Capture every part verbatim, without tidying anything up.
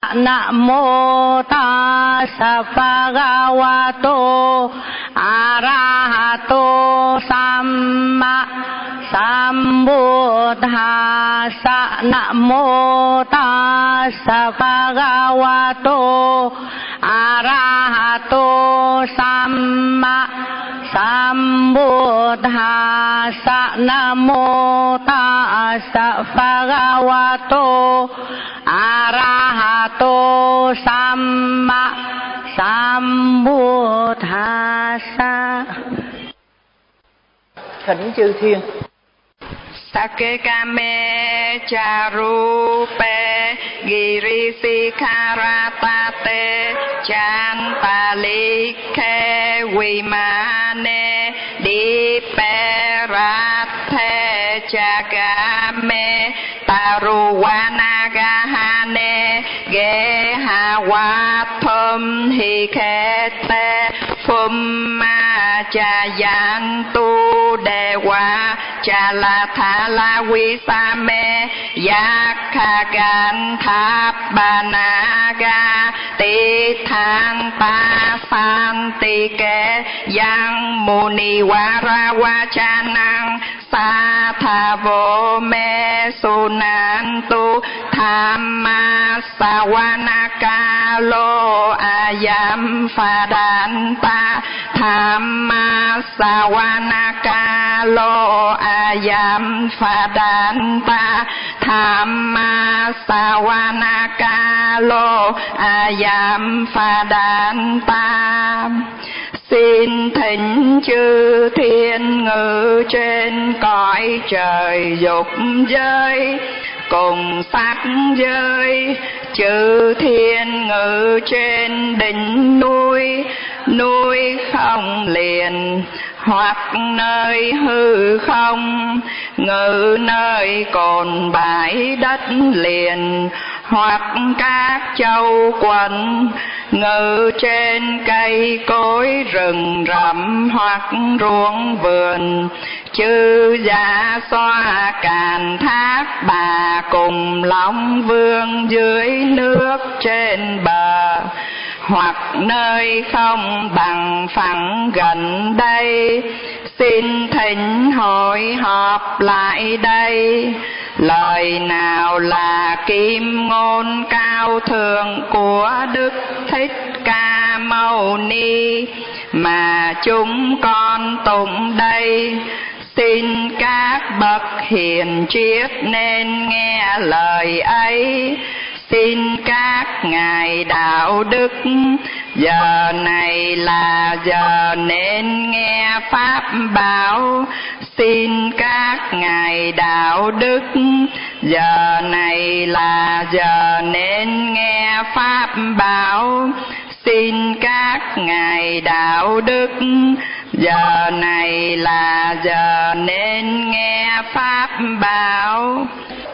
Namo tassa bhagavato arahato samma sambuddhassa. Namo tassa bhagavato arahato samma sambuddhassa. Namo tassa bhagavato arahato samma sambuddhassa. Thỉnh chư thiên. Sakekame charupe girisikaratate chantalike vimane diperathe chagame taruvanagahane gehawathum hikete phumma chayantu dewa chalathala visame yakkaganthabanaga tithang pasantike yang munivaravachanang sathavo me sunantu thamma savanakalo ayam phadanta thamma savanakalo ayam phadanta thamma savanakalo ayam phadanta. Xin thỉnh chư thiên ngự trên cõi trời dục giới cùng sắc giới, chư thiên ngự trên đỉnh núi, núi không liền hoặc nơi hư không, ngự nơi cồn bãi đất liền hoặc các châu quận, ngự trên cây cối rừng rậm hoặc ruộng vườn, chư dạ xoa càn thác bà cùng long vương dưới nước trên bờ, hoặc nơi không bằng phẳng gần đây. Xin thỉnh hội họp lại đây. Lời nào là kim ngôn cao thượng của Đức Thích Ca Mâu Ni mà chúng con tụng đây? Xin các bậc hiền triết nên nghe lời ấy. Xin các ngài đạo đức, giờ này là giờ nên nghe pháp bảo. Xin các ngài đạo đức, giờ này là giờ nên nghe pháp bảo. Xin các ngài đạo đức, giờ này là giờ nên nghe pháp bảo.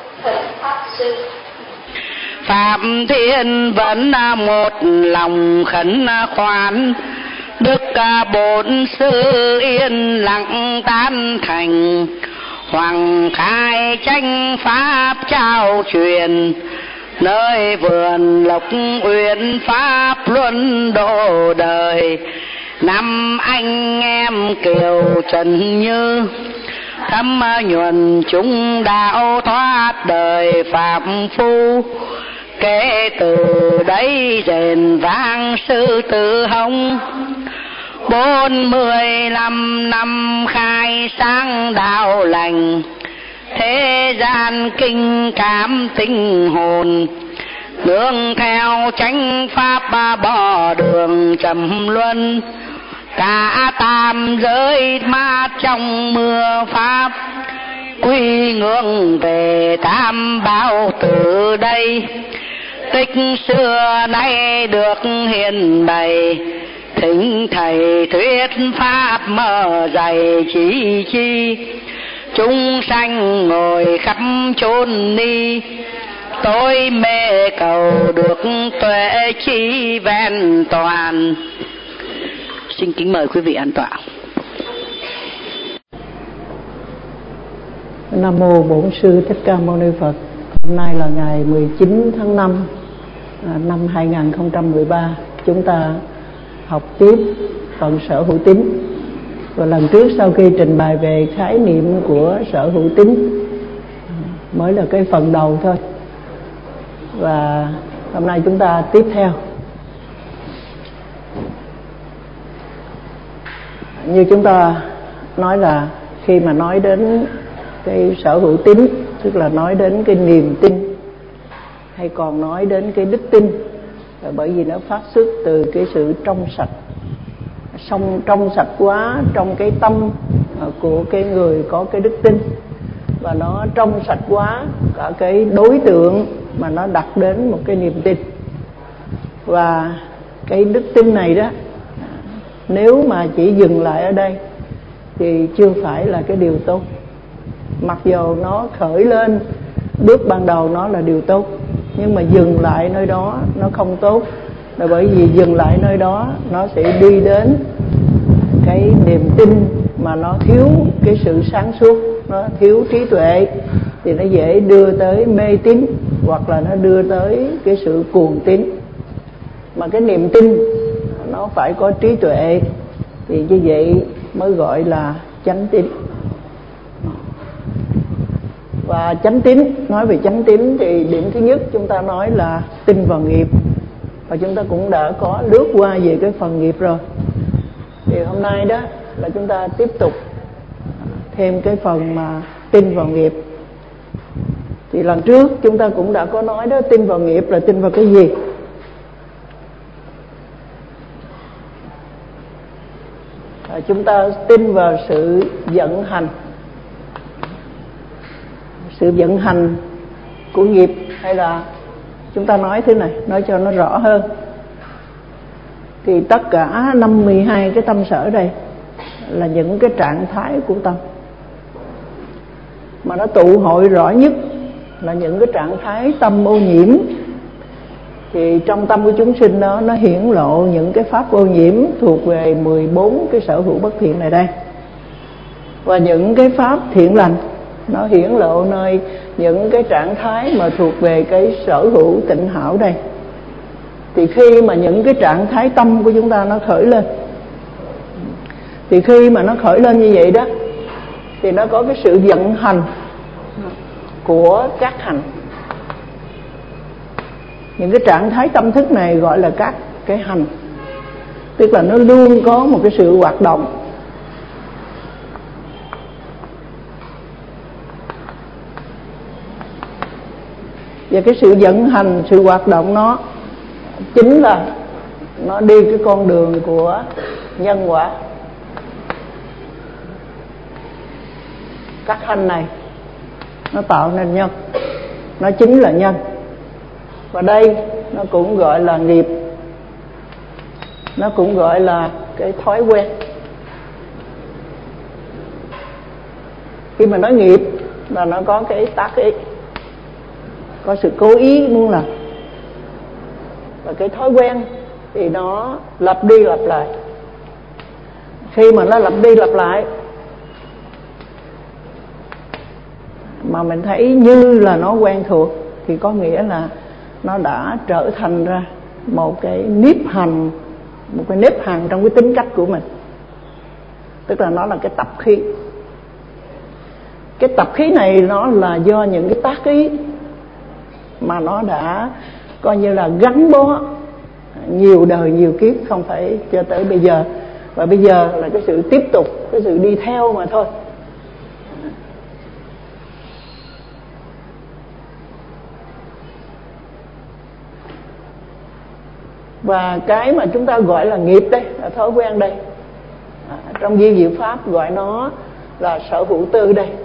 Phạm Thiên vẫn một lòng khẩn khoản, Đức Bổn Sư yên lặng tán thành. Hoàng khai tranh pháp trao truyền, nơi vườn Lộc Uyển pháp luân độ đời. Năm anh em Kiều Trần Như, thâm nhuần chúng đạo thoát đời phạm phu. Kể từ đấy rền vang sư tử hồng, bốn mươi lăm năm khai sáng đạo lành. Thế gian kinh cảm tinh hồn, nương theo chánh pháp bỏ đường trầm luân. Cả tam giới mát trong mưa pháp, quy ngưỡng về tam bảo từ đây. Tích xưa nay được hiền bày, thỉnh thầy thuyết pháp mở dày chỉ chi. Chúng sanh ngồi khắp chốn ni, tôi mê cầu được tuệ chi vẹn toàn. Xin kính mời quý vị an tọa. Nam mô Bổn Sư Thích Ca Mâu Ni Phật. Hôm nay là ngày mười chín tháng năm à, năm hai nghìn không trăm mười ba chúng ta học tiếp phần sở hữu tín. Và lần trước sau khi trình bày về khái niệm của sở hữu tín mới là cái phần đầu thôi, và hôm nay chúng ta tiếp theo. Như chúng ta nói là khi mà nói đến cái sở hữu tín, tức là nói đến cái niềm tin, hay còn nói đến cái đức tin, bởi vì nó phát xuất từ cái sự trong sạch, xong trong sạch quá trong cái tâm của cái người có cái đức tin, và nó trong sạch quá cả cái đối tượng mà nó đặt đến một cái niềm tin. Và cái đức tin này đó, nếu mà chỉ dừng lại ở đây thì chưa phải là cái điều tốt. Mặc dù nó khởi lên bước ban đầu nó là điều tốt, nhưng mà dừng lại nơi đó nó không tốt, là bởi vì dừng lại nơi đó nó sẽ đi đến cái niềm tin mà nó thiếu cái sự sáng suốt, nó thiếu trí tuệ, thì nó dễ đưa tới mê tín, hoặc là nó đưa tới cái sự cuồng tín. Mà cái niềm tin nó phải có trí tuệ, thì như vậy mới gọi là chánh tín. Và chánh tín, nói về chánh tín thì điểm thứ nhất chúng ta nói là tin vào nghiệp, và chúng ta cũng đã có lướt qua về cái phần nghiệp rồi. Thì hôm nay đó là chúng ta tiếp tục thêm cái phần mà tin vào nghiệp. Thì lần trước chúng ta cũng đã có nói đó, tin vào nghiệp là tin vào cái gì? À, chúng ta tin vào sự vận hành, sự vận hành của nghiệp, hay là chúng ta nói thế này, nói cho nó rõ hơn. Thì tất cả năm mươi hai cái tâm sở đây là những cái trạng thái của tâm, mà nó tụ hội rõ nhất là những cái trạng thái tâm ô nhiễm. Thì trong tâm của chúng sinh đó, nó hiển lộ những cái pháp ô nhiễm thuộc về mười bốn cái sở hữu bất thiện này đây. Và những cái pháp thiện lành nó hiển lộ nơi những cái trạng thái mà thuộc về cái sở hữu tịnh hảo đây. Thì khi mà những cái trạng thái tâm của chúng ta nó khởi lên, thì khi mà nó khởi lên như vậy đó, thì nó có cái sự vận hành của các hành. Những cái trạng thái tâm thức này gọi là các cái hành, tức là nó luôn có một cái sự hoạt động. Và cái sự vận hành, sự hoạt động nó chính là nó đi cái con đường của nhân quả. Các hành này nó tạo nên nhân, nó chính là nhân. Và đây nó cũng gọi là nghiệp, nó cũng gọi là cái thói quen. Khi mà nói nghiệp là nó có cái tác ý, có sự cố ý muốn làm. Và cái thói quen thì nó lặp đi lặp lại. Khi mà nó lặp đi lặp lại mà mình thấy như là nó quen thuộc, thì có nghĩa là nó đã trở thành ra một cái nếp hành, một cái nếp hành trong cái tính cách của mình. Tức là nó là cái tập khí. Cái tập khí này nó là do những cái tác ý mà nó đã coi như là gắn bó nhiều đời nhiều kiếp, không phải cho tới bây giờ. Và bây giờ là cái sự tiếp tục, cái sự đi theo mà thôi. Và cái mà chúng ta gọi là nghiệp đây, là thói quen đây, à, trong Di Diệu Pháp gọi nó là sở hữu tư đây.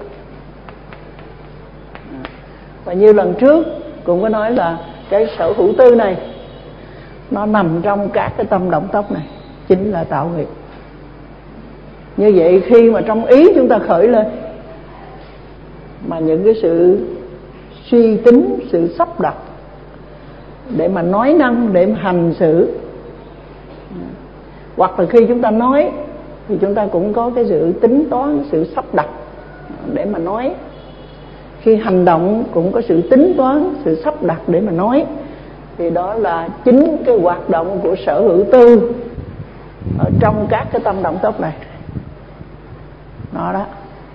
Và như lần trước cũng có nói là cái sở hữu tư này nó nằm trong các cái tâm động tốc này, chính là tạo nghiệp. Như vậy khi mà trong ý chúng ta khởi lên, mà những cái sự suy tính, sự sắp đặt để mà nói năng, để mà hành xử, hoặc là khi chúng ta nói thì chúng ta cũng có cái sự tính toán, sự sắp đặt để mà nói. Khi hành động cũng có sự tính toán, sự sắp đặt để mà nói. thì đó là chính cái hoạt động của sở hữu tư ở trong các cái tâm động tốc này. Nó đó.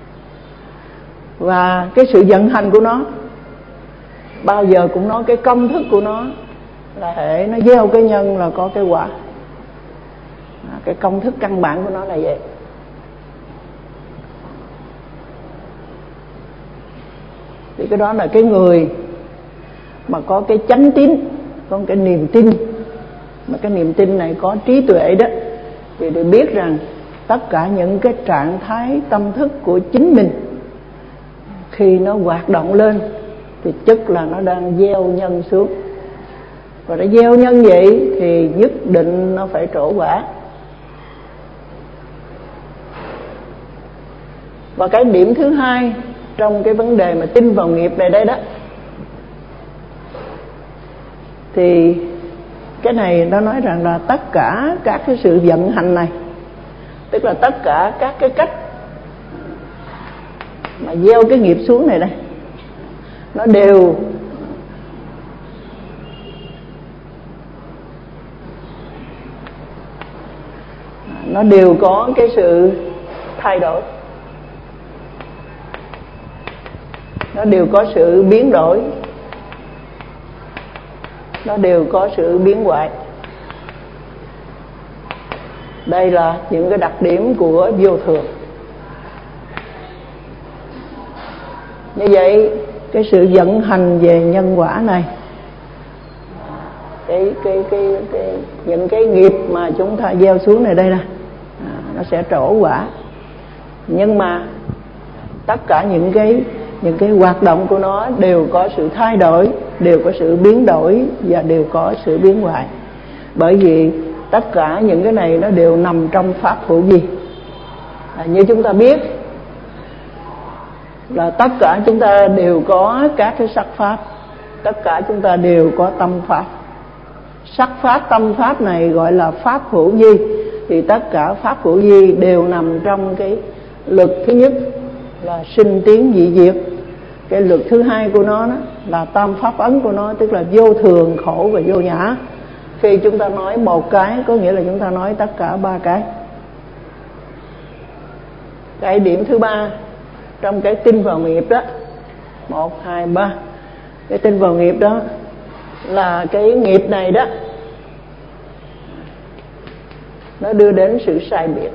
Và cái sự vận hành của nó bao giờ cũng nói cái công thức của nó là hệ nó gieo cái nhân là có cái quả. Cái công thức căn bản của nó là vậy. Thì cái đó là cái người mà có cái chánh tín, có cái niềm tin, mà cái niềm tin này có trí tuệ đó, thì để biết rằng tất cả những cái trạng thái tâm thức của chính mình khi nó hoạt động lên thì tức là nó đang gieo nhân xuống. Và nó gieo nhân vậy thì nhất định nó phải trổ quả. Và cái điểm thứ hai trong cái vấn đề mà tin vào nghiệp này đây đó, thì cái này nó nói rằng là tất cả các cái sự vận hành này, tức là tất cả các cái cách mà gieo cái nghiệp xuống này đây, nó đều nó đều có cái sự thay đổi, nó đều có sự biến đổi, nó đều có sự biến hoại. Đây là những cái đặc điểm của vô thường. Như vậy cái sự vận hành về nhân quả này, cái cái cái, cái những cái nghiệp mà chúng ta gieo xuống này đây nè, à, nó sẽ trổ quả. Nhưng mà tất cả những cái những cái hoạt động của nó đều có sự thay đổi, đều có sự biến đổi và đều có sự biến hoại. Bởi vì tất cả những cái này nó đều nằm trong pháp hữu vi. À, như chúng ta biết là tất cả chúng ta đều có các cái sắc pháp, tất cả chúng ta đều có tâm pháp. Sắc pháp, tâm pháp này gọi là pháp hữu vi. Thì tất cả pháp hữu vi đều nằm trong cái luật thứ nhất là sinh tiến dị diệt. Cái luật thứ hai của nó đó là tam pháp ấn của nó, tức là vô thường, khổ và vô ngã. Khi chúng ta nói một cái có nghĩa là chúng ta nói tất cả ba cái. Cái điểm thứ ba trong cái tin vào nghiệp đó, một, hai, ba, cái tin vào nghiệp đó là cái nghiệp này đó nó đưa đến sự sai biệt.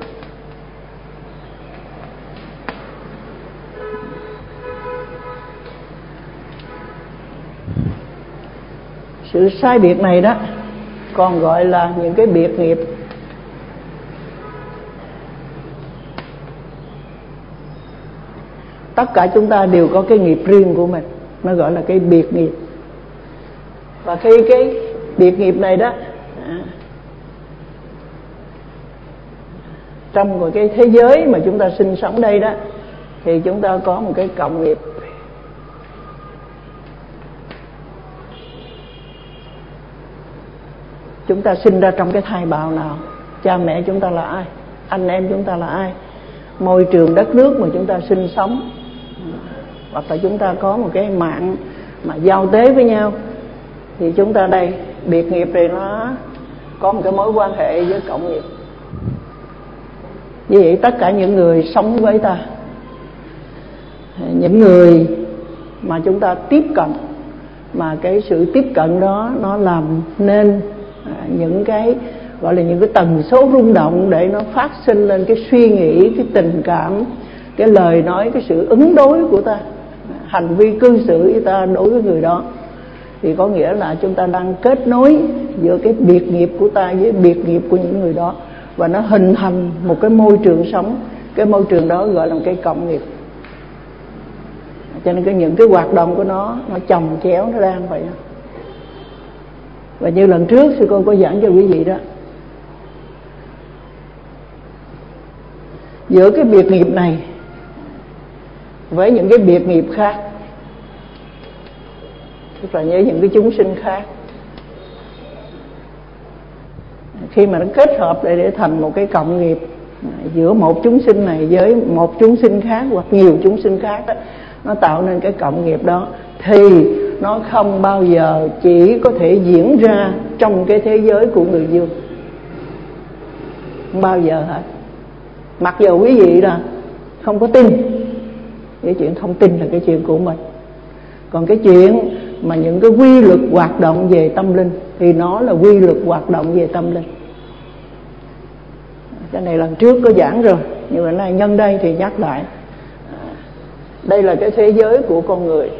Sự sai biệt này đó còn gọi là những cái biệt nghiệp. Tất cả chúng ta đều có cái nghiệp riêng của mình, nó gọi là cái biệt nghiệp. Và khi cái biệt nghiệp này đó à, trong một cái thế giới mà chúng ta sinh sống đây đó, thì chúng ta có một cái cộng nghiệp. Chúng ta sinh ra trong cái thai bào nào, cha mẹ chúng ta là ai, anh em chúng ta là ai, môi trường đất nước mà chúng ta sinh sống, hoặc là chúng ta có một cái mạng mà giao tế với nhau, thì chúng ta đây biệt nghiệp thì nó có một cái mối quan hệ với cộng nghiệp. Như vậy tất cả những người sống với ta, những người mà chúng ta tiếp cận, mà cái sự tiếp cận đó nó làm nên những cái gọi là những cái tần số rung động để nó phát sinh lên cái suy nghĩ, cái tình cảm, cái lời nói, cái sự ứng đối của ta, hành vi cư xử với ta đối với người đó, thì có nghĩa là chúng ta đang kết nối giữa cái biệt nghiệp của ta với biệt nghiệp của những người đó, và nó hình thành một cái môi trường sống. Cái môi trường đó gọi là một cái cộng nghiệp. Cho nên cái những cái hoạt động của nó nó chồng chéo, nó đang vậy. Và như lần trước sư cô có giảng cho quý vị đó, giữa cái biệt nghiệp này với những cái biệt nghiệp khác, tức là với những cái chúng sinh khác, khi mà nó kết hợp lại để thành một cái cộng nghiệp giữa một chúng sinh này với một chúng sinh khác hoặc nhiều chúng sinh khác đó, nó tạo nên cái cộng nghiệp đó, thì nó không bao giờ chỉ có thể diễn ra trong cái thế giới của người dương, không bao giờ hết. Mặc dù quý vị là không có tin, cái chuyện không tin là cái chuyện của mình. Còn cái chuyện mà những cái quy luật hoạt động về tâm linh thì nó là quy luật hoạt động về tâm linh. Cái này lần trước có giảng rồi, nhưng mà nay nhân đây thì nhắc lại. Đây là cái thế giới của con người,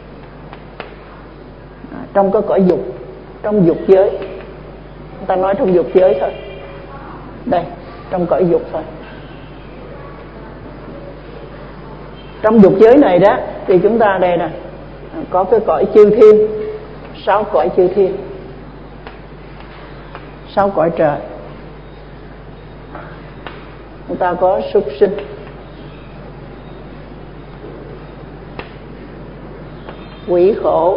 à, trong cái cõi dục, trong dục giới. Người ta nói trong dục giới thôi. Đây, trong cõi dục thôi. Trong dục giới này đó thì chúng ta đây nè, có cái cõi chư thiên, sáu cõi chư thiên, sáu cõi trời. Chúng ta có súc sinh, quỷ khổ.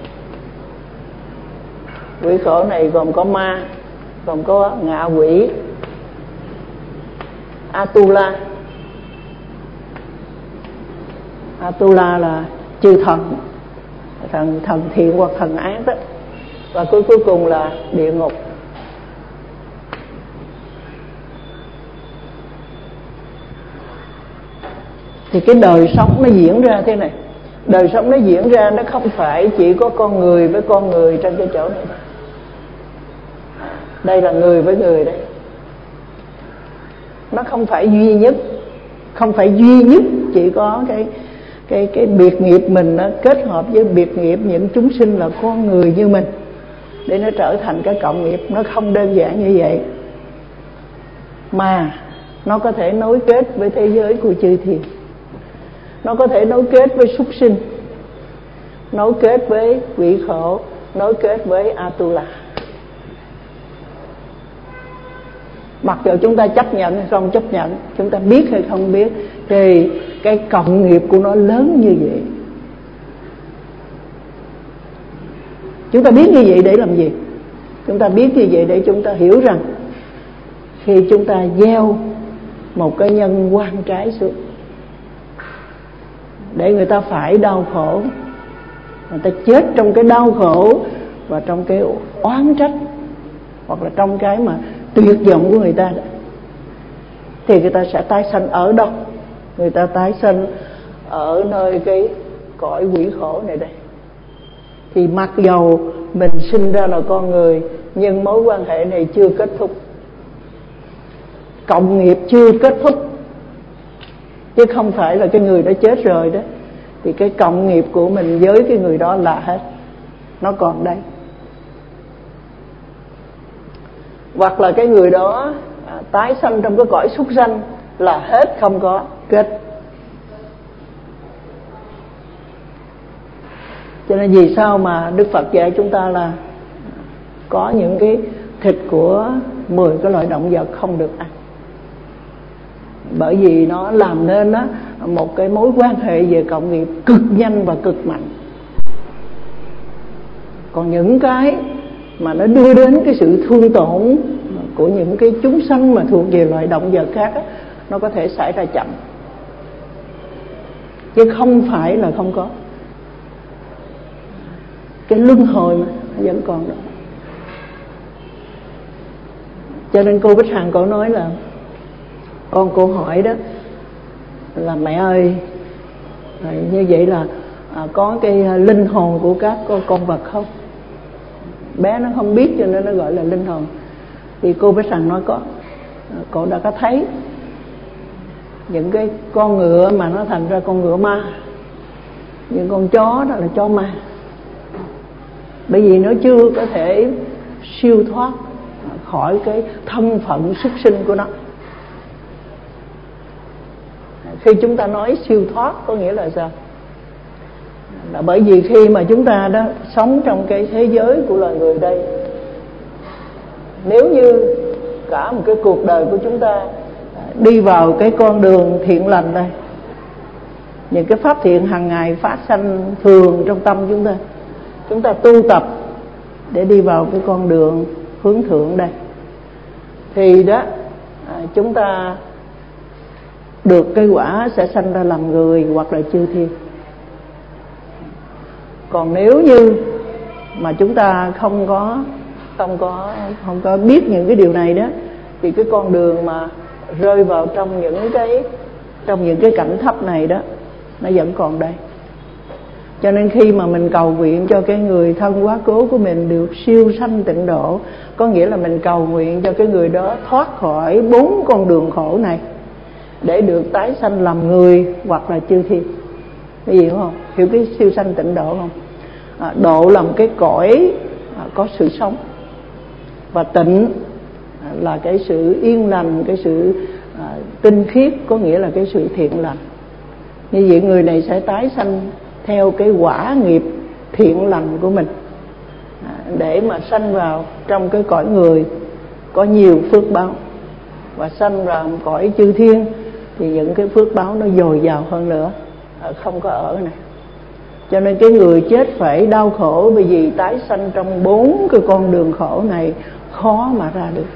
Quỷ khổ này gồm có ma, gồm có ngạ quỷ, Atula. Atula là chư thần, thần thần thiện hoặc thần ác đó. Và cuối cuối cùng là địa ngục. Thì cái đời sống nó diễn ra thế này. Đời sống nó diễn ra nó không phải chỉ có con người với con người trên cái chỗ này. Đây là người với người đấy. Nó không phải duy nhất, không phải duy nhất chỉ có cái cái cái biệt nghiệp mình nó kết hợp với biệt nghiệp những chúng sinh là con người như mình để nó trở thành cái cộng nghiệp. Nó không đơn giản như vậy, mà nó có thể nối kết với thế giới của chư thiên, nó có thể nối kết với súc sinh, nối kết với quỷ khổ, nối kết với Atula. Mặc dù chúng ta chấp nhận hay không chấp nhận, chúng ta biết hay không biết, thì cái cộng nghiệp của nó lớn như vậy. Chúng ta biết như vậy để làm gì? Chúng ta biết như vậy để chúng ta hiểu rằng khi chúng ta gieo một cái nhân oan trái xuống, để người ta phải đau khổ, người ta chết trong cái đau khổ và trong cái oán trách, hoặc là trong cái mà tuyệt vọng của người ta đó, thì người ta sẽ tái sanh ở đâu? Người ta tái sanh ở nơi cái cõi quỷ khổ này đây. Thì mặc dầu mình sinh ra là con người, nhưng mối quan hệ này chưa kết thúc, cộng nghiệp chưa kết thúc, chứ không phải là cái người đã chết rồi đó thì cái cộng nghiệp của mình với cái người đó là hết, nó còn đây. Hoặc là cái người đó à, tái sanh trong cái cõi súc sanh là hết, không có kết. Cho nên vì sao mà Đức Phật dạy chúng ta là có những cái thịt của mười cái loại động vật không được ăn? Bởi vì nó làm nên á, một cái mối quan hệ về cộng nghiệp cực nhanh và cực mạnh. Còn những cái mà nó đưa đến cái sự thương tổn của những cái chúng sanh mà thuộc về loại động vật khác á, nó có thể xảy ra chậm, chứ không phải là không có. Cái luân hồi mà nó vẫn còn đó. Cho nên cô Bích Hằng cô nói là con cô hỏi đó là mẹ ơi, như vậy là à, có cái linh hồn của các con vật không? Bé nó không biết cho nên nó gọi là linh hồn. Thì cô Bích Hằng nói có. Cô đã có thấy những cái con ngựa mà nó thành ra con ngựa ma, những con chó đó là chó ma, bởi vì nó chưa có thể siêu thoát khỏi cái thân phận súc sinh của nó. Khi chúng ta nói siêu thoát có nghĩa là sao? Là bởi vì khi mà chúng ta đó sống trong cái thế giới của loài người đây, nếu như cả một cái cuộc đời của chúng ta đi vào cái con đường thiện lành đây, những cái pháp thiện hàng ngày phát sanh thường trong tâm chúng ta, chúng ta tu tập để đi vào cái con đường hướng thượng đây, thì đó à, chúng ta được cái quả sẽ sanh ra làm người hoặc là chư thiên. Còn nếu như mà chúng ta không có không có không có biết những cái điều này đó, thì cái con đường mà rơi vào trong những cái trong những cái cảnh thấp này đó, nó vẫn còn đây. Cho nên khi mà mình cầu nguyện cho cái người thân quá cố của mình được siêu sanh tịnh độ, có nghĩa là mình cầu nguyện cho cái người đó thoát khỏi bốn con đường khổ này để được tái sanh làm người hoặc là chư thiên. Cái gì không? Hiểu cái siêu sanh tịnh độ không? À, độ là một cái cõi à, có sự sống, và tịnh à, là cái sự yên lành, cái sự à, tinh khiết, có nghĩa là cái sự thiện lành. Như vậy người này sẽ tái sanh theo cái quả nghiệp thiện lành của mình, à, để mà sanh vào trong cái cõi người có nhiều phước báo, và sanh vào cõi chư thiên thì những cái phước báo nó dồi dào hơn nữa, không có ở này. Cho nên cái người chết phải đau khổ bởi vì tái sanh trong bốn cái con đường khổ này khó mà ra được.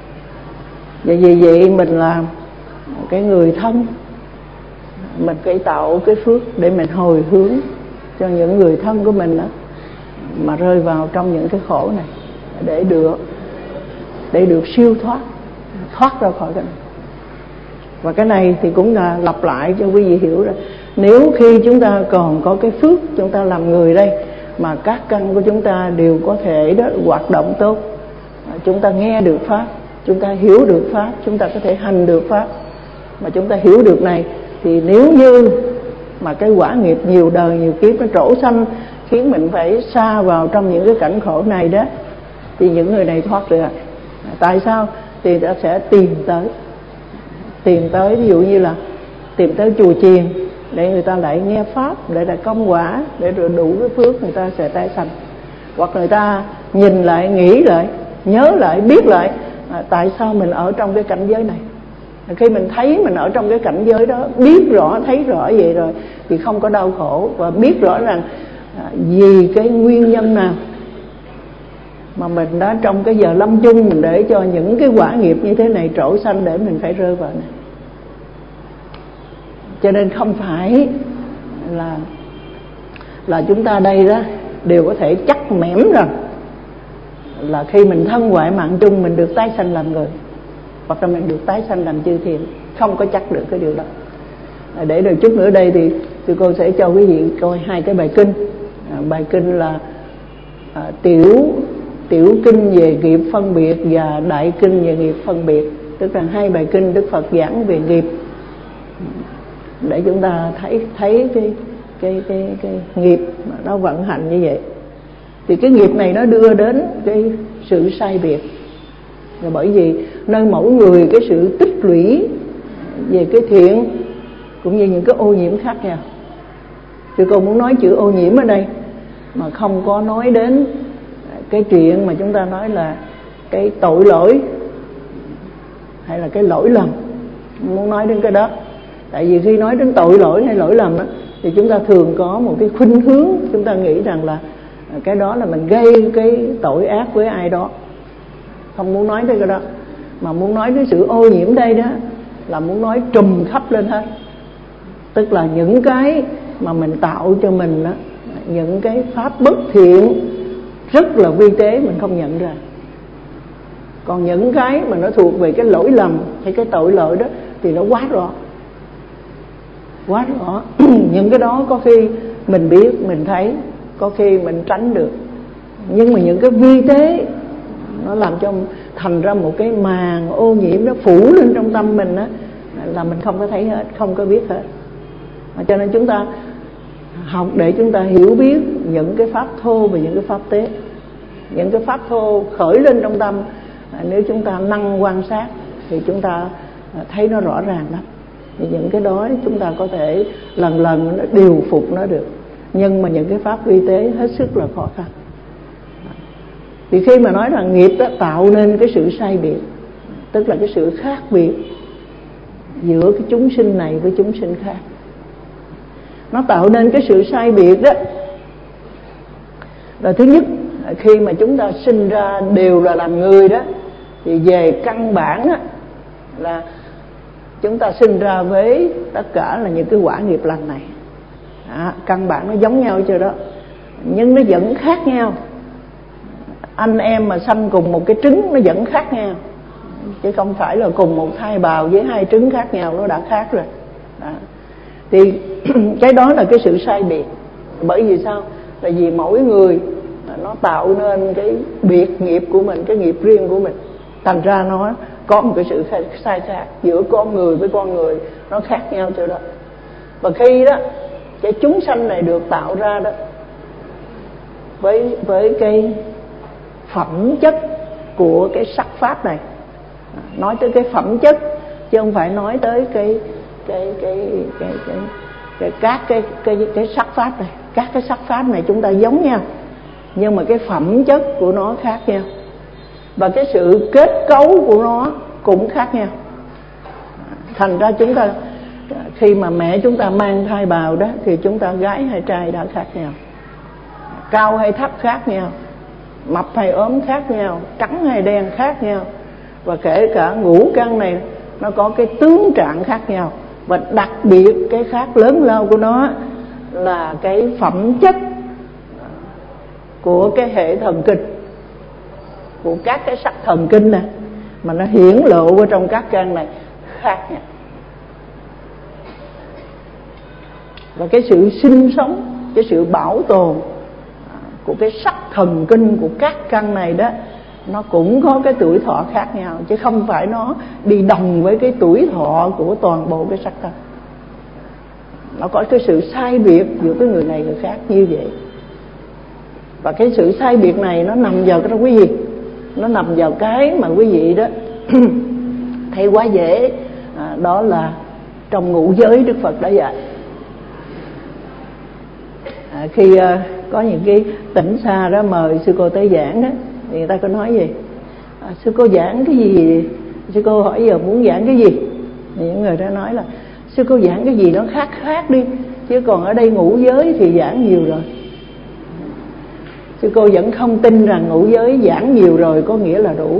Và vì vậy mình là cái người thân, mình phải tạo cái phước để mình hồi hướng cho những người thân của mình đó, mà rơi vào trong những cái khổ này, để được để được siêu thoát, thoát ra khỏi cái này. Và cái này thì cũng là lặp lại cho quý vị hiểu rồi. Nếu khi chúng ta còn có cái phước, chúng ta làm người đây, mà các căn của chúng ta đều có thể đó hoạt động tốt, chúng ta nghe được pháp, chúng ta hiểu được pháp, chúng ta có thể hành được pháp, mà chúng ta hiểu được này, thì nếu như mà cái quả nghiệp nhiều đời nhiều kiếp nó trổ sanh khiến mình phải xa vào trong những cái cảnh khổ này đó, thì những người này thoát được. Tại sao? Thì ta sẽ tìm tới tìm tới ví dụ như là tìm tới chùa chiền để người ta lại nghe pháp, để lại công quả, để rồi đủ cái phước người ta sẽ tái sanh. Hoặc người ta nhìn lại, nghĩ lại, nhớ lại, biết lại à, tại sao mình ở trong cái cảnh giới này. Khi mình thấy mình ở trong cái cảnh giới đó, biết rõ, thấy rõ vậy rồi thì không có đau khổ, và biết rõ rằng à, vì cái nguyên nhân nào mà mình đã trong cái giờ lâm chung mình để cho những cái quả nghiệp như thế này trổ sanh để mình phải rơi vào này. Cho nên không phải là là chúng ta đây đó đều có thể chắc mẻm rằng là khi mình thân ngoại mạng chung mình được tái sanh làm người, hoặc là mình được tái sanh làm chư thiên. Không có chắc được cái điều đó. Để rồi chút nữa đây thì thì cô sẽ cho quý vị coi hai cái bài kinh. À, bài kinh là à, tiểu tiểu kinh về nghiệp phân biệt và đại kinh về nghiệp phân biệt, tức là hai bài kinh Đức Phật giảng về nghiệp, để chúng ta thấy thấy cái cái cái cái nghiệp mà nó vận hành như vậy. Thì cái nghiệp này nó đưa đến cái sự sai biệt, và bởi vì nơi mỗi người cái sự tích lũy về cái thiện cũng như những cái ô nhiễm khác nhau. Thì cô muốn nói chữ ô nhiễm ở đây mà không có nói đến cái chuyện mà chúng ta nói là cái tội lỗi hay là cái lỗi lầm, không muốn nói đến cái đó. Tại vì khi nói đến tội lỗi hay lỗi lầm á, thì chúng ta thường có một cái khuynh hướng, chúng ta nghĩ rằng là cái đó là mình gây cái tội ác với ai đó. Không muốn nói đến cái đó, mà muốn nói đến sự ô nhiễm đây đó là muốn nói trùm khắp lên hết. Tức là những cái mà mình tạo cho mình đó, những cái pháp bất thiện rất là vi tế mình không nhận ra. Còn những cái mà nó thuộc về cái lỗi lầm hay cái tội lỗi đó thì nó quá rõ, quá rõ. Những cái đó có khi mình biết, mình thấy, có khi mình tránh được. Nhưng mà những cái vi tế nó làm cho thành ra một cái màn ô nhiễm nó phủ lên trong tâm mình á, là mình không có thấy hết, không có biết hết. Cho nên chúng ta học để chúng ta hiểu biết những cái pháp thô và những cái pháp tế. Những cái pháp thô khởi lên trong tâm, nếu chúng ta năng quan sát thì chúng ta thấy nó rõ ràng lắm. Thì những cái đó chúng ta có thể lần lần nó điều phục nó được. Nhưng mà những cái pháp vi tế hết sức là khó khăn. Thì khi mà nói rằng nghiệp đó tạo nên cái sự sai biệt, tức là cái sự khác biệt giữa cái chúng sinh này với chúng sinh khác. Nó tạo nên cái sự sai biệt đó là thứ nhất, khi mà chúng ta sinh ra đều là làm người đó, thì về căn bản á, là chúng ta sinh ra với tất cả là những cái quả nghiệp lành này. À, căn bản nó giống nhau chưa đó. nhưng nó vẫn khác nhau. Anh em mà sanh cùng một cái trứng nó vẫn khác nhau, chứ không phải là cùng một thai bào với hai trứng khác nhau nó đã khác rồi. Đó. Thì cái đó là cái sự sai biệt. Bởi vì sao? Là vì mỗi người nó tạo nên cái biệt nghiệp của mình, cái nghiệp riêng của mình, thành ra nó có một cái sự sai khác giữa con người với con người, nó khác nhau chỗ đó. Và khi đó cái chúng sanh này được tạo ra đó với với cái phẩm chất của cái sắc pháp này, nói tới cái phẩm chất chứ không phải nói tới cái cái cái cái cái, cái các cái cái cái sắc pháp này. Các cái sắc pháp này chúng ta giống nhau, nhưng mà cái phẩm chất của nó khác nhau, và cái sự kết cấu của nó cũng khác nhau. Thành ra chúng ta khi mà mẹ chúng ta mang thai bào đó thì chúng ta gái hay trai đã khác nhau, cao hay thấp khác nhau, mập hay ốm khác nhau, trắng hay đen khác nhau, và kể cả ngũ căn này nó có cái tướng trạng khác nhau. Và đặc biệt cái khác lớn lao của nó là cái phẩm chất của cái hệ thần kinh, của các cái sắc thần kinh này mà nó hiển lộ ở trong các căn này khác nhau. Và cái sự sinh sống, cái sự bảo tồn của cái sắc thần kinh của các căn này đó, nó cũng có cái tuổi thọ khác nhau, chứ không phải nó đi đồng với cái tuổi thọ của toàn bộ cái sắc thân. Nó có cái sự sai biệt giữa cái người này người khác như vậy. Và cái sự sai biệt này nó nằm vào cái quý vị, nó nằm vào cái mà quý vị đó thấy quá dễ, à, đó là trong ngũ giới Đức Phật đã dạy. À, khi à, có những cái tỉnh xa đó mời sư cô tới giảng đó, thì người ta có nói gì? À, sư cô giảng cái gì? Sư cô hỏi giờ muốn giảng cái gì? Thì những người đó nói là sư cô giảng cái gì nó khác khác đi, chứ còn ở đây ngũ giới thì giảng nhiều rồi. Sư cô vẫn không tin rằng ngũ giới giảng nhiều rồi có nghĩa là đủ.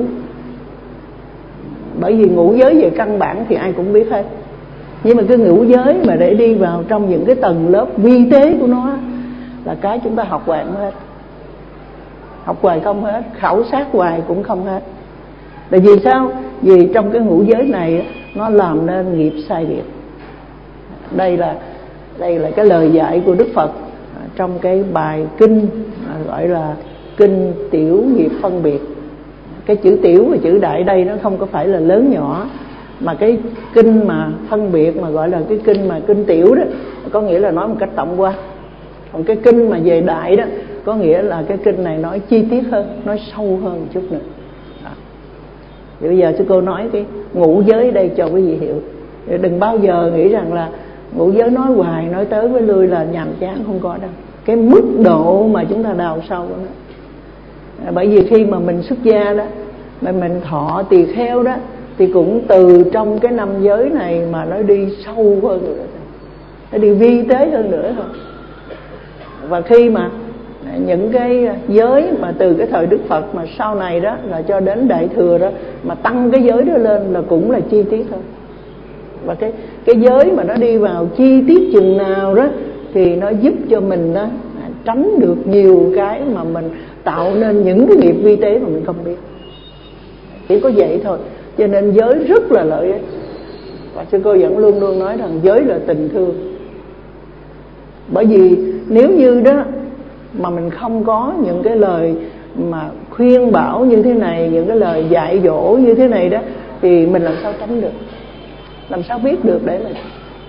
Bởi vì ngũ giới về căn bản thì ai cũng biết hết, nhưng mà cái ngũ giới mà để đi vào trong những cái tầng lớp vi tế của nó là cái chúng ta học hoài không hết. Học hoài không hết, khảo sát hoài cũng không hết. Tại vì sao? Vì trong cái ngũ giới này nó làm nên nghiệp sai biệt. Đây là đây là cái lời dạy của Đức Phật trong cái bài kinh gọi là kinh tiểu nghiệp phân biệt. Cái chữ tiểu và chữ đại đây nó không có phải là lớn nhỏ, mà cái kinh mà phân biệt mà gọi là cái kinh mà kinh tiểu đó có nghĩa là nói một cách tổng quát. Còn cái kinh mà về đại đó có nghĩa là cái kinh này nói chi tiết hơn, nói sâu hơn một chút nữa. Đó. Thì bây giờ sư cô nói cái ngũ giới đây cho quý vị hiểu. Đừng bao giờ nghĩ rằng là ngũ giới nói hoài, nói tới với lui là nhàm chán, không có đâu. Cái mức độ mà chúng ta đào sâu của nó. Bởi vì khi mà mình xuất gia đó, mà mình thọ tỳ kheo đó, thì cũng từ trong cái năm giới này mà nó đi sâu hơn nữa, nó đi vi tế hơn nữa thôi. Và khi mà những cái giới mà từ cái thời Đức Phật mà sau này đó là cho đến Đại Thừa đó, mà tăng cái giới đó lên là cũng là chi tiết thôi. Và cái cái giới mà nó đi vào chi tiết chừng nào đó thì nó giúp cho mình đó tránh được nhiều cái mà mình tạo nên những cái nghiệp vi tế mà mình không biết. Chỉ có vậy thôi. Cho nên giới rất là lợi ích. Và sư cô vẫn luôn luôn nói rằng giới là tình thương. Bởi vì nếu như đó mà mình không có những cái lời mà khuyên bảo như thế này, những cái lời dạy dỗ như thế này đó, thì mình làm sao tránh được, làm sao biết được để mình.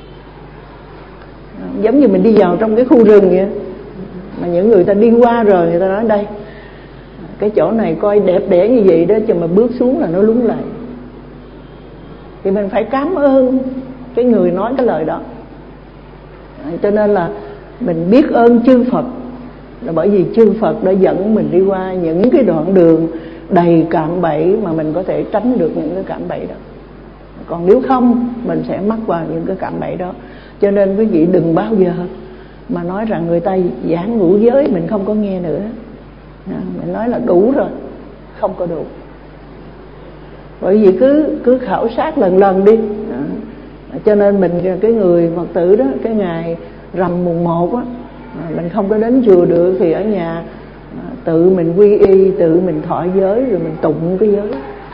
Giống như mình đi vào trong cái khu rừng vậy, mà những người ta đi qua rồi người ta nói đây cái chỗ này coi đẹp đẽ như vậy đó, chứ mà bước xuống là nó lúng lại. Thì mình phải cảm ơn cái người nói cái lời đó. Cho nên là mình biết ơn chư Phật là bởi vì chư Phật đã dẫn mình đi qua những cái đoạn đường đầy cạm bẫy mà mình có thể tránh được những cái cạm bẫy đó. Còn nếu không mình sẽ mắc vào những cái cạm bẫy đó. Cho nên quý vị đừng bao giờ mà nói rằng người ta giảng ngũ giới mình không có nghe nữa. Mình nói là đủ rồi, không có đủ. Bởi vì cứ cứ khảo sát lần lần đi. Cho nên mình cái người Phật tử đó, cái ngày rằm mùng một á, Mình không có đến chùa được thì ở nhà tự mình quy y, tự mình thọ giới, rồi mình tụng cái giới.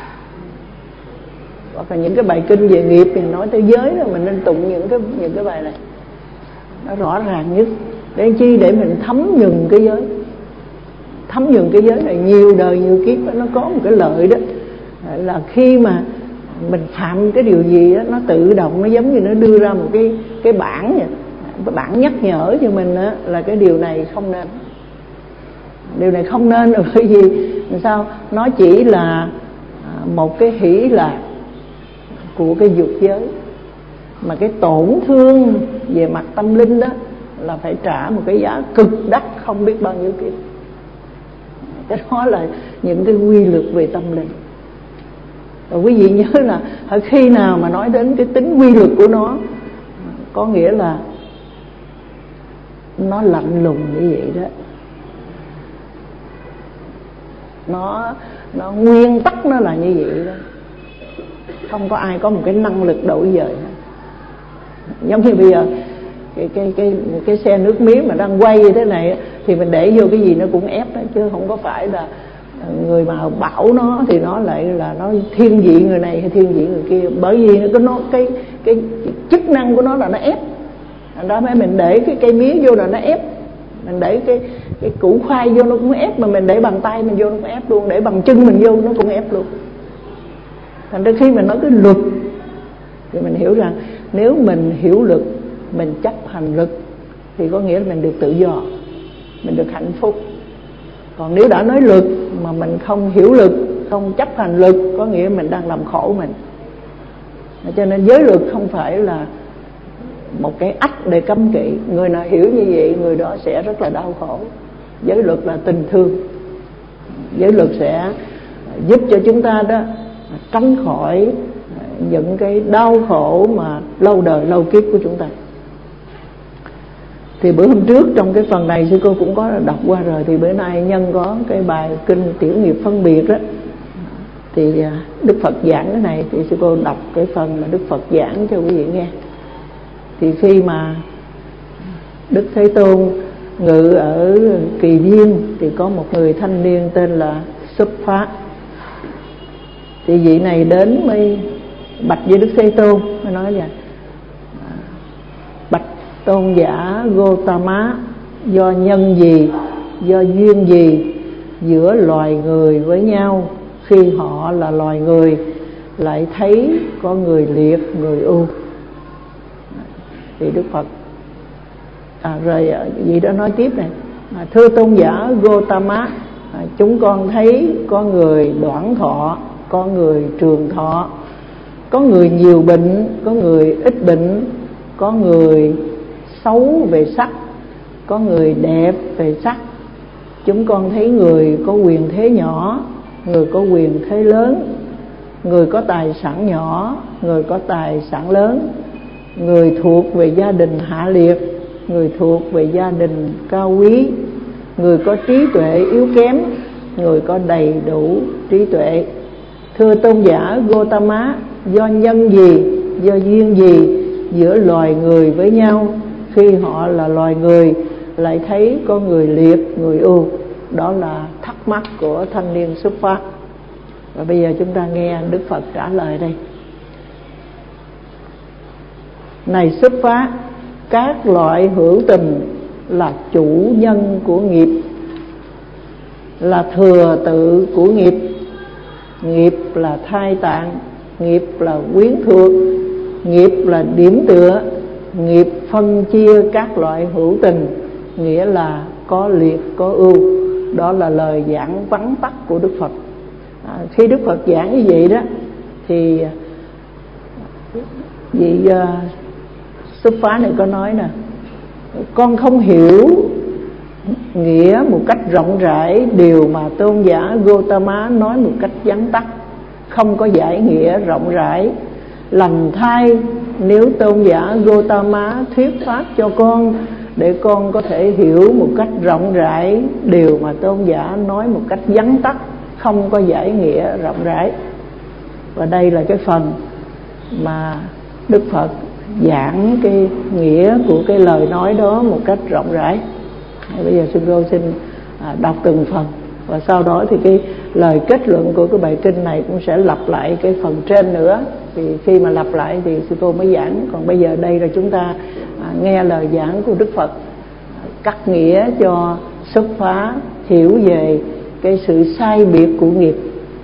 Hoặc là những cái bài kinh về nghiệp thì nói tới giới rồi mình nên tụng những cái những cái bài này, nó rõ ràng nhất. Để chi? Để mình thấm nhuần cái giới. Thấm nhuần cái giới này nhiều đời nhiều kiếp. Nó có một cái lợi đó là khi mà mình phạm cái điều gì đó, nó tự động, nó giống như nó đưa ra một cái cái bảng vậy, cái bảng nhắc nhở cho mình đó, là cái điều này không nên. Điều này không nên là bởi vì sao? Nó chỉ là một cái hỷ lạc của cái dục giới, mà cái tổn thương về mặt tâm linh đó là phải trả một cái giá cực đắt không biết bao nhiêu kiếp. Cái đó là những cái quy luật về tâm linh. Và quý vị nhớ là ở khi nào mà nói đến cái tính quy luật của nó, có nghĩa là nó lạnh lùng như vậy đó. Nó nó nguyên tắc nó là như vậy đó. Không có ai có một cái năng lực đổi dời. Giống như bây giờ cái cái cái cái xe nước mía mà đang quay như thế này thì mình để vô cái gì nó cũng ép đó, chứ không có phải là người mà bảo nó thì nó lại là nó thiên vị người này hay thiên vị người kia. Bởi vì nó nó cái cái chức năng của nó là nó ép. Đó mới mình để cái cây mía vô là nó ép, mình để cái cái củ khoai vô nó cũng ép, mà mình để bằng tay mình vô nó cũng ép luôn, để bằng chân mình vô nó cũng ép luôn. Thành ra khi mình nói cái luật thì mình hiểu rằng nếu mình hiểu luật, mình chấp hành luật thì có nghĩa là mình được tự do, mình được hạnh phúc. Còn nếu đã nói luật mà mình không hiểu luật, không chấp hành luật, có nghĩa mình đang làm khổ mình. Cho nên giới luật không phải là một cái ách để cấm kỵ. Người nào hiểu như vậy, người đó sẽ rất là đau khổ. Giới luật là tình thương. Giới luật sẽ giúp cho chúng ta đó tránh khỏi những cái đau khổ mà lâu đời lâu kiếp của chúng ta. Thì bữa hôm trước trong cái phần này sư cô cũng có đọc qua rồi, thì bữa nay nhân có cái bài kinh Tiểu Nghiệp Phân Biệt đó, thì Đức Phật giảng cái này, thì sư cô đọc cái phần mà Đức Phật giảng cho quý vị nghe. Thì khi mà Đức Thế Tôn ngự ở Kỳ Viên thì có một người thanh niên tên là Xuất Phát. Thì vị này đến mới bạch với Đức Thế Tôn, mới nói vậy: bạch tôn giả Gotama, do nhân gì, do duyên gì giữa loài người với nhau khi họ là loài người lại thấy có người liệt, người ưu? Thì Đức Phật à, rồi vị đó nói tiếp này: à, thưa tôn giả Gotama, à, chúng con thấy có người đoạn thọ, có người trường thọ, có người nhiều bệnh, có người ít bệnh, có người xấu về sắc, có người đẹp về sắc. Chúng con thấy người có quyền thế nhỏ, người có quyền thế lớn, người có tài sản nhỏ, người có tài sản lớn, người thuộc về gia đình hạ liệt, người thuộc về gia đình cao quý, người có trí tuệ yếu kém, người có đầy đủ trí tuệ. Thưa tôn giả Gotama, do nhân gì, do duyên gì giữa loài người với nhau khi họ là loài người lại thấy có người liệt, người ưu? Đó là thắc mắc của thanh niên Xuất Phát. Và bây giờ chúng ta nghe Đức Phật trả lời đây. Này Xuất Phát, các loại hữu tình là chủ nhân của nghiệp, là thừa tự của nghiệp. Nghiệp là thai tạng, nghiệp là quyến thuộc, nghiệp là điểm tựa, nghiệp phân chia các loại hữu tình, nghĩa là có liệt có ưu. Đó là lời giảng vắn tắt của Đức Phật. À, khi Đức Phật giảng như vậy đó thì vị uh, Xuất Phát này có nói nè: con không hiểu nghĩa một cách rộng rãi điều mà tôn giả Gotama nói một cách vắn tắt, không có giải nghĩa rộng rãi. Lành thay nếu tôn giả Gotama thuyết pháp cho con, để con có thể hiểu một cách rộng rãi điều mà tôn giả nói một cách vắn tắt, không có giải nghĩa rộng rãi. Và đây là cái phần mà Đức Phật giảng cái nghĩa của cái lời nói đó một cách rộng rãi. Bây giờ sư cô xin à, đọc từng phần, và sau đó thì cái lời kết luận của cái bài kinh này cũng sẽ lặp lại cái phần trên nữa. Thì khi mà lặp lại thì sư cô mới giảng. Còn bây giờ đây là chúng ta à, nghe lời giảng của Đức Phật, cắt nghĩa cho xuất phá, hiểu về cái sự sai biệt của nghiệp.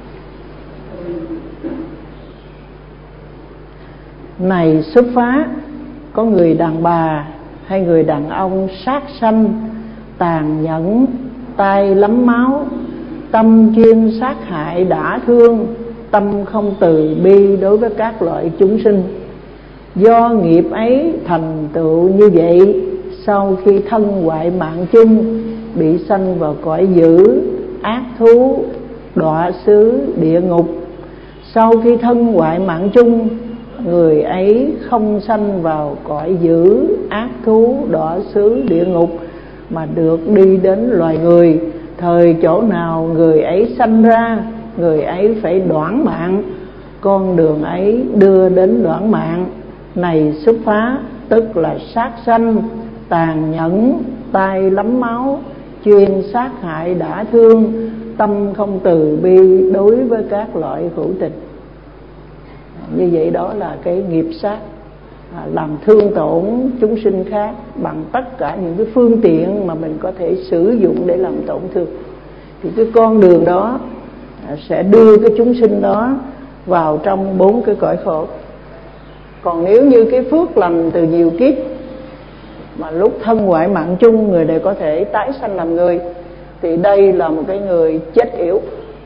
Này xuất phá, có người đàn bà hay người đàn ông sát sanh, tàn nhẫn, tay lấm máu, tâm chuyên sát hại đả thương, tâm không từ bi đối với các loại chúng sinh. Do nghiệp ấy thành tựu như vậy, sau khi thân hoại mạng chung, bị sanh vào cõi dữ, ác thú, đọa xứ, địa ngục. Sau khi thân hoại mạng chung, người ấy không sanh vào cõi dữ, ác thú, đọa xứ, địa ngục, mà được đi đến loài người. Thời chỗ nào người ấy sanh ra, người ấy phải đoản mạng, con đường ấy đưa đến đoản mạng. Này xuất phá, tức là sát sanh, tàn nhẫn, tay lấm máu, chuyên sát hại đả thương, tâm không từ bi đối với các loại hữu tình. Như vậy đó là cái nghiệp sát, à, làm thương tổn chúng sinh khác bằng tất cả những cái phương tiện mà mình có thể sử dụng để làm tổn thương. Thì cái con đường đó à, sẽ đưa cái chúng sinh đó vào trong bốn cái cõi khổ. Còn nếu như cái phước lành từ nhiều kiếp mà lúc thân hoại mạng chung, người này có thể tái sanh làm người, thì đây là một cái người chết yểu,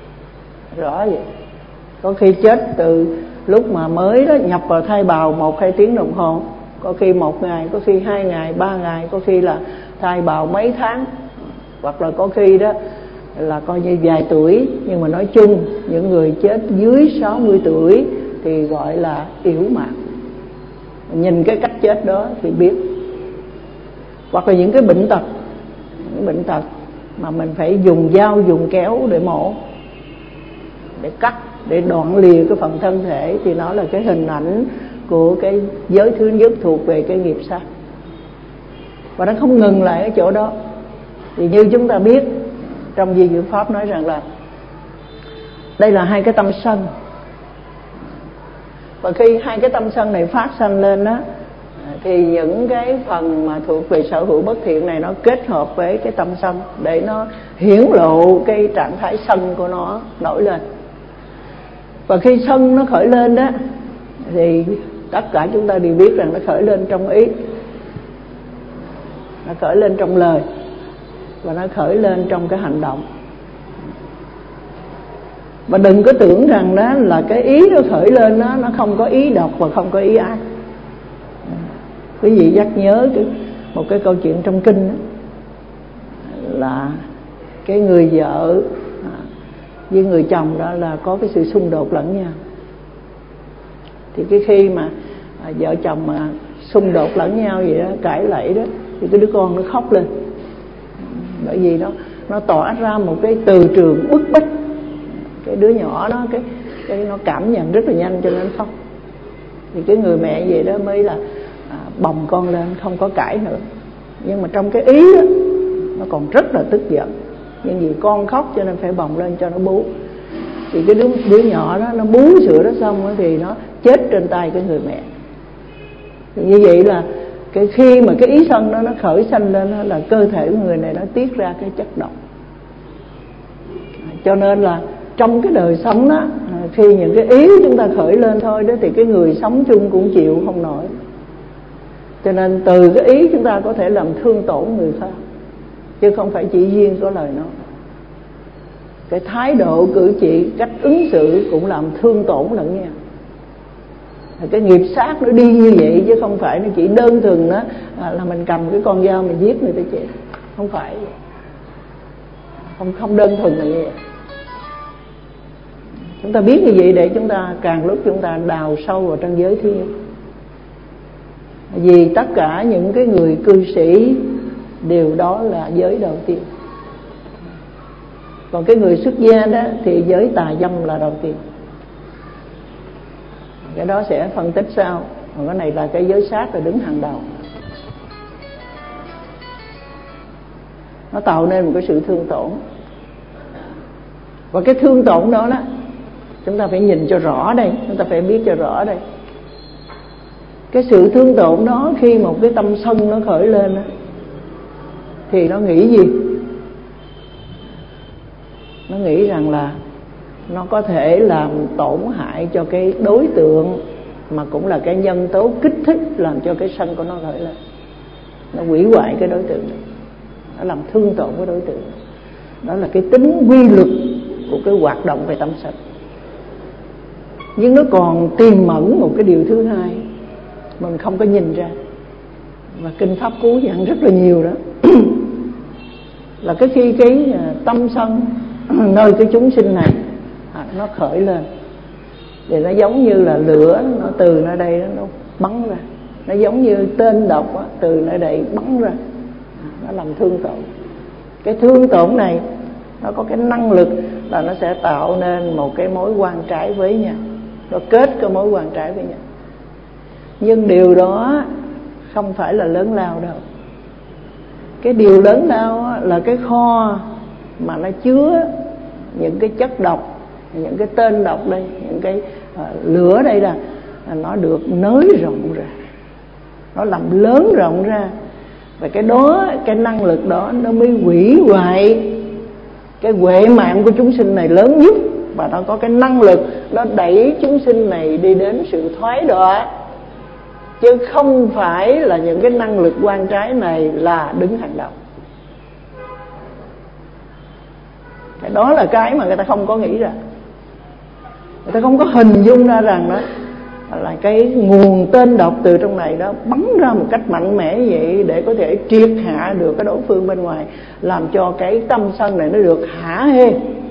rõ vậy. Có khi chết từ lúc mà mới đó nhập vào thai bào một hai tiếng đồng hồ, có khi một ngày, có khi hai ngày, ba ngày, có khi là thai bào mấy tháng, hoặc là có khi đó là coi như vài tuổi. Nhưng mà nói chung những người chết dưới sáu mươi tuổi thì gọi là yểu mạng. Nhìn cái cách chết đó thì biết. Hoặc là những cái bệnh tật, những bệnh tật mà mình phải dùng dao, dùng kéo để mổ, để cắt, để đoạn lìa cái phần thân thể, thì nó là cái hình ảnh của cái giới thứ nhất thuộc về cái nghiệp sát. Và nó không ngừng lại ở chỗ đó. Thì như chúng ta biết trong Di Diệu Pháp nói rằng là đây là hai cái tâm sân. Và khi hai cái tâm sân này phát sanh lên đó, thì những cái phần mà thuộc về sở hữu bất thiện này nó kết hợp với cái tâm sân để nó hiển lộ cái trạng thái sân của nó nổi lên. Và khi sân nó khởi lên đó, thì tất cả chúng ta đều biết rằng nó khởi lên trong ý, nó khởi lên trong lời, và nó khởi lên trong cái hành động. Và đừng có tưởng rằng đó là cái ý nó khởi lên đó, nó không có ý độc và không có ý ác. Quý vị nhắc nhớ cái, một cái câu chuyện trong kinh đó, là cái người vợ với người chồng đó là có cái sự xung đột lẫn nhau. Thì cái khi mà à, vợ chồng mà xung đột lẫn nhau vậy đó, cãi lẫy đó, thì cái đứa con nó khóc lên, bởi vì nó nó tỏ ra một cái từ trường bức bách. Cái đứa nhỏ đó cái cái nó cảm nhận rất là nhanh cho nên nó khóc. Thì cái người mẹ vậy đó mới là à, bồng con lên, không có cãi nữa. Nhưng mà trong cái ý đó, nó còn rất là tức giận, nhưng vì con khóc cho nên phải bồng lên cho nó bú. Thì cái đứa, đứa nhỏ đó nó bú sữa đó xong đó, thì nó chết trên tay cái người mẹ. Thì như vậy là cái khi mà cái ý sân đó nó khởi sanh lên đó, là cơ thể của người này nó tiết ra cái chất độc. Cho nên là trong cái đời sống đó, khi những cái ý chúng ta khởi lên thôi đó, thì cái người sống chung cũng chịu không nổi. Cho nên từ cái ý chúng ta có thể làm thương tổn người khác, chứ không phải chỉ riêng có lời nói. Cái thái độ cử chỉ, cách ứng xử cũng làm thương tổn lẫn nhau. Cái nghiệp sát nó đi như vậy, chứ không phải nó chỉ đơn thuần đó là mình cầm cái con dao mình giết người ta chết. Không phải vậy. Không, không đơn thuần là như vậy. Chúng ta biết như vậy để chúng ta càng lúc chúng ta đào sâu vào trong giới thứ nhất. Vì tất cả những cái người cư sĩ đều đó là giới đầu tiên. Còn cái người xuất gia đó thì giới tà dâm là đầu tiên. Cái đó sẽ phân tích sau. Còn cái này là cái giới sát là đứng hàng đầu. nó tạo nên một cái sự thương tổn. Và cái thương tổn đó đó, chúng ta phải nhìn cho rõ đây, chúng ta phải biết cho rõ đây. Cái sự thương tổn đó, khi một cái tâm sân nó khởi lên đó, thì nó nghĩ gì? Nó nghĩ rằng là nó có thể làm tổn hại cho cái đối tượng mà cũng là cái nhân tố kích thích làm cho cái sân của nó khởi lên. Nó hủy hoại cái đối tượng đó, nó làm thương tổn cái đối tượng đó. Đó là cái tính quy luật của cái hoạt động về tâm sân. Nhưng nó còn tiềm ẩn một cái điều thứ hai mình không có nhìn ra, và Kinh Pháp Cú dặn rất là nhiều đó. Là cái khi cái tâm sân nơi cái chúng sinh này nó khởi lên, thì nó giống như là lửa, nó từ nơi đây nó bắn ra. Nó giống như tên độc đó, từ nơi đây bắn ra, nó làm thương tổn. Cái thương tổn này nó có cái năng lực là nó sẽ tạo nên một cái mối quan trái với nhau, nó kết cái mối quan trái với nhau. Nhưng điều đó không phải là lớn lao đâu. Cái điều lớn lao là cái kho mà nó chứa những cái chất độc, những cái tên độc đây, những cái uh, lửa đây là nó được nới rộng ra, nó làm lớn rộng ra. Và cái đó, cái năng lực đó nó mới hủy hoại cái huệ mạng của chúng sinh này lớn nhất. Và nó có cái năng lực nó đẩy chúng sinh này đi đến sự thoái đọa, chứ không phải là những cái năng lực quan trái này là đứng hàng đầu. Cái đó là cái mà người ta không có nghĩ ra, người ta không có hình dung ra rằng đó là cái nguồn tên độc từ trong này đó bắn ra một cách mạnh mẽ vậy để có thể triệt hạ được cái đối phương bên ngoài, làm cho cái tâm sân này nó được hả hê.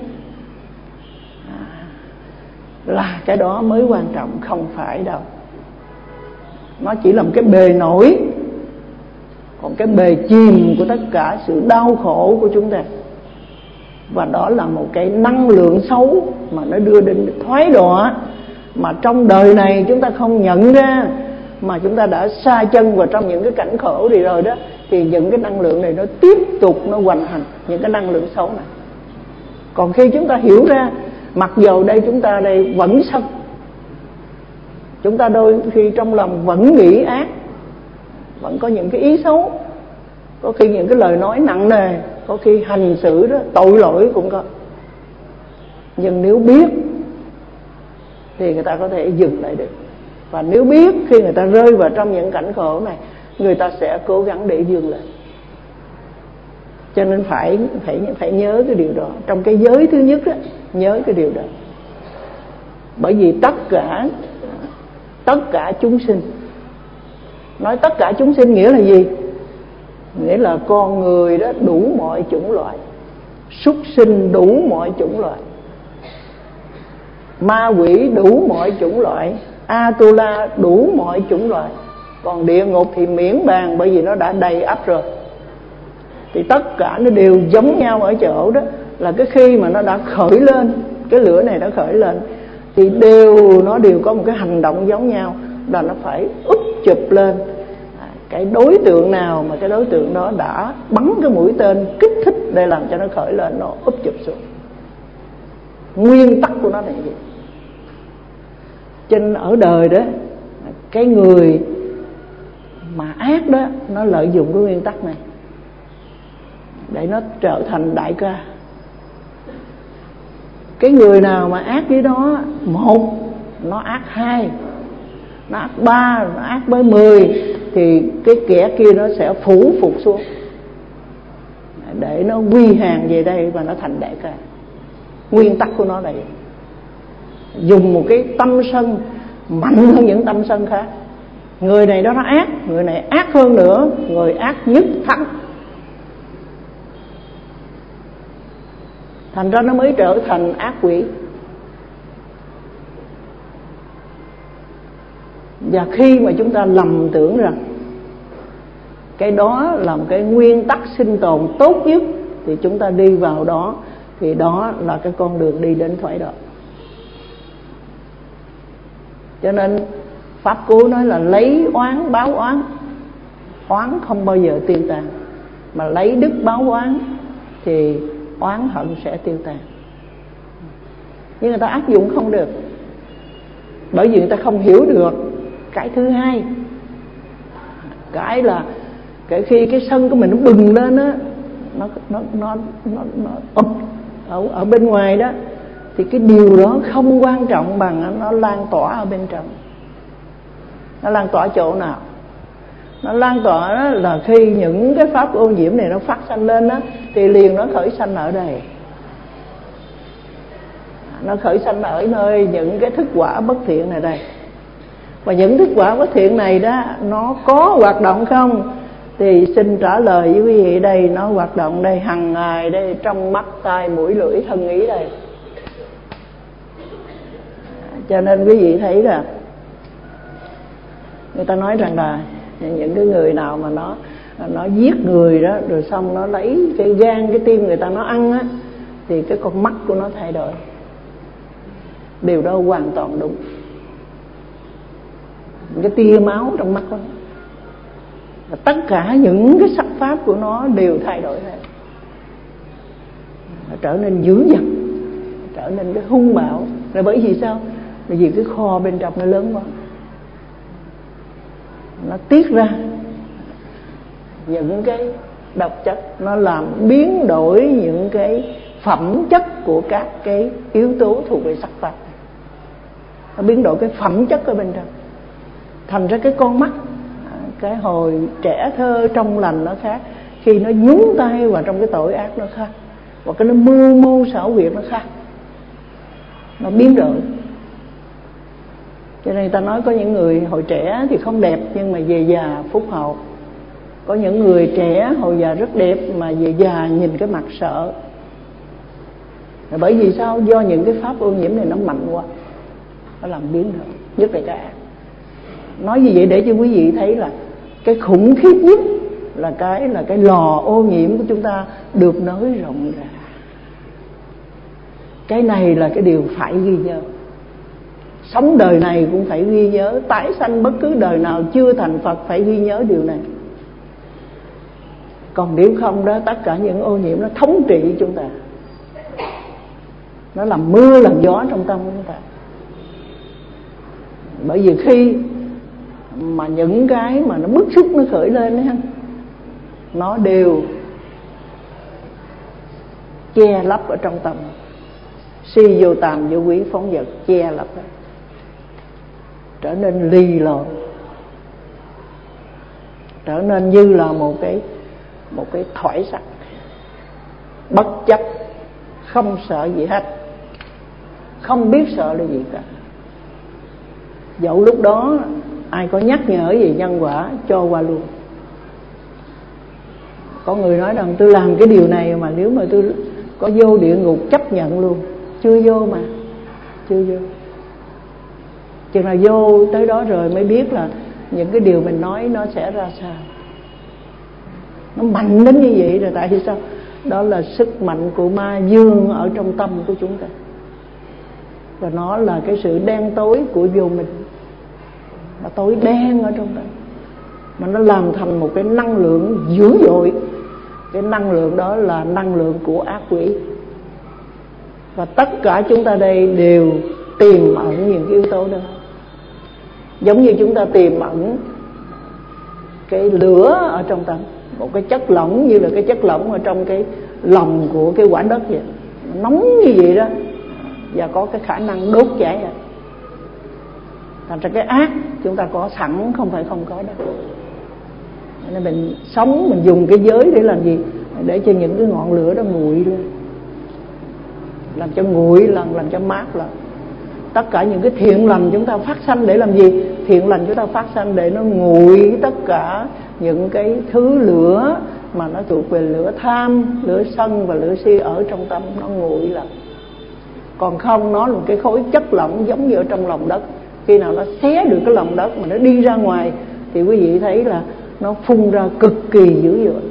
Là cái đó mới quan trọng, không phải đâu. Nó chỉ là một cái bề nổi, còn cái bề chìm của tất cả sự đau khổ của chúng ta. Và đó là một cái năng lượng xấu mà nó đưa đến thoái đọa, mà trong đời này chúng ta không nhận ra, mà chúng ta đã sa chân vào trong những cái cảnh khổ đi rồi đó. Thì những cái năng lượng này nó tiếp tục nó hoành hành những cái năng lượng xấu này. Còn khi chúng ta hiểu ra, mặc dầu đây chúng ta đây vẫn sân, chúng ta đôi khi trong lòng vẫn nghĩ ác, vẫn có những cái ý xấu, có khi những cái lời nói nặng nề, có khi hành xử đó tội lỗi cũng có. Nhưng nếu biết thì người ta có thể dừng lại được. Và nếu biết, khi người ta rơi vào trong những cảnh khổ này, người ta sẽ cố gắng để dừng lại. Cho nên phải phải phải nhớ cái điều đó. Trong cái giới thứ nhất đó, nhớ cái điều đó. Bởi vì tất cả tất cả chúng sinh, nói tất cả chúng sinh nghĩa là gì? Nghĩa là con người đó đủ mọi chủng loại, súc sinh đủ mọi chủng loại, ma quỷ đủ mọi chủng loại, Atula đủ mọi chủng loại. Còn địa ngục thì miễn bàn, bởi vì nó đã đầy ắp rồi. Thì tất cả nó đều giống nhau ở chỗ đó, là cái khi mà nó đã khởi lên, cái lửa này đã khởi lên, thì đều nó đều có một cái hành động giống nhau, là nó phải úp chụp lên cái đối tượng nào mà cái đối tượng đó đã bắn cái mũi tên kích thích để làm cho nó khởi lên, nó úp chụp xuống. Nguyên tắc của nó là gì? Trên ở đời đó, cái người mà ác đó, nó lợi dụng cái nguyên tắc này để nó trở thành đại ca. Cái người nào mà ác với nó, một, nó ác hai, nó ác ba, nó ác với mười, thì cái kẻ kia nó sẽ phủ phục xuống để nó quy hàng về đây và nó thành đại ca. Nguyên tắc của nó là vậy. Dùng một cái tâm sân mạnh hơn những tâm sân khác. Người này đó nó ác, người này ác hơn nữa, người ác nhất thắng. Thành ra nó mới trở thành ác quỷ. Và khi mà chúng ta lầm tưởng rằng cái đó là một cái nguyên tắc sinh tồn tốt nhất, thì chúng ta đi vào đó, thì đó là cái con đường đi đến thoái đọa. Cho nên Pháp Cú nói là lấy oán báo oán. Oán không bao giờ tiêu tan, mà lấy đức báo oán thì oán hận sẽ tiêu tan. Nhưng người ta áp dụng không được, bởi vì người ta không hiểu được cái thứ hai. Cái là cái khi cái sân của mình nó bừng lên á, nó nó nó nó, nó ập ở ở bên ngoài đó, thì cái điều đó không quan trọng bằng nó lan tỏa ở bên trong. Nó lan tỏa chỗ nào? Nó lan tỏa đó là khi những cái pháp ô nhiễm này nó phát sanh lên đó, thì liền nó khởi sanh ở đây. Nó khởi sanh ở nơi những cái thức quả bất thiện này đây. Và những thức quả bất thiện này đó, nó có hoạt động không? Thì xin trả lời với quý vị đây, nó hoạt động đây hàng ngày đây, trong mắt, tai, mũi, lưỡi, thân, ý đây. Cho nên quý vị thấy là người ta nói rằng là những cái người nào mà nó nó giết người đó, rồi xong nó lấy cái gan, cái tim người ta nó ăn á, thì cái con mắt của nó thay đổi. Điều đó hoàn toàn đúng. Cái tia máu trong mắt của nó, và tất cả những cái sắc pháp của nó đều thay đổi hết. Nó trở nên dữ dằn, trở nên cái hung bạo. Là bởi vì sao? Là vì cái kho bên trong nó lớn quá, nó tiết ra những cái độc chất, nó làm biến đổi những cái phẩm chất của các cái yếu tố thuộc về sắc pháp. Nó biến đổi cái phẩm chất ở bên trong, thành ra cái con mắt, cái hồi trẻ thơ trong lành nó khác, khi nó nhúng tay vào trong cái tội ác nó khác, và cái nó mưu mô xảo quyệt nó khác, nó biến đổi. Cho nên người ta nói có những người hồi trẻ thì không đẹp, nhưng mà về già phúc hậu. Có những người trẻ hồi già rất đẹp, mà về già nhìn cái mặt sợ. Bởi vì sao? Do những cái pháp ô nhiễm này nó mạnh quá, nó làm biến đổi, nhất là cái ác. Nói như vậy để cho quý vị thấy là cái khủng khiếp nhất là cái là cái lò ô nhiễm của chúng ta được nới rộng ra. Cái này là cái điều phải ghi nhớ. Sống đời này cũng phải ghi nhớ, tái sanh bất cứ đời nào chưa thành Phật phải ghi nhớ điều này. Còn nếu không đó, tất cả những ô nhiễm nó thống trị chúng ta, nó làm mưa làm gió trong tâm của chúng ta. Bởi vì khi mà những cái mà nó bức xúc nó khởi lên đó, nó đều che lấp ở trong tâm. Si vô tàm vô quý phóng dật, che lấp đó, trở nên lì lợm, trở nên như là một cái một cái thỏi sắt, bất chấp, không sợ gì hết, không biết sợ là gì cả. Dẫu lúc đó ai có nhắc nhở gì nhân quả cho qua luôn. Có người nói rằng tôi làm cái điều này mà nếu mà tôi có vô địa ngục chấp nhận luôn. Chưa vô mà, chưa vô. Chừng nào vô tới đó rồi mới biết là những cái điều mình nói nó sẽ ra sao. Nó mạnh đến như vậy rồi. Tại vì sao? Đó là sức mạnh của ma dương ở trong tâm của chúng ta, và nó là cái sự đen tối của vô minh. Nó tối đen ở trong tâm, mà nó làm thành một cái năng lượng dữ dội. Cái năng lượng đó là năng lượng của ác quỷ. Và tất cả chúng ta đây đều tiềm ẩn những cái yếu tố đó. Giống như chúng ta tiềm ẩn cái lửa ở trong tâm, một cái chất lỏng như là cái chất lỏng ở trong cái lòng của cái quả đất vậy, nóng như vậy đó, và có cái khả năng đốt cháy rồi. Thành ra cái ác chúng ta có sẵn, không phải không có đâu. Nên mình sống, mình dùng cái giới để làm gì? Để cho những cái ngọn lửa đó nguội lên, làm cho nguội lần, làm cho mát lần. Tất cả những cái thiện lành chúng ta phát sanh để làm gì? Thiện lành chúng ta phát sanh để nó nguội tất cả những cái thứ lửa mà nó thuộc về lửa tham, lửa sân và lửa si ở trong tâm, nó nguội lần. Còn không, nó là một cái khối chất lỏng giống như ở trong lòng đất. Khi nào nó xé được cái lòng đất mà nó đi ra ngoài thì quý vị thấy là nó phun ra cực kỳ dữ dội.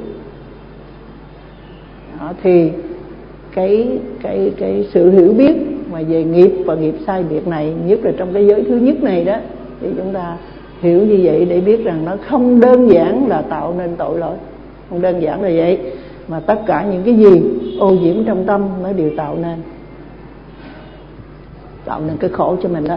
Đó, thì cái cái cái sự hiểu biết mà về nghiệp và nghiệp sai biệt này, nhất là trong cái giới thứ nhất này đó, thì chúng ta hiểu như vậy để biết rằng nó không đơn giản là tạo nên tội lỗi, không đơn giản là vậy. mà tất cả những cái gì ô nhiễm trong tâm nó đều tạo nên tạo nên cái khổ cho mình đó.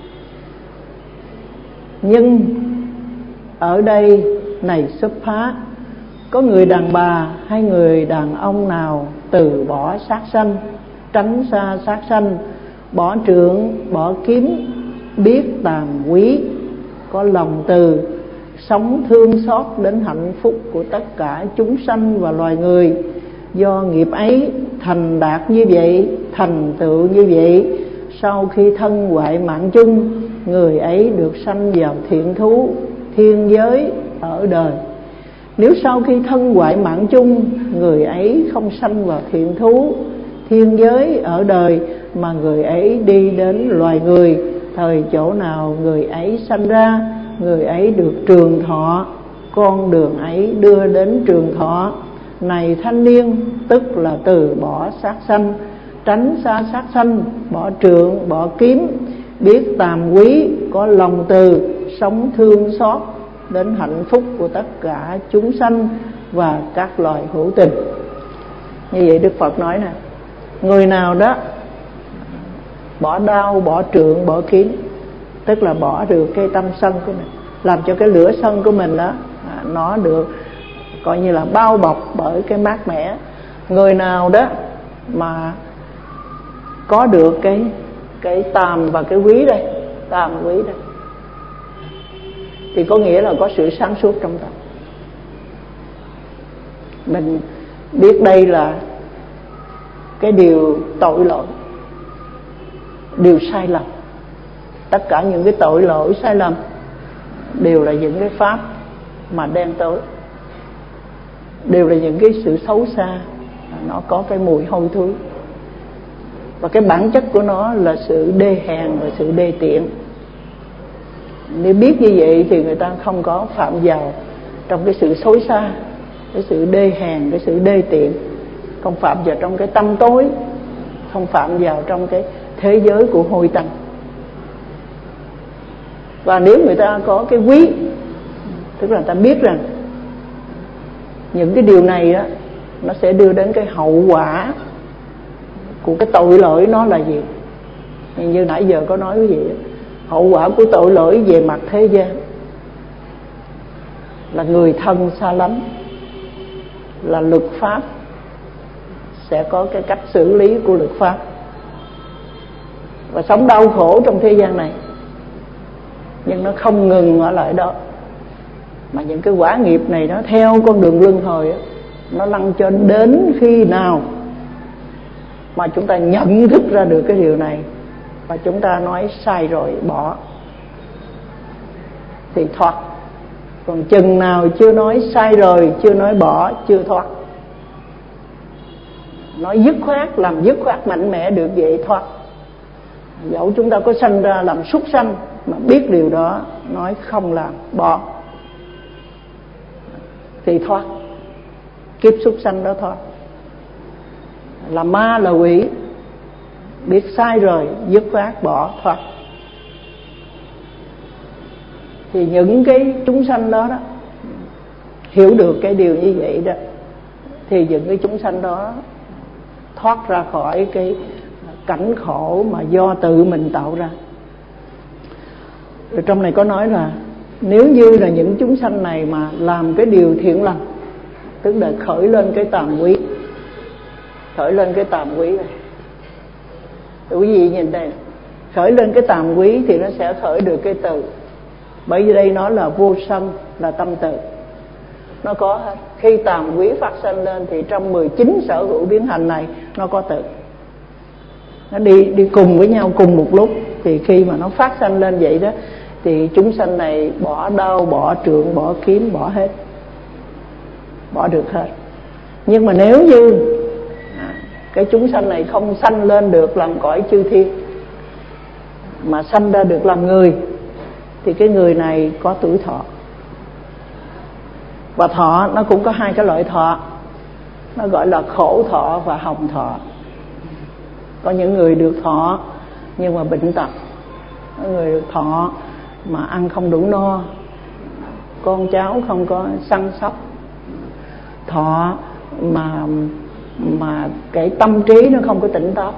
Nhưng ở đây này xuất phát, có người đàn bà hay người đàn ông nào từ bỏ sát sanh, tránh xa sát sanh, bỏ trượng, bỏ kiếm, biết tàm quý, có lòng từ, sống thương xót đến hạnh phúc của tất cả chúng sanh và loài người, do nghiệp ấy thành đạt như vậy, thành tựu như vậy, sau khi thân hoại mạng chung, người ấy được sanh vào thiện thú thiên giới ở đời. Nếu sau khi thân hoại mạng chung, người ấy không sanh vào thiện thú thiên giới ở đời, mà người ấy đi đến loài người, thời chỗ nào người ấy sanh ra, người ấy được trường thọ, con đường ấy đưa đến trường thọ. Này thanh niên, tức là từ bỏ sát sanh, tránh xa sát sanh, bỏ trượng, bỏ kiếm, biết tàm quý, có lòng từ, sống thương xót đến hạnh phúc của tất cả chúng sanh và các loài hữu tình. Như vậy Đức Phật nói nè, người nào đó bỏ đao, bỏ trượng, bỏ kiếm, tức là bỏ được cái tâm sân của mình, làm cho cái lửa sân của mình đó nó được coi như là bao bọc bởi cái mát mẻ. Người nào đó mà có được cái cái tàm và cái quý đây, tàm quý đây, thì có nghĩa là có sự sáng suốt trong tâm. Mình biết đây là cái điều tội lỗi, điều sai lầm. Tất cả những cái tội lỗi sai lầm đều là những cái pháp mà đen tối, đều là những cái sự xấu xa, nó có cái mùi hôi thối, và cái bản chất của nó là sự đê hèn và sự đê tiện. Nếu biết như vậy thì người ta không có phạm vào trong cái sự xấu xa, cái sự đê hèn, cái sự đê tiện, không phạm vào trong cái tâm tối, không phạm vào trong cái thế giới của hôi tanh. Và nếu người ta có cái quý, tức là ta biết rằng những cái điều này đó, nó sẽ đưa đến cái hậu quả của cái tội lỗi nó là gì. Như nãy giờ có nói cái gì đó, hậu quả của tội lỗi về mặt thế gian là người thân xa lánh, là luật pháp sẽ có cái cách xử lý của luật pháp, và sống đau khổ trong thế gian này. Nhưng nó không ngừng ở lại đó, mà những cái quả nghiệp này nó theo con đường luân hồi đó, nó lăn cho đến khi nào mà chúng ta nhận thức ra được cái điều này và chúng ta nói sai rồi, bỏ, thì thoát. Còn chừng nào chưa nói sai rồi, chưa nói bỏ, chưa thoát. Nói dứt khoát, làm dứt khoát mạnh mẽ được vậy thoát. Dẫu chúng ta có sanh ra làm súc sanh mà biết điều đó, nói không làm, bỏ, thì thoát. Kiếp súc sanh đó thoát. Là ma là quỷ, biết sai rồi, dứt khoát bỏ, thoát. Thì những cái chúng sanh đó đó hiểu được cái điều như vậy đó, thì những cái chúng sanh đó thoát ra khỏi cái cảnh khổ mà do tự mình tạo ra. Rồi trong này có nói là nếu như là những chúng sanh này mà làm cái điều thiện lành, tức là khởi lên cái tàm quý, khởi lên cái tàm quý này, quý vị nhìn đây, khởi lên cái tàm quý thì nó sẽ khởi được cái từ. Bởi vì đây nó là vô sân, là tâm từ, nó có hết. Khi tàm quý phát sanh lên thì trong mười chín sở hữu biến hành này nó có từ, nó đi đi cùng với nhau cùng một lúc. Thì khi mà nó phát sanh lên vậy đó, thì chúng sanh này bỏ đau, bỏ trượng, bỏ kiếm, bỏ hết, bỏ được hết. Nhưng mà nếu như cái chúng sanh này không sanh lên được làm cõi chư thiên, mà sanh ra được làm người, thì cái người này có tuổi thọ. Và thọ nó cũng có hai cái loại thọ, nó gọi là khổ thọ và hồng thọ. Có những người được thọ nhưng mà bệnh tật, có người được thọ mà ăn không đủ no, con cháu không có săn sóc, thọ mà mà cái tâm trí nó không có tỉnh táo,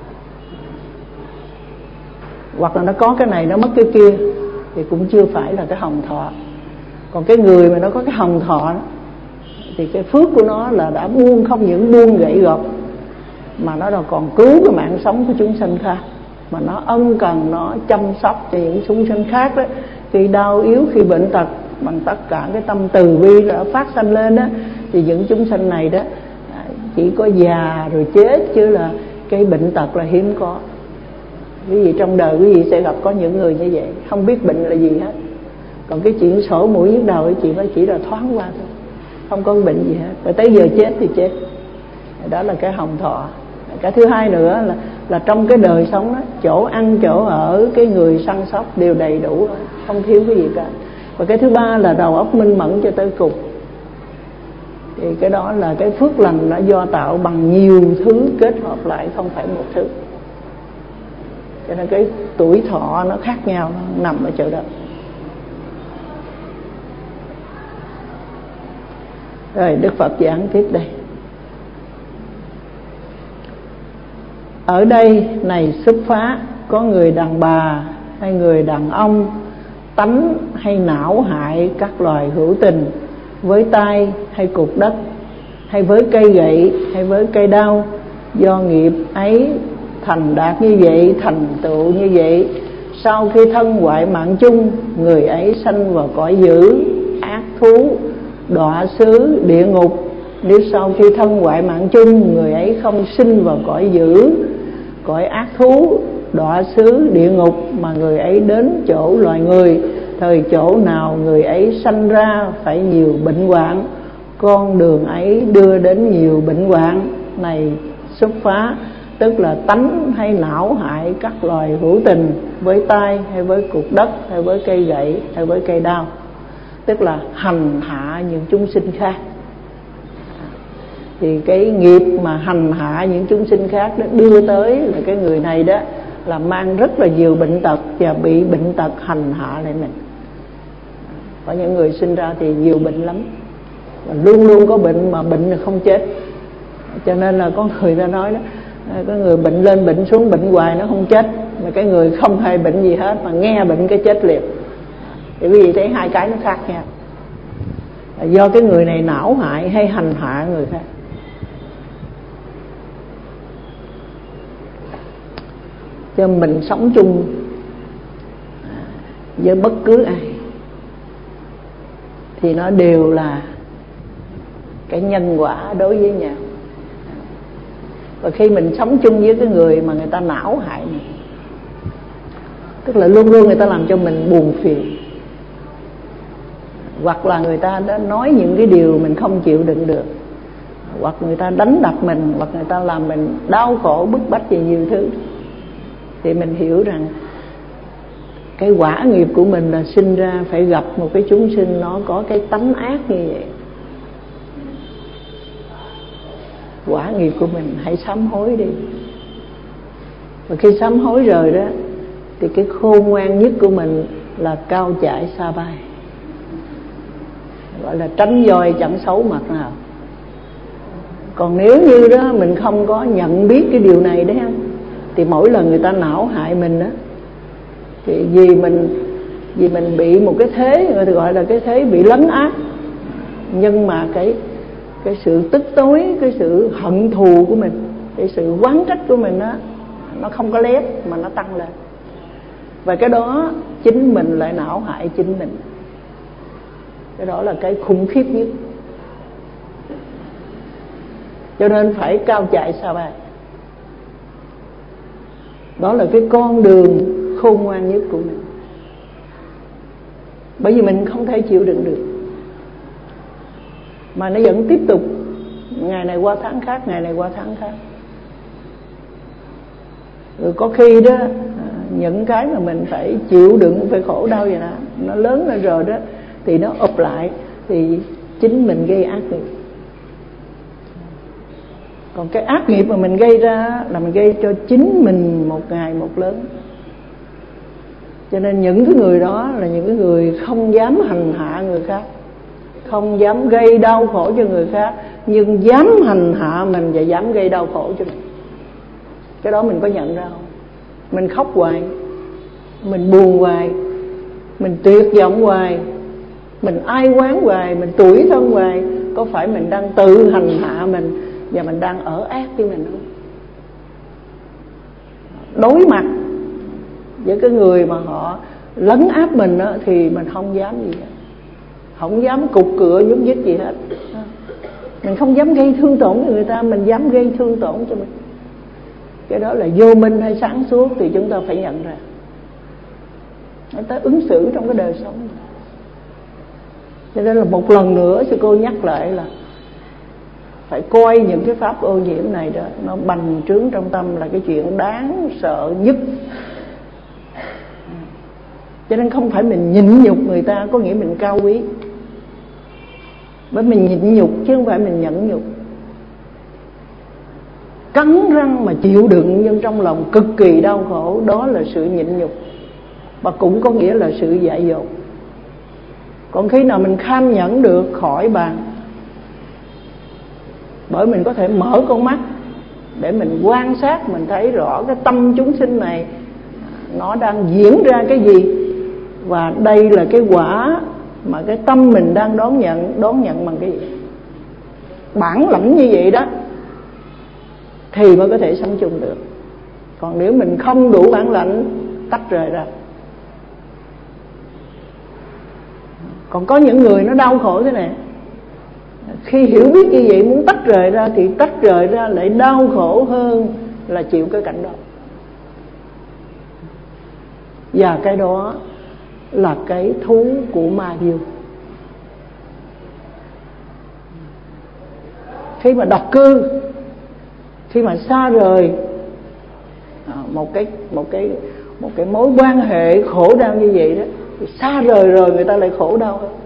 hoặc là nó có cái này nó mất cái kia, thì cũng chưa phải là cái hồng thọ. Còn cái người mà nó có cái hồng thọ đó, thì cái phước của nó là đã buông, không những buông gậy gộc mà nó còn cứu cái mạng sống của chúng sanh khác, mà nó ân cần, nó chăm sóc cho những chúng sanh khác đó. Khi đau yếu, khi bệnh tật, bằng tất cả cái tâm từ bi đã phát sanh lên đó, thì những chúng sanh này đó chỉ có già rồi chết, chứ là cái bệnh tật là hiếm có. Quý vị trong đời quý vị sẽ gặp có những người như vậy, không biết bệnh là gì hết. Còn cái chuyện sổ mũi nhức đầu cái chuyện đó chỉ là thoáng qua thôi, không có bệnh gì hết. Và tới giờ chết thì chết. Đó là cái hồng thọ. Cái thứ hai nữa là là trong cái đời sống đó, chỗ ăn chỗ ở, cái người săn sóc đều đầy đủ, không thiếu cái gì cả. Và cái thứ ba là đầu óc minh mẫn cho tới cùng. Thì cái đó là cái phước lành nó do tạo bằng nhiều thứ kết hợp lại, không phải một thứ. Cho nên cái tuổi thọ nó khác nhau, nó nằm ở chỗ đó. Rồi Đức Phật giảng tiếp đây. Ở đây này xuất phát, có người đàn bà hay người đàn ông, tánh hay não hại các loài hữu tình, với tay hay cục đất, hay với cây gậy, hay với cây đao. Do nghiệp ấy thành đạt như vậy, thành tựu như vậy. Sau khi thân hoại mạng chung, người ấy sanh vào cõi dữ, ác thú, đọa xứ, địa ngục. Nếu sau khi thân hoại mạng chung, người ấy không sinh vào cõi dữ, cõi ác thú, đọa xứ, địa ngục, mà người ấy đến chỗ loài người, thời chỗ nào người ấy sanh ra phải nhiều bệnh hoạn, con đường ấy đưa đến nhiều bệnh hoạn. Này xuất phá, tức là tánh hay não hại các loài hữu tình, với tay hay với cục đất, hay với cây gậy, hay với cây đao. Tức là hành hạ những chúng sinh khác. Thì cái nghiệp mà hành hạ những chúng sinh khác đó đưa tới là cái người này đó là mang rất là nhiều bệnh tật, và bị bệnh tật hành hạ lại mình. Có những người sinh ra thì nhiều bệnh lắm, và luôn luôn có bệnh, mà bệnh là không chết. Cho nên là có người ta nói đó, có người bệnh lên bệnh xuống, bệnh hoài nó không chết, mà cái người không hề bệnh gì hết mà nghe bệnh cái chết liền. Thì quý vị thấy hai cái nó khác nhau, do cái người này não hại hay hành hạ người khác. Cho mình sống chung với bất cứ ai thì nó đều là cái nhân quả đối với nhau. Và khi mình sống chung với cái người mà người ta não hại mình, tức là luôn luôn người ta làm cho mình buồn phiền, hoặc là người ta đã nói những cái điều mình không chịu đựng được, hoặc người ta đánh đập mình, hoặc người ta làm mình đau khổ bức bách về nhiều thứ, thì mình hiểu rằng cái quả nghiệp của mình là sinh ra phải gặp một cái chúng sinh nó có cái tánh ác như vậy. Quả nghiệp của mình, hãy sám hối đi. Và khi sám hối rồi đó, thì cái khôn ngoan nhất của mình là cao chạy xa bay, gọi là tránh voi chẳng xấu mặt nào. Còn nếu như đó mình không có nhận biết cái điều này đấy, thì mỗi lần người ta não hại mình đó, thì vì mình vì mình bị một cái thế, người ta gọi là cái thế bị lấn át, nhưng mà cái cái sự tức tối, cái sự hận thù của mình, cái sự oán trách của mình đó, nó không có lép mà nó tăng lên. Và cái đó chính mình lại não hại chính mình. Cái đó là cái khủng khiếp nhất. Cho nên phải cao chạy xa bay. Đó là cái con đường khôn ngoan nhất của mình. Bởi vì mình không thể chịu đựng được, mà nó vẫn tiếp tục, ngày này qua tháng khác, ngày này qua tháng khác. Rồi có khi đó, những cái mà mình phải chịu đựng, phải khổ đau vậy đó, nó lớn lên rồi đó, thì nó ụp lại, thì chính mình gây ác nghiệp. Còn cái ác nghiệp mà mình gây ra là mình gây cho chính mình một ngày một lớn. Cho nên những cái người đó là những cái người không dám hành hạ người khác, không dám gây đau khổ cho người khác, nhưng dám hành hạ mình và dám gây đau khổ cho mình. Cái đó mình có nhận ra không? Mình khóc hoài, mình buồn hoài, mình tuyệt vọng hoài, mình ai oán hoài, mình tủi thân hoài, có phải mình đang tự hành hạ mình và mình đang ở ác với mình không? Đối mặt với cái người mà họ lấn áp mình đó, thì mình không dám gì hết, không dám cục cửa nhúc nhích gì hết. Mình không dám gây thương tổn cho người ta, mình dám gây thương tổn cho mình. Cái đó là vô minh hay sáng suốt thì chúng ta phải nhận ra. Người ta ứng xử trong cái đời sống. Cho nên là một lần nữa sư cô nhắc lại là phải coi những cái pháp ô nhiễm này đó, nó bành trướng trong tâm là cái chuyện đáng sợ nhất. Cho nên không phải mình nhịn nhục người ta có nghĩa mình cao quý, bởi mình nhịn nhục chứ không phải mình nhẫn nhục. Cắn răng mà chịu đựng nhưng trong lòng cực kỳ đau khổ, đó là sự nhịn nhục, và cũng có nghĩa là sự dại dột. Còn khi nào mình kham nhẫn được khỏi bàn, bởi mình có thể mở con mắt để mình quan sát, mình thấy rõ cái tâm chúng sinh này nó đang diễn ra cái gì, và đây là cái quả mà cái tâm mình đang đón nhận. Đón nhận bằng cái gì? Bản lãnh như vậy đó thì mới có thể sống chung được. Còn nếu mình không đủ bản lãnh, tách rời ra. Còn có những người nó đau khổ thế này, khi hiểu biết như vậy muốn tách rời ra thì tách rời ra lại đau khổ hơn là chịu cái cảnh đó. Và cái đó là cái thú của ma dương. Khi mà độc cư, khi mà xa rời một cái một cái một cái mối quan hệ khổ đau như vậy đó, thì xa rời rồi người ta lại khổ đau hơn.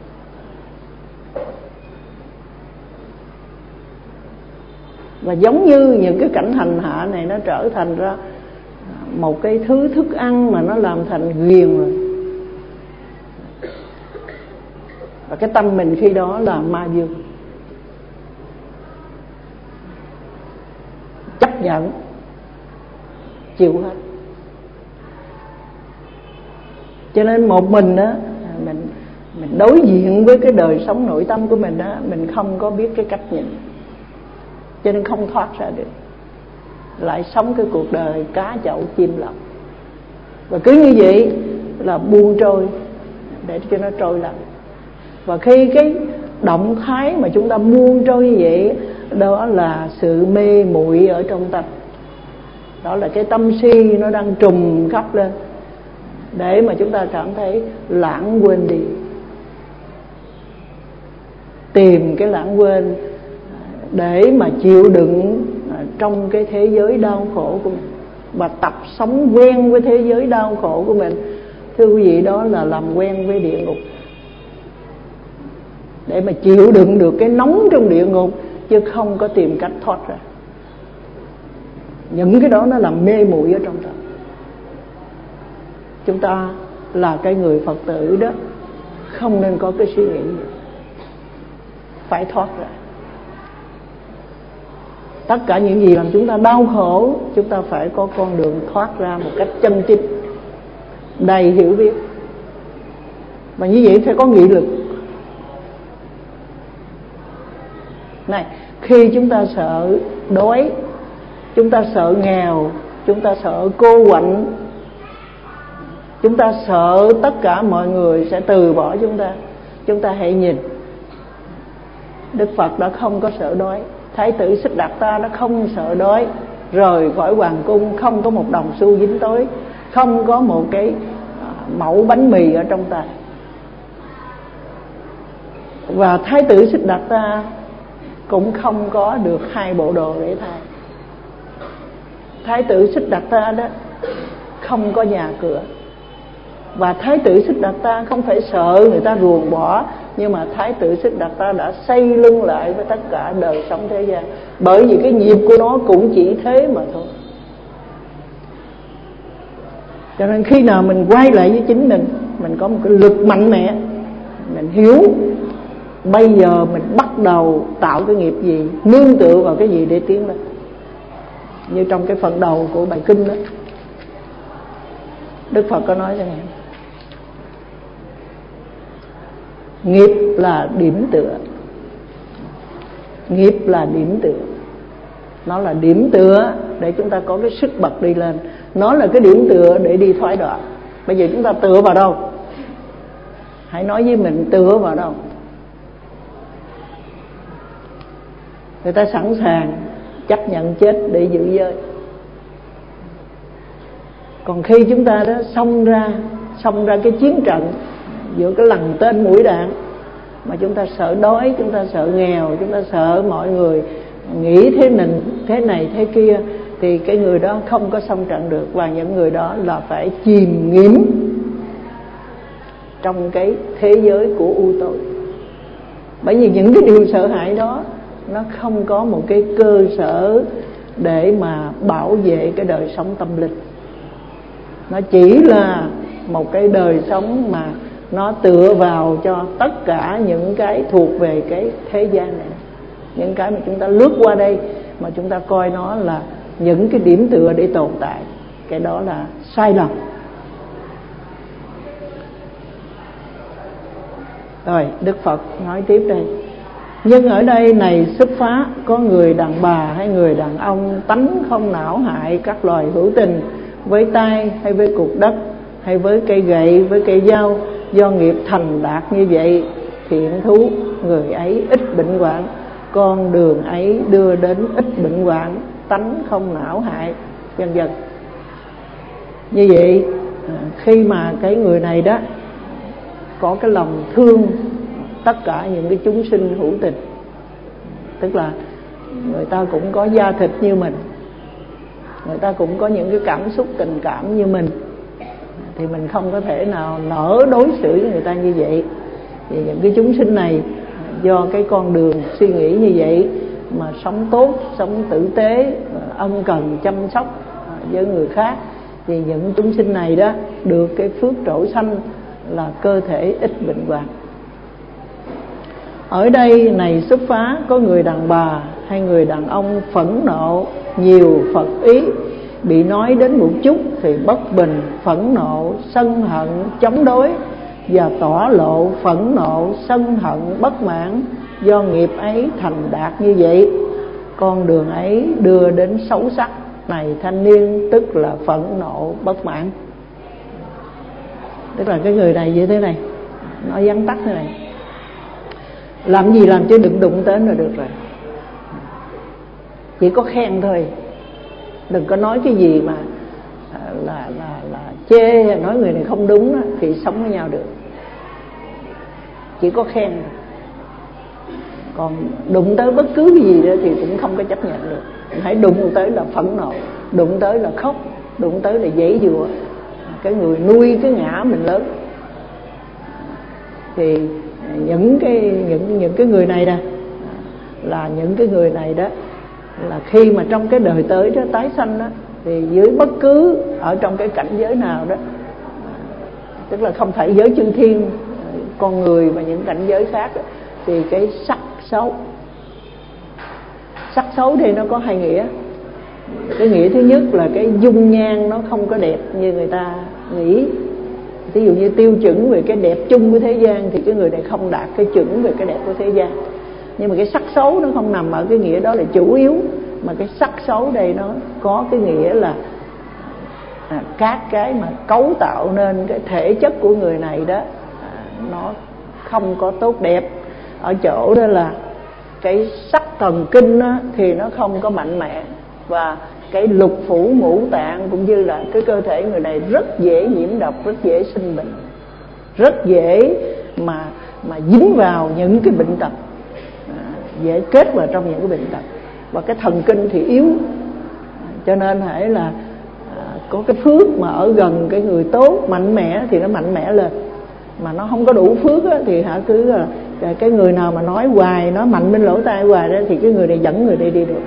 Và giống như những cái cảnh hành hạ này nó trở thành ra một cái thứ thức ăn mà nó làm thành ghiền rồi. Và cái tâm mình khi đó là ma dương, chấp nhận chịu hết. Cho nên một mình đó, mình mình đối diện với cái đời sống nội tâm của mình đó, mình không có biết cái cách nhìn, cho nên không thoát ra được, lại sống cái cuộc đời cá chậu chim lọc. Và cứ như vậy là buông trôi để cho nó trôi lặng. Và khi cái động thái mà chúng ta buông trôi như vậy, đó là sự mê muội ở trong tâm. Đó là cái tâm si nó đang trùm khắp lên, để mà chúng ta cảm thấy lãng quên đi. Tìm cái lãng quên để mà chịu đựng trong cái thế giới đau khổ của mình, và tập sống quen với thế giới đau khổ của mình. Thưa quý vị, đó là làm quen với địa ngục, để mà chịu đựng được cái nóng trong địa ngục, chứ không có tìm cách thoát ra. Những cái đó nó làm mê muội ở trong tâm. Chúng ta là cái người Phật tử đó, không nên có cái suy nghĩ gì, phải thoát ra. Tất cả những gì làm chúng ta đau khổ, chúng ta phải có con đường thoát ra một cách chân chính, đầy hiểu biết. Và như vậy phải có nghị lực. Này, khi chúng ta sợ đói, chúng ta sợ nghèo, chúng ta sợ cô quạnh, chúng ta sợ tất cả mọi người sẽ từ bỏ chúng ta, chúng ta hãy nhìn, Đức Phật đã không có sợ đói. Thái tử Xích Đạt Ta đã không sợ đói, rời khỏi hoàng cung không có một đồng xu dính túi, không có một cái mẩu bánh mì ở trong tay. Và Thái tử Xích Đạt Ta cũng không có được hai bộ đồ để thay. Thái tử Xích Đạt Ta đó không có nhà cửa. Và Thái tử Xích Đạt Ta không phải sợ người ta ruồng bỏ, nhưng mà Thái tử Xích Đạt Ta đã xây lưng lại với tất cả đời sống thế gian, bởi vì cái nghiệp của nó cũng chỉ thế mà thôi. Cho nên khi nào mình quay lại với chính mình, mình có một cái lực mạnh mẽ, mình hiểu bây giờ mình bắt đầu tạo cái nghiệp gì, nương tựa vào cái gì để tiến lên. Như trong cái phần đầu của bài kinh đó, Đức Phật có nói thế này: nghiệp là điểm tựa. Nghiệp là điểm tựa. Nó là điểm tựa để chúng ta có cái sức bật đi lên. Nó là cái điểm tựa để đi thoái đoạn. Bây giờ chúng ta tựa vào đâu? Hãy nói với mình tựa vào đâu. Người ta sẵn sàng chấp nhận chết để giữ giới. Còn khi chúng ta đó xông ra xông ra cái chiến trận giữa cái lằn tên mũi đạn, mà chúng ta sợ đói, chúng ta sợ nghèo, chúng ta sợ mọi người nghĩ thế này thế này thế kia, thì cái người đó không có xông trận được. Và những người đó là phải chìm nghiễm trong cái thế giới của u tối. Bởi vì những cái điều sợ hãi đó nó không có một cái cơ sở để mà bảo vệ cái đời sống tâm linh. Nó chỉ là một cái đời sống mà nó tựa vào cho tất cả những cái thuộc về cái thế gian này. Những cái mà chúng ta lướt qua đây mà chúng ta coi nó là những cái điểm tựa để tồn tại, cái đó là sai lầm. Rồi Đức Phật nói tiếp đây: nhưng ở đây này xuất phá, có người đàn bà hay người đàn ông tánh không não hại các loài hữu tình, với tay hay với cục đất hay với cây gậy, với cây dao, do nghiệp thành đạt như vậy, thiện thú người ấy ít bệnh hoạn, con đường ấy đưa đến ít bệnh hoạn, tánh không não hại, vân vân. Như vậy khi mà cái người này đó có cái lòng thương tất cả những cái chúng sinh hữu tình, tức là người ta cũng có da thịt như mình, người ta cũng có những cái cảm xúc tình cảm như mình, thì mình không có thể nào nỡ đối xử với người ta như vậy. Vì những cái chúng sinh này do cái con đường suy nghĩ như vậy mà sống tốt, sống tử tế, ân cần chăm sóc với người khác, thì những chúng sinh này đó được cái phước trổ sanh là cơ thể ít bệnh hoạn. Ở đây này xuất phá, có người đàn bà hay người đàn ông phẫn nộ nhiều Phật ý, bị nói đến một chút thì bất bình, phẫn nộ, sân hận, chống đối, và tỏ lộ phẫn nộ, sân hận, bất mãn, do nghiệp ấy thành đạt như vậy, con đường ấy đưa đến xấu sắc. Này thanh niên, tức là phẫn nộ, bất mãn. Tức là cái người này như thế này, nói vắn tắt thế này: làm gì làm chứ đừng đụng tới là được rồi. Chỉ có khen thôi, đừng có nói cái gì mà là là là chê hay nói người này không đúng đó, thì sống với nhau được. Chỉ có khen thôi. Còn đụng tới bất cứ cái gì đó thì cũng không có chấp nhận được. Hãy đụng tới là phẫn nộ, đụng tới là khóc, đụng tới là giãy giụa. Cái người nuôi cái ngã mình lớn. Thì những cái những những cái người này nè, là những cái người này đó là khi mà trong cái đời tới đó tái sanh đó, thì dưới bất cứ ở trong cái cảnh giới nào đó, tức là không phải giới chư thiên, con người và những cảnh giới khác đó, thì cái sắc xấu sắc xấu thì nó có hai nghĩa. Cái nghĩa thứ nhất là cái dung nhan nó không có đẹp như người ta nghĩ. Ví dụ như tiêu chuẩn về cái đẹp chung của thế gian thì cái người này không đạt cái chuẩn về cái đẹp của thế gian. Nhưng mà cái sắc xấu nó không nằm ở cái nghĩa đó là chủ yếu, mà cái sắc xấu đây nó có cái nghĩa là à, các cái mà cấu tạo nên cái thể chất của người này đó, à, nó không có tốt đẹp. Ở chỗ đó là cái sắc thần kinh đó, thì nó không có mạnh mẽ, và cái lục phủ ngũ tạng cũng như là cái cơ thể người này rất dễ nhiễm độc, rất dễ sinh bệnh, rất dễ mà mà dính vào những cái bệnh tật, à, dễ kết vào trong những cái bệnh tật. Và cái thần kinh thì yếu, cho nên hãy là à, có cái phước mà ở gần cái người tốt mạnh mẽ thì nó mạnh mẽ lên, mà nó không có đủ phước á, thì hả cứ là cái người nào mà nói hoài, nói mạnh bên lỗ tai hoài đó, thì cái người này dẫn người đây đi được.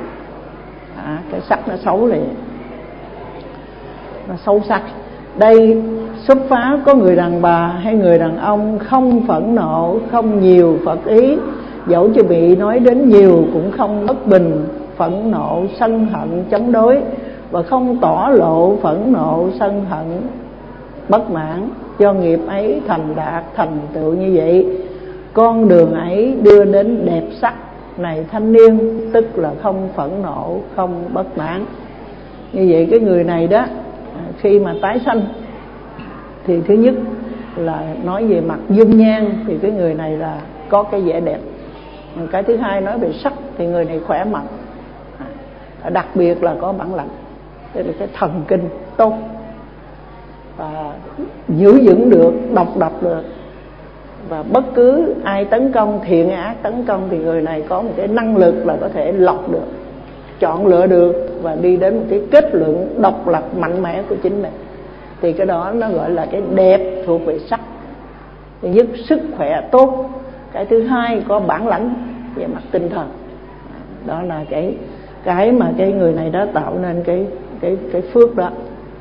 À, cái sắc nó xấu này, nó xấu sắc. Đây xuất phát có người đàn bà hay người đàn ông không phẫn nộ, không nhiều phật ý, dẫu cho bị nói đến nhiều cũng không bất bình, phẫn nộ, sân hận, chống đối, và không tỏ lộ phẫn nộ, sân hận, bất mãn. Do nghiệp ấy thành đạt, thành tựu như vậy, con đường ấy đưa đến đẹp sắc này thanh niên, tức là không phẫn nộ, không bất mãn. Như vậy cái người này đó, khi mà tái sanh thì thứ nhất là nói về mặt dung nhan thì cái người này là có cái vẻ đẹp. Cái thứ hai nói về sắc thì người này khỏe mạnh, đặc biệt là có bản lãnh, tức là cái thần kinh tốt, và giữ vững được, độc lập được, và bất cứ ai tấn công, thiện ác tấn công thì người này có một cái năng lực là có thể lọc được, chọn lựa được và đi đến một cái kết luận độc lập mạnh mẽ của chính mình. Thì cái đó nó gọi là cái đẹp thuộc về sắc. Thứ nhất sức khỏe tốt, cái thứ hai có bản lãnh về mặt tinh thần. Đó là cái cái mà cái người này đã tạo nên cái cái cái phước đó.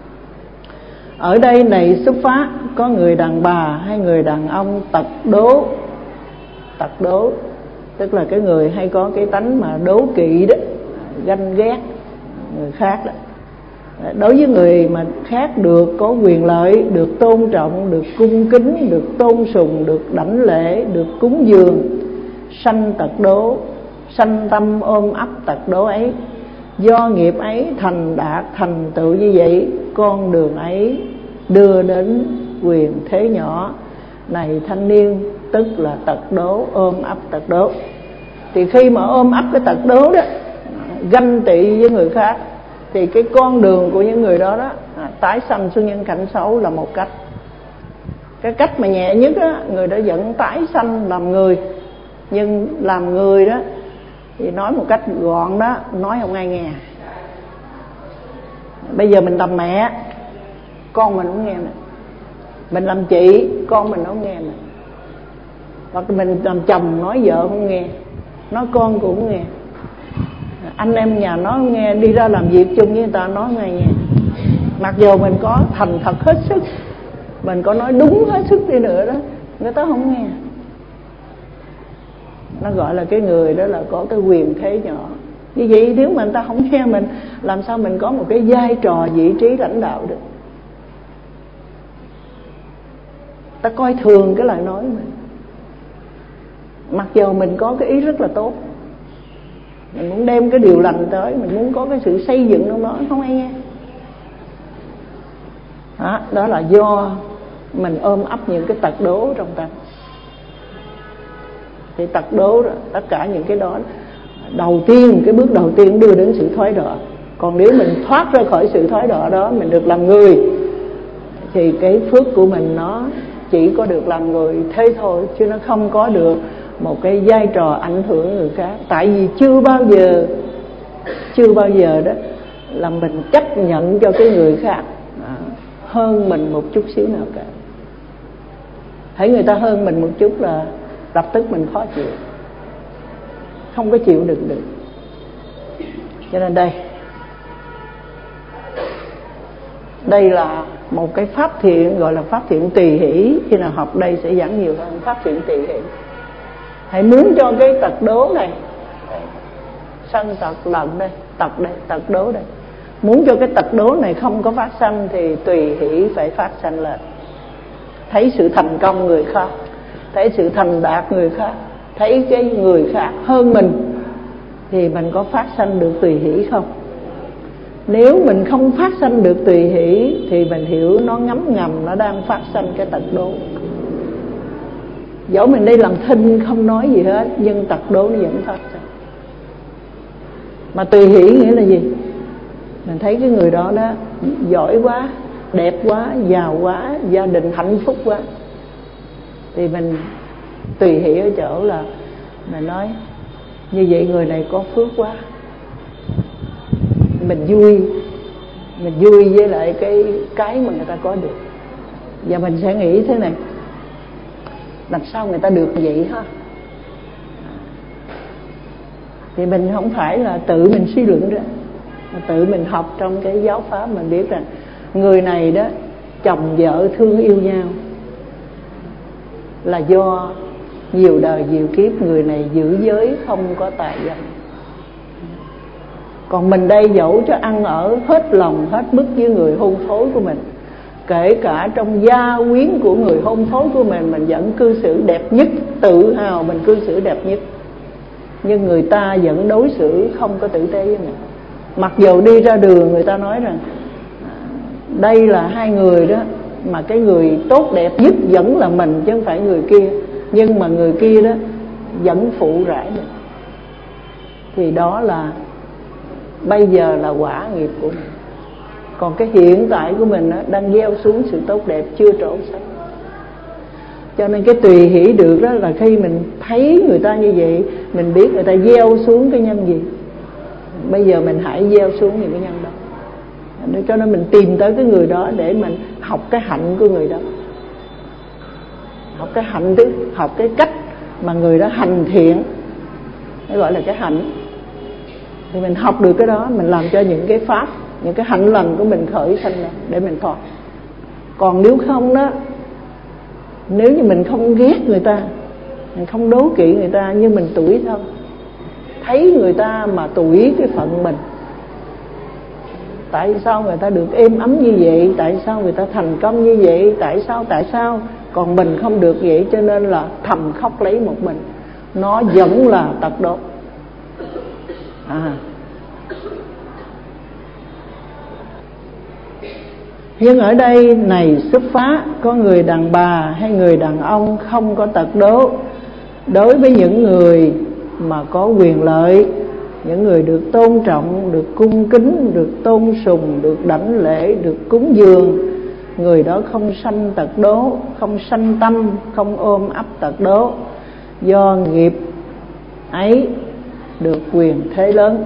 Ở đây này xuất phát có người đàn bà hay người đàn ông tật đố. Tật đố tức là cái người hay có cái tánh mà đố kỵ đó, ganh ghét người khác đó. Đối với người mà khác được có quyền lợi, được tôn trọng, được cung kính, được tôn sùng, được đảnh lễ, được cúng dường, sanh tật đố, sanh tâm ôm ấp tật đố ấy. Do nghiệp ấy thành đạt, thành tựu như vậy, con đường ấy đưa đến quyền thế nhỏ này thanh niên, tức là tật đố, ôm ấp tật đố. Thì khi mà ôm ấp cái tật đố đó, ganh tị với người khác, thì cái con đường của những người đó đó à, tái sanh xuống những cảnh xấu là một cách. Cái cách mà nhẹ nhất á, người đó vẫn tái sanh làm người, nhưng làm người đó thì nói một cách gọn đó, nói không ai nghe. Bây giờ mình làm mẹ, con mình không nghe mình. Mình làm chị, con mình không nghe mình. Hoặc mình làm chồng, nói vợ không nghe, nói con cũng không nghe. Anh em nhà nó không nghe, đi ra làm việc chung với người ta nói không ai nghe. Mặc dù mình có thành thật hết sức, mình có nói đúng hết sức đi nữa đó, người ta không nghe. Nó gọi là cái người đó là có cái quyền thế nhỏ. Như vậy nếu mà người ta không nghe mình, làm sao mình có một cái vai trò vị trí lãnh đạo được? Ta coi thường cái lời nói của mình, mặc dù mình có cái ý rất là tốt, mình muốn đem cái điều lành tới, mình muốn có cái sự xây dựng trong đó, không ai nghe. Đó, đó là do mình ôm ấp những cái tật đố trong tâm. Thì tật đố rồi, tất cả những cái đó, đầu tiên, cái bước đầu tiên đưa đến sự thoái đọa. Còn nếu mình thoát ra khỏi sự thoái đọa đó, mình được làm người, thì cái phước của mình nó chỉ có được làm người thế thôi, chứ nó không có được một cái vai trò ảnh hưởng người khác. Tại vì chưa bao giờ chưa bao giờ đó là mình chấp nhận cho cái người khác à, hơn mình một chút xíu nào cả. Thấy người ta hơn mình một chút là lập tức mình khó chịu, không có chịu đựng được. Cho nên đây đây là một cái pháp thiện, gọi là pháp thiện tùy hỷ. Khi nào học đây sẽ giảng nhiều hơn pháp thiện tùy hỷ. Hãy muốn cho cái tật đố này, sân tật lận đây, tật đây, tật đố đây, muốn cho cái tật đố này không có phát sanh thì tùy hỷ phải phát sanh lên. Thấy sự thành công người khác, thấy sự thành đạt người khác, thấy cái người khác hơn mình, thì mình có phát sanh được tùy hỷ không? Nếu mình không phát sanh được tùy hỷ thì mình hiểu nó ngấm ngầm nó đang phát sanh cái tật đố. Dẫu mình đi làm thinh không nói gì hết, nhưng tật đố nó vẫn phát sanh. Mà tùy hỷ nghĩa là gì? Mình thấy cái người đó đó giỏi quá, đẹp quá, giàu quá, gia đình hạnh phúc quá, thì mình tùy hỷ ở chỗ là mình nói như vậy người này có phước quá. Mình vui, mình vui với lại cái cái mà người ta có được. Và mình sẽ nghĩ thế này, làm sao người ta được vậy ha? Thì mình không phải là tự mình suy luận ra, mà tự mình học trong cái giáo pháp mình biết rằng người này đó chồng vợ thương yêu nhau là do nhiều đời nhiều kiếp người này giữ giới không có tà dâm. Còn mình đây dẫu cho ăn ở hết lòng hết mức với người hôn phối của mình, kể cả trong gia quyến của người hôn phối của mình, mình vẫn cư xử đẹp nhất, tự hào mình cư xử đẹp nhất, nhưng người ta vẫn đối xử không có tử tế với mình. Mặc dù đi ra đường người ta nói rằng đây là hai người đó, mà cái người tốt đẹp nhất vẫn là mình chứ không phải người kia, nhưng mà người kia đó vẫn phụ rải mình, thì đó là bây giờ là quả nghiệp của mình. Còn cái hiện tại của mình đó, đang gieo xuống sự tốt đẹp chưa trổ sắc. Cho nên cái tùy hỷ được đó là khi mình thấy người ta như vậy, mình biết người ta gieo xuống cái nhân gì, bây giờ mình hãy gieo xuống những cái nhân đó. Cho nên mình tìm tới cái người đó để mình học cái hạnh của người đó, học cái hạnh tức học cái cách mà người đó hành thiện, nó gọi là cái hạnh. Thì mình học được cái đó, mình làm cho những cái pháp, những cái hạnh lành của mình khởi sanh lên để mình thoát. Còn nếu không đó, nếu như mình không ghét người ta, mình không đố kỵ người ta, nhưng mình tủi thân, thấy người ta mà tủi cái phận mình, tại sao người ta được êm ấm như vậy, tại sao người ta thành công như vậy, tại sao tại sao còn mình không được vậy, cho nên là thầm khóc lấy một mình, nó vẫn là tật đố. À. Nhưng ở đây này xuất phát, có người đàn bà hay người đàn ông không có tật đố. Đối với những người mà có quyền lợi, những người được tôn trọng, được cung kính, được tôn sùng, được đảnh lễ, được cúng dường, người đó không sanh tật đố, không sanh tâm, không ôm ấp tật đố. Do nghiệp ấy được quyền thế lớn.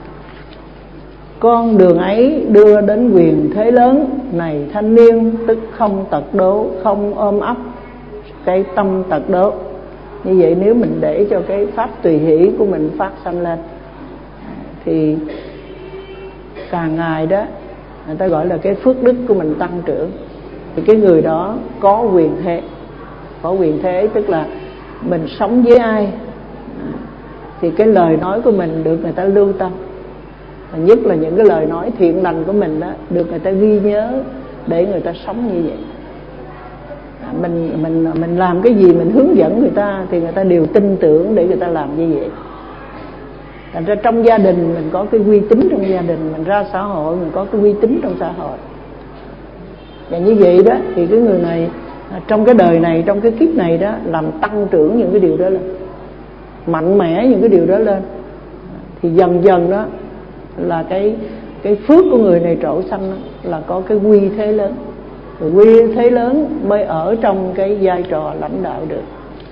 Con đường ấy đưa đến quyền thế lớn này thanh niên, tức không tật đố, không ôm ấp cái tâm tật đố. Như vậy nếu mình để cho cái pháp tùy hỷ của mình phát sanh lên, thì càng ngày đó người ta gọi là cái phước đức của mình tăng trưởng, thì cái người đó có quyền thế. Có quyền thế tức là mình sống với ai thì cái lời nói của mình được người ta lưu tâm, nhất là những cái lời nói thiện lành của mình đó được người ta ghi nhớ để người ta sống như vậy. Mình mình mình làm cái gì mình hướng dẫn người ta thì người ta đều tin tưởng để người ta làm như vậy. Thành ra trong gia đình mình có cái uy tín trong gia đình, mình ra xã hội mình có cái uy tín trong xã hội. Và như vậy đó thì cái người này trong cái đời này, trong cái kiếp này đó, làm tăng trưởng những cái điều đó lên, mạnh mẽ những cái điều đó lên, thì dần dần đó là cái cái phước của người này trổ sanh đó, là có cái quy thế lớn. Rồi quy thế lớn mới ở trong cái vai trò lãnh đạo được.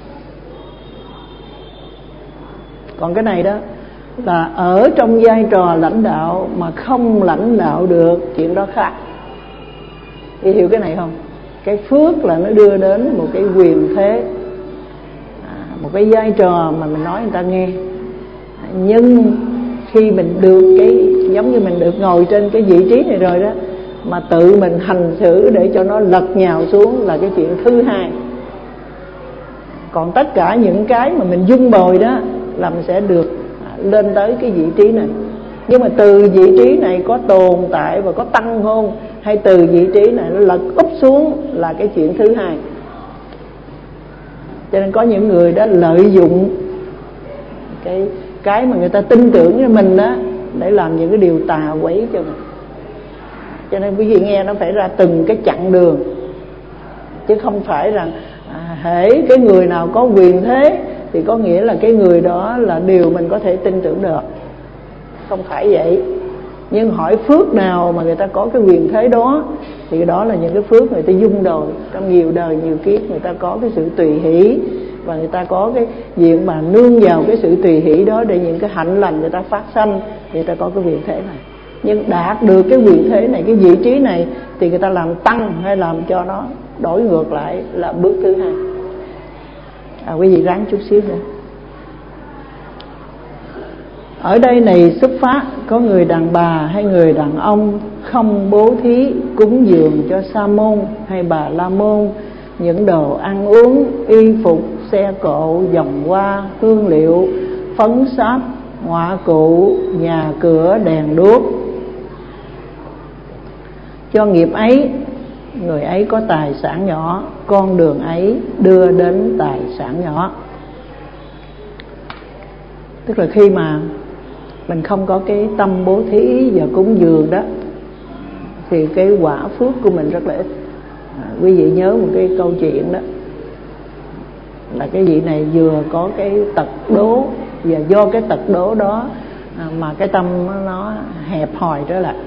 Còn cái này đó là ở trong vai trò lãnh đạo mà không lãnh đạo được, chuyện đó khác. Thì hiểu cái này không? Cái phước là nó đưa đến một cái quyền thế, à, một cái vai trò mà mình nói người ta nghe. Nhưng khi mình được cái, giống như mình được ngồi trên cái vị trí này rồi đó, mà tự mình hành xử để cho nó lật nhào xuống là cái chuyện thứ hai. Còn tất cả những cái mà mình dung bồi đó là mình sẽ được lên tới cái vị trí này. Nhưng mà từ vị trí này có tồn tại và có tăng hôn, hay từ vị trí này nó lật úp xuống là cái chuyện thứ hai. Cho nên có những người đó lợi dụng cái cái mà người ta tin tưởng với mình đó để làm những cái điều tà quấy cho mình. Cho nên quý vị nghe nó phải ra từng cái chặng đường, chứ không phải rằng à, hễ cái người nào có quyền thế thì có nghĩa là cái người đó là điều mình có thể tin tưởng được. Không phải vậy. Nhưng hỏi phước nào mà người ta có cái quyền thế đó, thì đó là những cái phước người ta dung đồi trong nhiều đời nhiều kiếp. Người ta có cái sự tùy hỷ, và người ta có cái diện mà nương vào cái sự tùy hỷ đó để những cái hạnh lành người ta phát sanh, người ta có cái quyền thế này. Nhưng đạt được cái quyền thế này, cái vị trí này, thì người ta làm tăng hay làm cho nó đổi ngược lại là bước thứ hai. À, quý vị ráng chút xíu nữa. Ở đây này xuất phát có người đàn bà hay người đàn ông không bố thí cúng dường cho sa môn hay bà la môn những đồ ăn uống, y phục, xe cộ, vòng hoa, hương liệu, phấn sáp, họa cụ, nhà cửa, đèn đuốc. Cho nghiệp ấy, người ấy có tài sản nhỏ, con đường ấy đưa đến tài sản nhỏ. Tức là khi mà mình không có cái tâm bố thí và cúng dường đó thì cái quả phước của mình rất là ít. À, quý vị nhớ một cái câu chuyện đó, là cái vị này vừa có cái tật đố, và do cái tật đố đó à, mà cái tâm nó, nó hẹp hòi trở lại.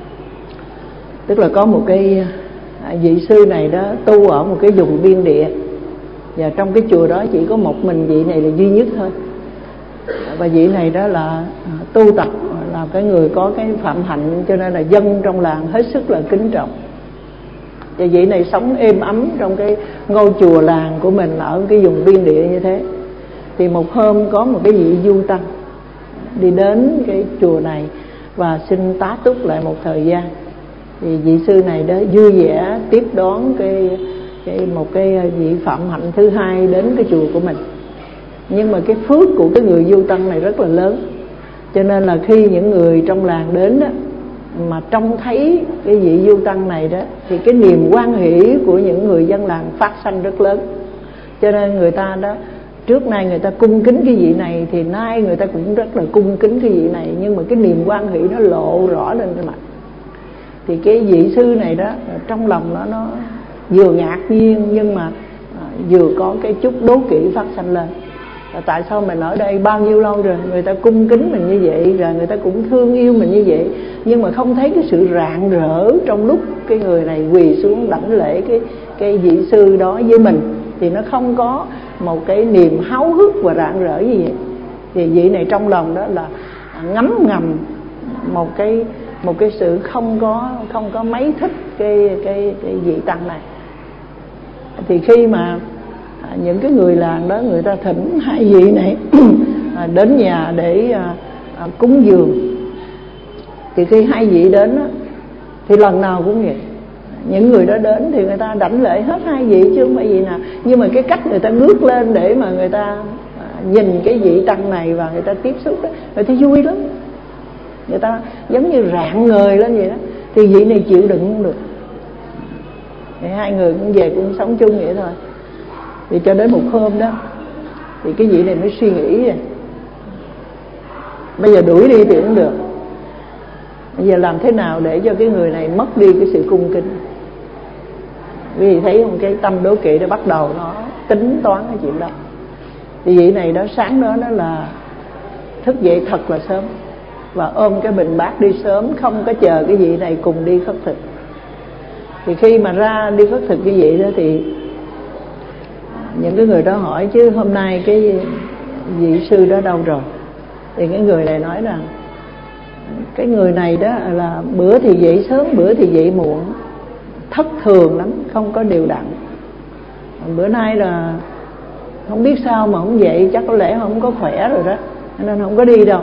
Tức là có một cái à, vị sư này đó tu ở một cái vùng biên địa, và trong cái chùa đó chỉ có một mình vị này là duy nhất thôi. Và vị này đó là à, tu tập, là cái người có cái phạm hạnh, cho nên là dân trong làng hết sức là kính trọng. Và vị này sống êm ấm trong cái ngôi chùa làng của mình ở cái vùng biên địa như thế. Thì một hôm có một cái vị du tăng đi đến cái chùa này và xin tá túc lại một thời gian. Thì vị sư này đó vui vẻ tiếp đón cái, cái một cái vị phạm hạnh thứ hai đến cái chùa của mình. Nhưng mà cái phước của cái người du tăng này rất là lớn, cho nên là khi những người trong làng đến đó mà trông thấy cái vị du tăng này đó thì cái niềm hoan hỷ của những người dân làng phát sanh rất lớn. Cho nên người ta đó, trước nay người ta cung kính cái vị này thì nay người ta cũng rất là cung kính cái vị này, nhưng mà cái niềm hoan hỷ nó lộ rõ lên cái mặt. Thì cái vị sư này đó trong lòng nó nó vừa ngạc nhiên nhưng mà vừa có cái chút đố kỵ phát sanh lên. Tại sao mình ở đây bao nhiêu lâu rồi, người ta cung kính mình như vậy, rồi người ta cũng thương yêu mình như vậy, nhưng mà không thấy cái sự rạng rỡ trong lúc cái người này quỳ xuống đảnh lễ cái cái vị sư đó với mình, thì nó không có một cái niềm háo hức và rạng rỡ như vậy. Thì vị này trong lòng đó là ngấm ngầm một cái một cái sự không có không có mấy thích cái cái cái vị tăng này. Thì khi mà À, những cái người làng đó người ta thỉnh hai vị này à, đến nhà để à, à, cúng dường. Thì khi hai vị đến đó, thì lần nào cũng vậy, những người đó đến thì người ta đảnh lễ hết hai vị chứ không phải vị nào. Nhưng mà cái cách người ta ngước lên để mà người ta à, nhìn cái vị tăng này và người ta tiếp xúc đó, người ta vui lắm, người ta giống như rạng ngời lên vậy đó. Thì vị này chịu đựng không được, thì hai người cũng về cũng sống chung vậy thôi. Thì cho đến một hôm đó thì cái vị này mới suy nghĩ rồi, bây giờ đuổi đi thì cũng được, bây giờ làm thế nào để cho cái người này mất đi cái sự cung kính. Vì thấy một cái tâm đố kỵ nó bắt đầu nó tính toán cái chuyện đó. Thì vị này đó sáng đó nó là thức dậy thật là sớm và ôm cái bình bát đi sớm, không có chờ cái vị này cùng đi khất thực. Thì khi mà ra đi khất thực cái vị đó thì những cái người đó hỏi chứ hôm nay cái vị sư đó đâu rồi. Thì cái người này nói rằng cái người này đó là bữa thì dậy sớm, bữa thì dậy muộn, thất thường lắm, không có đều đặn. Bữa nay là không biết sao mà không dậy, chắc có lẽ không có khỏe rồi đó, nên không có đi đâu.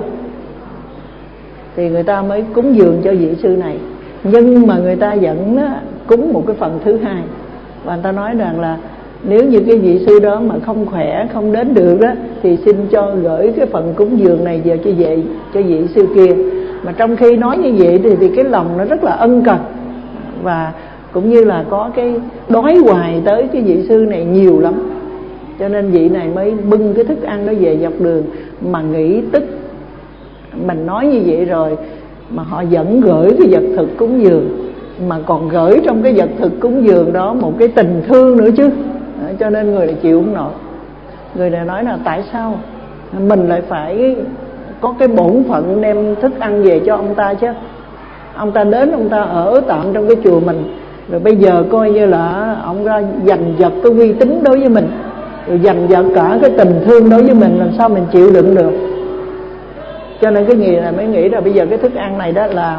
Thì người ta mới cúng dường cho vị sư này, nhưng mà người ta vẫn cúng một cái phần thứ hai. Và người ta nói rằng là nếu như cái vị sư đó mà không khỏe, không đến được đó, thì xin cho gửi cái phần cúng dường này về cho vị, cho vị sư kia. Mà trong khi nói như vậy thì, thì cái lòng nó rất là ân cần, và cũng như là có cái đói hoài tới cái vị sư này nhiều lắm. Cho nên vị này mới bưng cái thức ăn đó về dọc đường mà nghĩ tức. Mình nói như vậy rồi mà họ vẫn gửi cái vật thực cúng dường, mà còn gửi trong cái vật thực cúng dường đó một cái tình thương nữa chứ. Cho nên người này chịu không nổi. Người này nói là tại sao mình lại phải có cái bổn phận đem thức ăn về cho ông ta chứ. Ông ta đến, ông ta ở tạm trong cái chùa mình, rồi bây giờ coi như là ông ra giành giật cái uy tín đối với mình, rồi giành giật cả cái tình thương đối với mình, làm sao mình chịu đựng được. Cho nên cái người này mới nghĩ là bây giờ cái thức ăn này đó là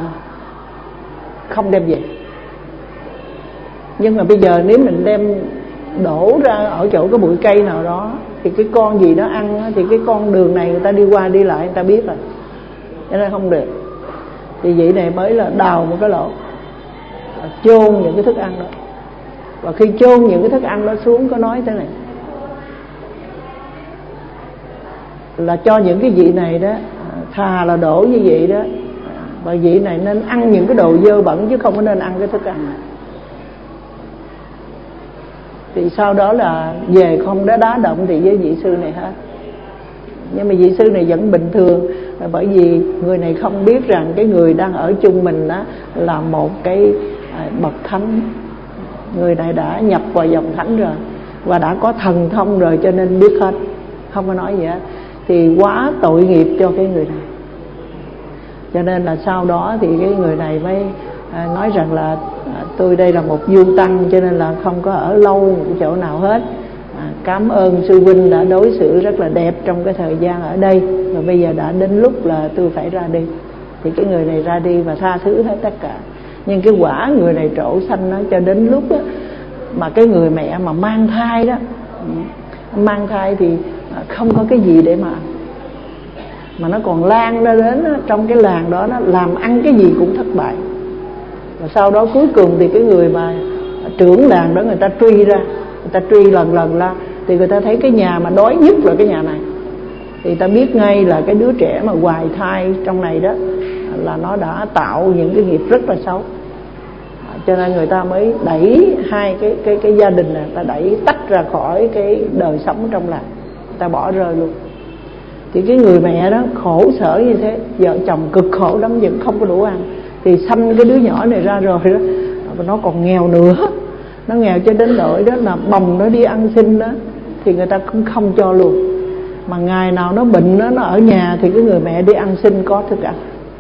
không đem về. Nhưng mà bây giờ nếu mình đem đổ ra ở chỗ cái bụi cây nào đó thì cái con gì nó ăn thì cái con đường này người ta đi qua đi lại người ta biết rồi. cho nên không được. Thì vị này mới là đào một cái lỗ, chôn những cái thức ăn đó. Và khi chôn những cái thức ăn đó xuống có nói thế này là cho những cái vị này đó thà là đổ như vậy đó, và vị này nên ăn những cái đồ dơ bẩn chứ không có nên ăn cái thức ăn này. Thì sau đó là về không đá đá động thì với vị sư này hết. Nhưng mà vị sư này vẫn bình thường, là bởi vì người này không biết rằng cái người đang ở chung mình đó là một cái bậc thánh. Người này đã nhập vào dòng thánh rồi và đã có thần thông rồi, cho nên biết hết, không có nói gì hết. Thì quá tội nghiệp cho cái người này. Cho nên là sau đó thì cái người này mới à, nói rằng là à, tôi đây là một du tăng, cho nên là không có ở lâu một chỗ nào hết. à, Cảm ơn sư huynh đã đối xử rất là đẹp trong cái thời gian ở đây, và bây giờ đã đến lúc là tôi phải ra đi. Thì cái người này ra đi và tha thứ hết tất cả. Nhưng cái quả người này trổ sanh nó cho đến lúc đó, mà cái người mẹ mà mang thai đó, mang thai thì không có cái gì để mà mà nó còn lan ra đến đó, trong cái làng đó nó làm ăn cái gì cũng thất bại. Và sau đó cuối cùng thì cái người mà trưởng làng đó người ta truy ra, người ta truy lần lần ra, thì người ta thấy cái nhà mà đói nhất là cái nhà này. Thì ta biết ngay là cái đứa trẻ mà hoài thai trong này đó là nó đã tạo những cái nghiệp rất là xấu. Cho nên người ta mới đẩy hai cái cái cái gia đình này, ta đẩy tách ra khỏi cái đời sống trong làng, người ta bỏ rơi luôn. Thì cái người mẹ đó khổ sở như thế, vợ chồng cực khổ lắm vẫn không có đủ ăn. Thì sanh cái đứa nhỏ này ra rồi đó, nó còn nghèo nữa, nó nghèo cho đến nỗi đó là bồng nó đi ăn xin đó thì người ta cũng không cho luôn. Mà ngày nào nó bệnh đó, nó ở nhà thì cái người mẹ đi ăn xin có thức ăn.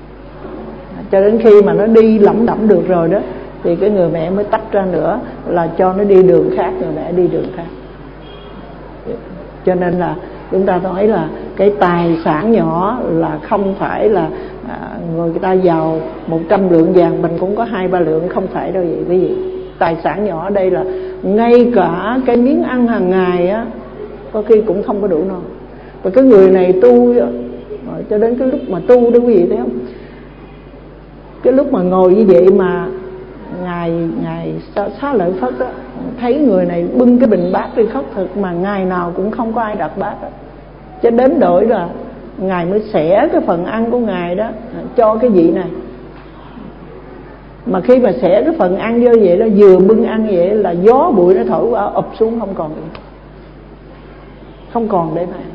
Cho đến khi mà nó đi lẩm đẩm được rồi đó thì cái người mẹ mới tách ra nữa, là cho nó đi đường khác, người mẹ đi đường khác. Cho nên là chúng ta nói là cái tài sản nhỏ là không phải là à, người ta giàu một trăm lượng vàng mình cũng có hai ba lượng, không phải đâu vậy quý vị. Tài sản nhỏ ở đây là ngay cả cái miếng ăn hàng ngày á có khi cũng không có đủ no. Và cái người này tu cho đến cái lúc mà tu đó quý vị thấy không, cái lúc mà ngồi như vậy mà ngài ngài Xá Lợi Phất đó, thấy người này bưng cái bình bát đi khất thực mà ngày nào cũng không có ai đặt bát đó. Cho đến đổi là ngài mới xẻ cái phần ăn của ngài đó cho cái vị này. Mà khi mà xẻ cái phần ăn vô vậy đó, vừa bưng ăn vậy là gió bụi nó thổi qua ụp xuống, không còn gì, không còn để mà ăn.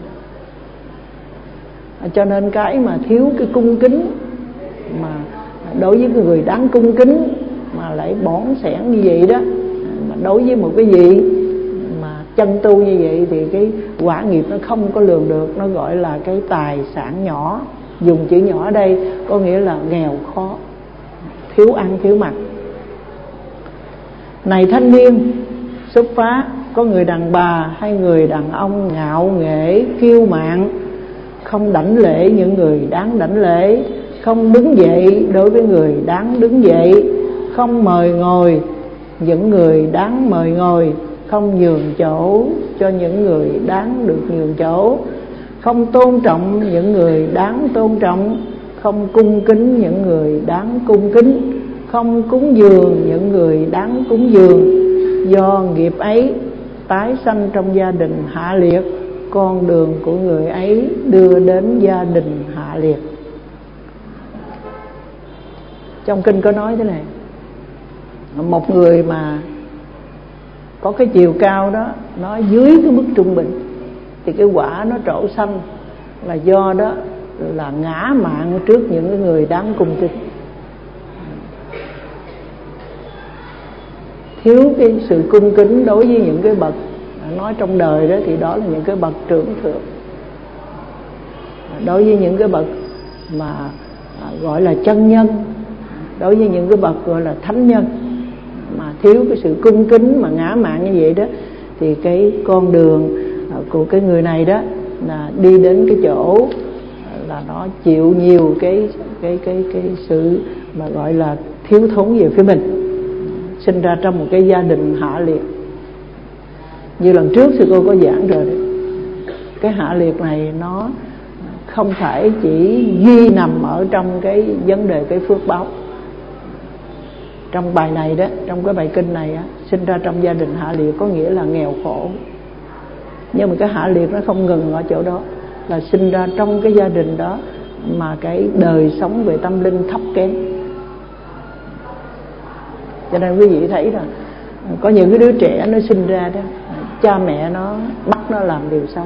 Cho nên cái mà thiếu cái cung kính, mà đối với cái người đáng cung kính mà lại bỏn sẻn như vậy đó, mà đối với một cái gì mà chân tu như vậy thì cái quả nghiệp nó không có lường được. Nó gọi là cái tài sản nhỏ. Dùng chữ nhỏ ở đây có nghĩa là nghèo khó, thiếu ăn thiếu mặc. Này thanh niên xuất phát, có người đàn bà hay người đàn ông ngạo nghễ kiêu mạn, không đảnh lễ những người đáng đảnh lễ, không đứng dậy đối với người đáng đứng dậy, không mời ngồi những người đáng mời ngồi, không nhường chỗ cho những người đáng được nhường chỗ, không tôn trọng những người đáng tôn trọng, không cung kính những người đáng cung kính, không cúng dường những người đáng cúng dường. Do nghiệp ấy tái sanh trong gia đình hạ liệt, con đường của người ấy đưa đến gia đình hạ liệt. Trong kinh có nói thế này, một người mà có cái chiều cao đó nó dưới cái mức trung bình thì cái quả nó trổ sanh là do đó là ngã mạn trước những cái người đáng cung kính, thiếu cái sự cung kính đối với những cái bậc nói trong đời đó, thì đó là những cái bậc trưởng thượng. Đối với những cái bậc mà gọi là chân nhân, đối với những cái bậc gọi là thánh nhân mà thiếu cái sự cung kính mà ngã mạn như vậy đó, thì cái con đường của cái người này đó là đi đến cái chỗ là nó chịu nhiều cái cái cái cái sự mà gọi là thiếu thốn về phía mình, sinh ra trong một cái gia đình hạ liệt. Như lần trước sư cô có giảng rồi đấy, cái hạ liệt này nó không phải chỉ duy nằm ở trong cái vấn đề cái phước báo. Trong bài này đó, trong cái bài kinh này á, sinh ra trong gia đình hạ liệt có nghĩa là nghèo khổ. Nhưng mà cái hạ liệt nó không ngừng ở chỗ đó, là sinh ra trong cái gia đình đó mà cái đời sống về tâm linh thấp kém. Cho nên quý vị thấy là có những cái đứa trẻ nó sinh ra đó, cha mẹ nó bắt nó làm điều xấu.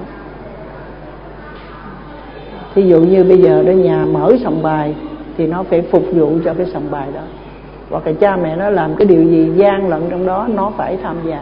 Thí dụ như bây giờ đó, nhà mở sòng bài thì nó phải phục vụ cho cái sòng bài đó, hoặc là cha mẹ nó làm cái điều gì gian lận trong đó nó phải tham gia.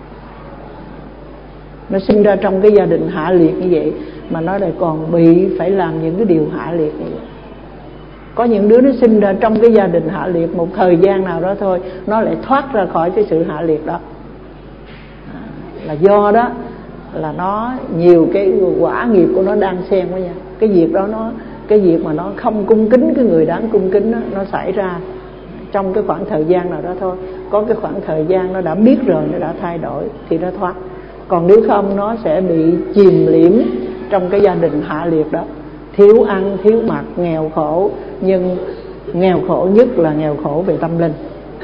Nó sinh ra trong cái gia đình hạ liệt như vậy mà nó lại còn bị phải làm những cái điều hạ liệt như vậy. Có những đứa nó sinh ra trong cái gia đình hạ liệt, một thời gian nào đó thôi nó lại thoát ra khỏi cái sự hạ liệt đó. À, là do đó là nó nhiều cái quả nghiệp của nó đang xen với nhau. Cái việc đó nó cái việc mà nó không cung kính cái người đáng cung kính đó, nó xảy ra trong cái khoảng thời gian nào đó thôi. Có cái khoảng thời gian nó đã biết rồi, nó đã thay đổi thì nó thoát. Còn nếu không nó sẽ bị chìm liễm trong cái gia đình hạ liệt đó, thiếu ăn, thiếu mặc, nghèo khổ. Nhưng nghèo khổ nhất là nghèo khổ về tâm linh.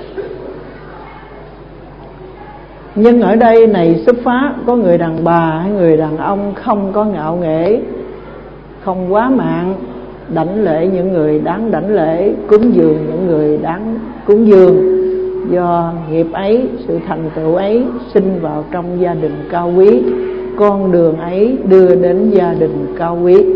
Nhưng ở đây này xuất phát có người đàn bà hay người đàn ông không có ngạo nghễ, không quá mạng, đảnh lễ những người đáng đảnh lễ, cúng dường những người đáng cúng dường. Do nghiệp ấy, sự thành tựu ấy sinh vào trong gia đình cao quý, con đường ấy đưa đến gia đình cao quý.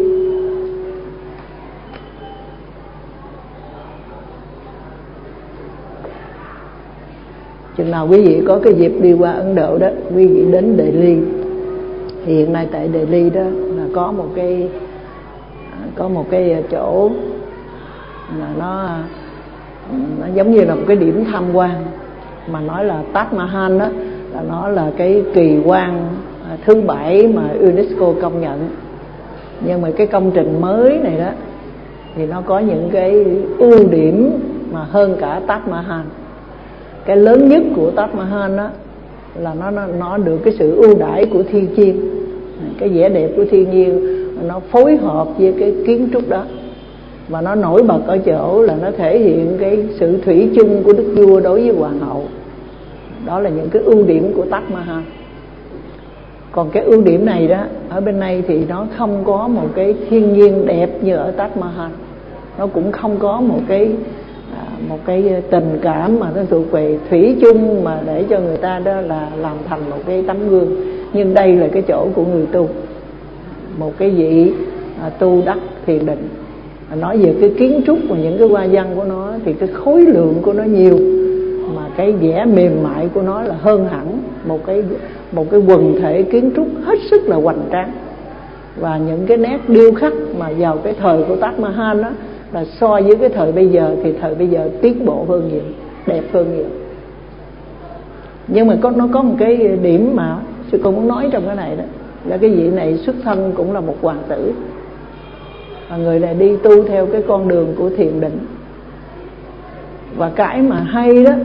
Chừng nào quý vị có cái dịp đi qua Ấn Độ đó, quý vị đến Delhi. Thì hiện nay tại Delhi đó là có một cái có một cái chỗ mà nó nó giống như là một cái điểm tham quan, mà nói là Taj Mahal đó, là nó là cái kỳ quan thứ bảy mà UNESCO công nhận. Nhưng mà cái công trình mới này đó thì nó có những cái ưu điểm mà hơn cả Taj Mahal. Cái lớn nhất của Taj Mahal đó là nó nó, nó được cái sự ưu đãi của thiên nhiên, cái vẻ đẹp của thiên nhiên nó phối hợp với cái kiến trúc đó. Và nó nổi bật ở chỗ là nó thể hiện cái sự thủy chung của đức vua đối với hoàng hậu. Đó là những cái ưu điểm của Taj Mahal. Còn cái ưu điểm này đó, ở bên này thì nó không có một cái thiên nhiên đẹp như ở Taj Mahal. Nó cũng không có một cái một cái tình cảm mà nó thuộc về thủy chung mà để cho người ta đó là làm thành một cái tấm gương. Nhưng đây là cái chỗ của người tu, một cái vị à, tu đắc thiền định. À, nói về cái kiến trúc và những cái hoa văn của nó thì cái khối lượng của nó nhiều, mà cái vẻ mềm mại của nó là hơn hẳn một cái một cái quần thể kiến trúc hết sức là hoành tráng. Và những cái nét điêu khắc mà vào cái thời của Taj Mahal đó, là so với cái thời bây giờ thì thời bây giờ tiến bộ hơn nhiều, đẹp hơn nhiều. Nhưng mà có nó có một cái điểm mà sư cô muốn nói trong cái này đó, là cái vị này xuất thân cũng là một hoàng tử, và người này đi tu theo cái con đường của thiền định. Và cái mà hay đó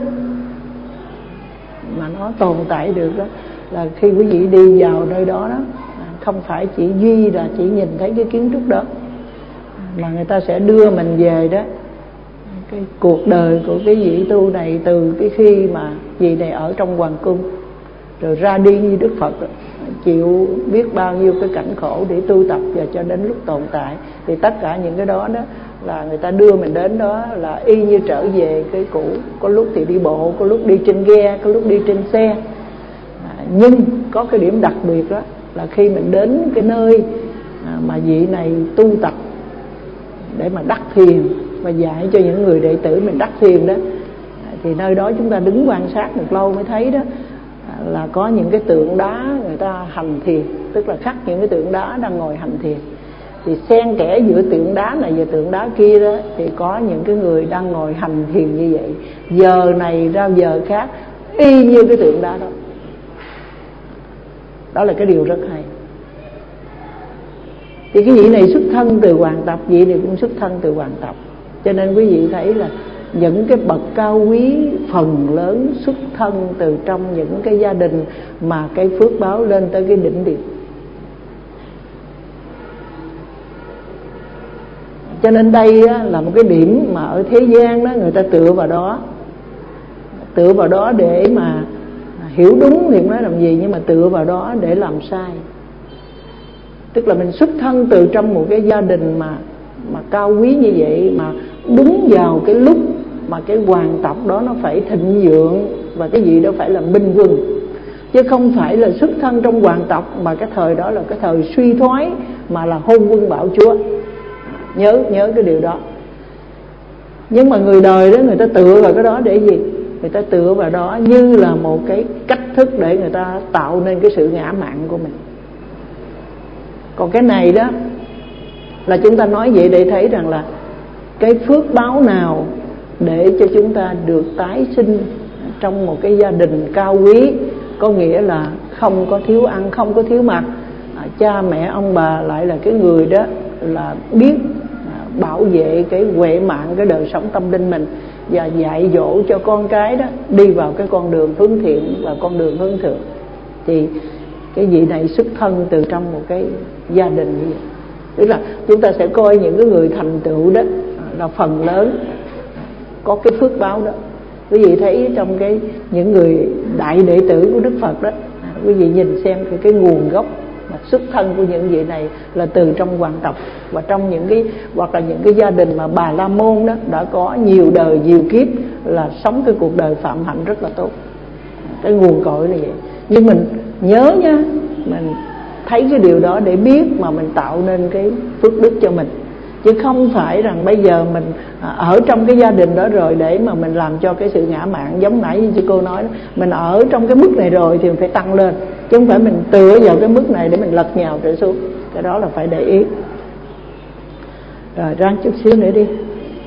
mà nó tồn tại được đó là khi quý vị đi vào nơi đó đó, không phải chỉ duy là chỉ nhìn thấy cái kiến trúc đó, mà người ta sẽ đưa mình về đó cái cuộc đời của cái vị tu này, từ cái khi mà vị này ở trong hoàng cung rồi ra đi như Đức Phật đó, chịu biết bao nhiêu cái cảnh khổ để tu tập và cho đến lúc tồn tại. Thì tất cả những cái đó đó là người ta đưa mình đến đó là y như trở về cái cũ. Có lúc thì đi bộ, có lúc đi trên ghe, có lúc đi trên xe. À, nhưng có cái điểm đặc biệt đó là khi mình đến cái nơi à, mà vị này tu tập để mà đắc thiền và dạy cho những người đệ tử mình đắc thiền đó, thì nơi đó chúng ta đứng quan sát một lâu mới thấy đó là có những cái tượng đá người ta hành thiền, tức là khắc những cái tượng đá đang ngồi hành thiền. Thì xen kẽ giữa tượng đá này và tượng đá kia đó thì có những cái người đang ngồi hành thiền như vậy, giờ này ra giờ khác, y như cái tượng đá đó. Đó là cái điều rất hay. Thì cái vị này xuất thân từ hoàng tộc, vị này cũng xuất thân từ hoàng tộc. Cho nên quý vị thấy là những cái bậc cao quý phần lớn xuất thân từ trong những cái gia đình mà cái phước báo lên tới cái đỉnh điểm. Cho nên đây á, là một cái điểm mà ở thế gian đó người ta tựa vào đó, tựa vào đó để mà hiểu đúng thì không nói làm gì, nhưng mà tựa vào đó để làm sai. Tức là mình xuất thân từ trong một cái gia đình mà mà cao quý như vậy, mà đúng vào cái lúc mà cái hoàng tộc đó nó phải thịnh vượng và cái gì đó phải là minh quân, chứ không phải là xuất thân trong hoàng tộc mà cái thời đó là cái thời suy thoái mà là hôn quân bạo chúa. Nhớ nhớ cái điều đó. Nhưng mà người đời đó người ta tựa vào cái đó để gì? Người ta tựa vào đó như là một cái cách thức để người ta tạo nên cái sự ngã mạn của mình. Còn cái này đó là chúng ta nói vậy để thấy rằng là cái phước báo nào để cho chúng ta được tái sinh trong một cái gia đình cao quý, có nghĩa là không có thiếu ăn, không có thiếu mặc, à, cha mẹ ông bà lại là cái người đó là biết à, bảo vệ cái huệ mạng, cái đời sống tâm linh mình, và dạy dỗ cho con cái đó đi vào cái con đường hướng thiện và con đường hướng thượng. Thì cái vị này xuất thân từ trong một cái gia đình như vậy. Tức là chúng ta sẽ coi những cái người thành tựu đó là phần lớn có cái phước báo đó. Quý vị thấy trong cái những người đại đệ tử của Đức Phật đó, quý vị nhìn xem cái, cái nguồn gốc mà xuất thân của những vị này là từ trong hoàng tộc, và trong những cái hoặc là những cái gia đình mà Bà La Môn đó đã có nhiều đời nhiều kiếp là sống cái cuộc đời phạm hạnh rất là tốt. Cái nguồn cội là vậy. Nhưng mình nhớ nha, mình thấy cái điều đó để biết mà mình tạo nên cái phước đức cho mình, chứ không phải rằng bây giờ mình ở trong cái gia đình đó rồi để mà mình làm cho cái sự ngã mạn. Giống nãy như cô nói đó, mình ở trong cái mức này rồi thì mình phải tăng lên, chứ không phải mình tựa vào cái mức này để mình lật nhào trở xuống. Cái đó là phải để ý. Rồi ráng chút xíu nữa đi.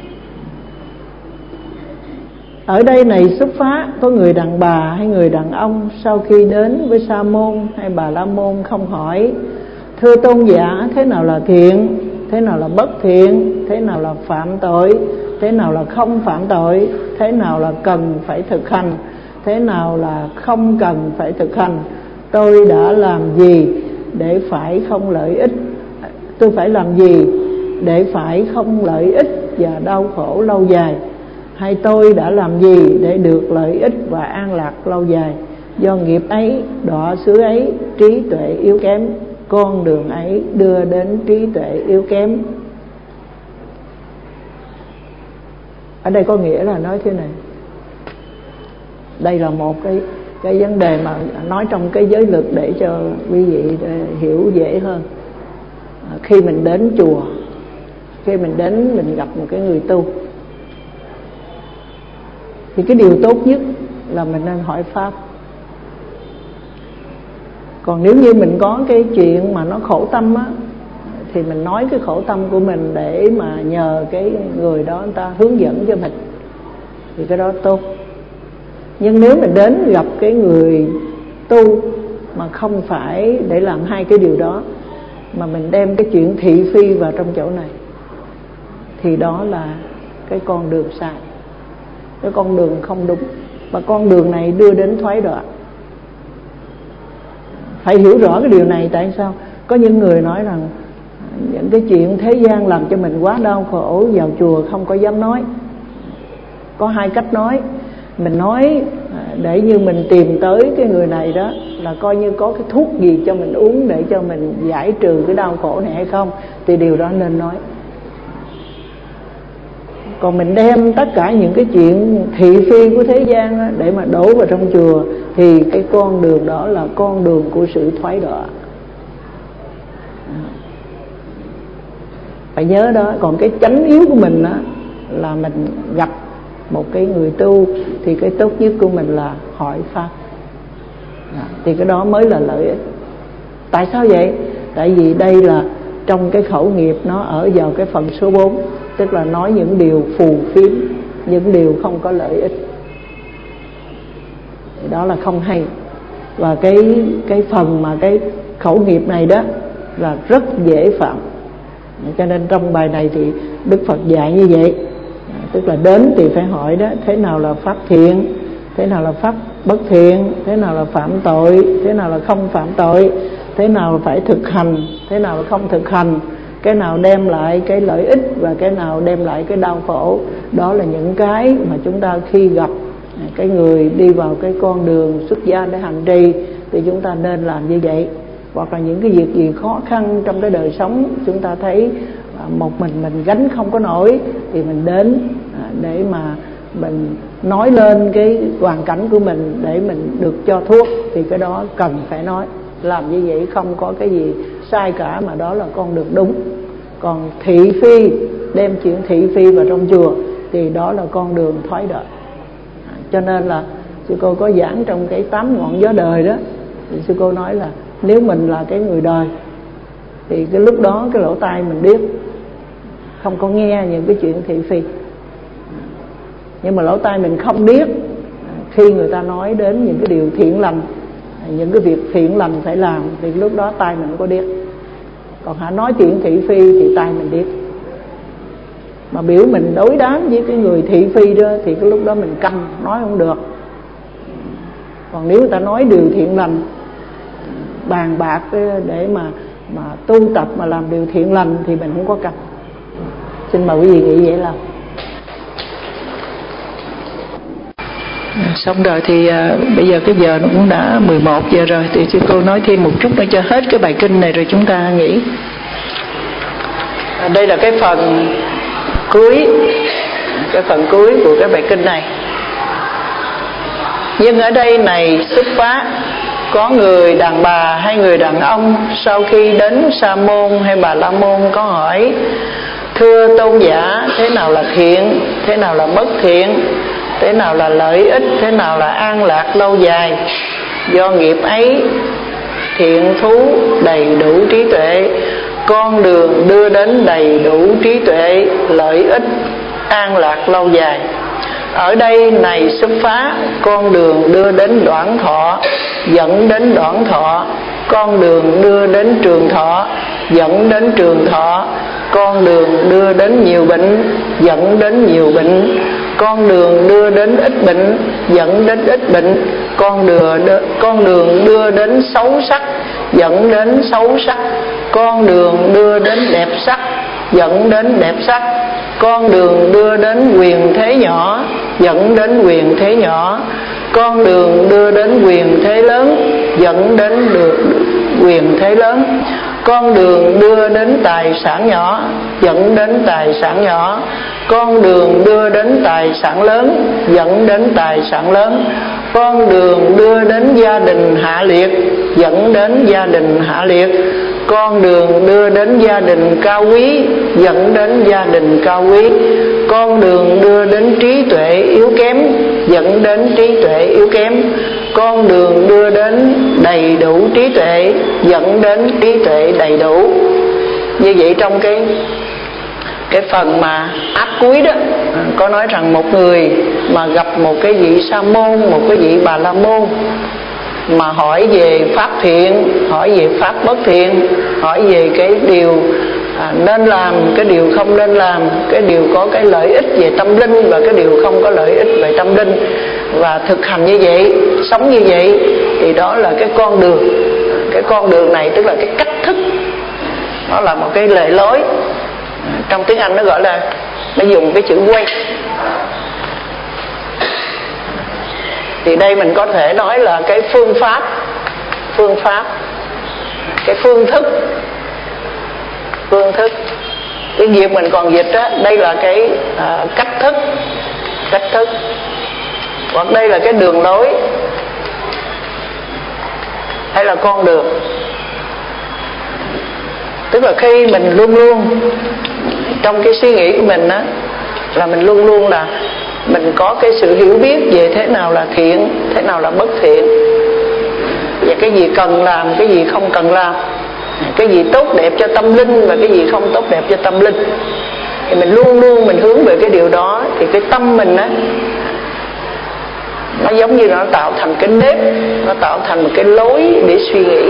Ở đây này xuất phát có người đàn bà hay người đàn ông sau khi đến với Sa môn hay Bà La môn không hỏi: thưa tôn giả, thế nào là thiện, thế nào là bất thiện, thế nào là phạm tội, thế nào là không phạm tội, thế nào là cần phải thực hành, thế nào là không cần phải thực hành, tôi đã làm gì để phải không lợi ích, tôi phải làm gì để phải không lợi ích và đau khổ lâu dài, hay tôi đã làm gì để được lợi ích và an lạc lâu dài. Do nghiệp ấy, đọa xứ ấy, trí tuệ yếu kém, con đường ấy đưa đến trí tuệ yếu kém. Ở đây có nghĩa là nói thế này. Đây là một cái cái vấn đề mà nói trong cái giới luật để cho quý vị hiểu dễ hơn. Khi mình đến chùa, khi mình đến mình gặp một cái người tu, thì cái điều tốt nhất là mình nên hỏi pháp. Còn nếu như mình có cái chuyện mà nó khổ tâm á, thì mình nói cái khổ tâm của mình để mà nhờ cái người đó người ta hướng dẫn cho mình, thì cái đó tốt. Nhưng nếu mình đến gặp cái người tu mà không phải để làm hai cái điều đó, mà mình đem cái chuyện thị phi vào trong chỗ này, thì đó là cái con đường sai, cái con đường không đúng. Và con đường này đưa đến thoái đoạn. Phải hiểu rõ cái điều này. Tại sao? Có những người nói rằng những cái chuyện thế gian làm cho mình quá đau khổ, vào chùa không có dám nói. Có hai cách nói. Mình nói để như mình tìm tới cái người này đó, là coi như có cái thuốc gì cho mình uống để cho mình giải trừ cái đau khổ này hay không, thì điều đó nên nói. Còn mình đem tất cả những cái chuyện thị phi của thế gian đó để mà đổ vào trong chùa, thì cái con đường đó là con đường của sự thoái đọa. Phải nhớ đó. Còn cái chánh yếu của mình đó là mình gặp một cái người tu, thì cái tốt nhất của mình là hỏi pháp, thì cái đó mới là lợi ích. Tại sao vậy? Tại vì đây là trong cái khẩu nghiệp nó ở vào cái phần số bốn, tức là nói những điều phù phiếm, những điều không có lợi ích, thì đó là không hay. Và cái cái phần mà cái khẩu nghiệp này đó là rất dễ phạm. Cho nên trong bài này thì Đức Phật dạy như vậy. Tức là đến thì phải hỏi đó, thế nào là pháp thiện, thế nào là pháp bất thiện, thế nào là phạm tội, thế nào là không phạm tội, thế nào là phải thực hành, thế nào là không thực hành, cái nào đem lại cái lợi ích và cái nào đem lại cái đau khổ. Đó là những cái mà chúng ta khi gặp cái người đi vào cái con đường xuất gia để hành trì thì chúng ta nên làm như vậy. Hoặc là những cái việc gì khó khăn trong cái đời sống chúng ta thấy một mình mình gánh không có nổi thì mình đến để mà mình nói lên cái hoàn cảnh của mình để mình được cho thuốc, thì cái đó cần phải nói. Làm như vậy không có cái gì sai cả, mà đó là con đường đúng. Còn thị phi, đem chuyện thị phi vào trong chùa thì đó là con đường thoái đời. Cho nên là sư cô có giảng trong cái tám ngọn gió đời đó, thì sư cô nói là nếu mình là cái người đời thì cái lúc đó cái lỗ tai mình điếc, không có nghe những cái chuyện thị phi. Nhưng mà lỗ tai mình không điếc khi người ta nói đến những cái điều thiện lành, những cái việc thiện lành phải làm, thì lúc đó tai mình có điếc. Còn hả nói chuyện thị phi thì tai mình điếc. Mà biểu mình đối đáp với cái người thị phi đó thì cái lúc đó mình câm, nói không được. Còn nếu người ta nói điều thiện lành, bàn bạc để mà mà tu tập mà làm điều thiện lành thì mình không có câm. Xin mời quý vị nghĩ vậy làm. Xong rồi thì à, bây giờ cái giờ nó cũng đã mười một giờ rồi, thì sư cô nói thêm một chút nữa cho hết cái bài kinh này rồi chúng ta nghỉ. À, đây là cái phần cuối, cái phần cuối của cái bài kinh này. Nhưng ở đây này xuất phát, có người đàn bà hay người đàn ông sau khi đến Sa môn hay Bà La môn có hỏi: thưa tôn giả, thế nào là thiện, thế nào là bất thiện, thế nào là lợi ích, thế nào là an lạc lâu dài? Do nghiệp ấy, thiện thú đầy đủ trí tuệ, con đường đưa đến đầy đủ trí tuệ, lợi ích, an lạc lâu dài. Ở đây này xuất phá, con đường đưa đến đoạn thọ, dẫn đến đoạn thọ, con đường đưa đến trường thọ, dẫn đến trường thọ, con đường đưa đến nhiều bệnh, dẫn đến nhiều bệnh, con đường đưa đến ít bệnh, dẫn đến ít bệnh, con đường con đường đưa đến xấu sắc, dẫn đến xấu sắc, con đường đưa đến đẹp sắc, dẫn đến đẹp sắc, con đường đưa đến quyền thế nhỏ, dẫn đến quyền thế nhỏ, con đường đưa đến quyền thế lớn, dẫn đến được quyền thế lớn, con đường đưa đến tài sản nhỏ, dẫn đến tài sản nhỏ, con đường đưa đến tài sản lớn, dẫn đến tài sản lớn, con đường đưa đến gia đình hạ liệt, dẫn đến gia đình hạ liệt, con đường đưa đến gia đình cao quý, dẫn đến gia đình cao quý, con đường đưa đến trí tuệ yếu kém, dẫn đến trí tuệ yếu kém, con đường đưa đến đầy đủ trí tuệ, dẫn đến trí tuệ đầy đủ. Như vậy trong cái cái phần mà áp cuối đó có nói rằng một người mà gặp một cái vị sa môn, một cái vị bà la môn mà hỏi về pháp thiện, hỏi về pháp bất thiện, hỏi về cái điều à, nên làm, cái điều không nên làm, cái điều có cái lợi ích về tâm linh và cái điều không có lợi ích về tâm linh, và thực hành như vậy, sống như vậy, thì đó là cái con đường. Cái con đường này tức là cái cách thức, nó là một cái lề lối. Trong tiếng Anh nó gọi là, nó dùng cái chữ way. Thì đây mình có thể nói là cái phương pháp, phương pháp, cái phương thức, phương thức. Cái việc mình còn dịch á, đây là cái à, cách thức, cách thức. Hoặc đây là cái đường lối, hay là con đường. Tức là khi mình luôn luôn trong cái suy nghĩ của mình á, là mình luôn luôn là mình có cái sự hiểu biết về thế nào là thiện, thế nào là bất thiện, và cái gì cần làm, cái gì không cần làm, cái gì tốt đẹp cho tâm linh và cái gì không tốt đẹp cho tâm linh. Thì mình luôn luôn mình hướng về cái điều đó, thì cái tâm mình á, nó giống như nó tạo thành cái nếp, nó tạo thành một cái lối để suy nghĩ.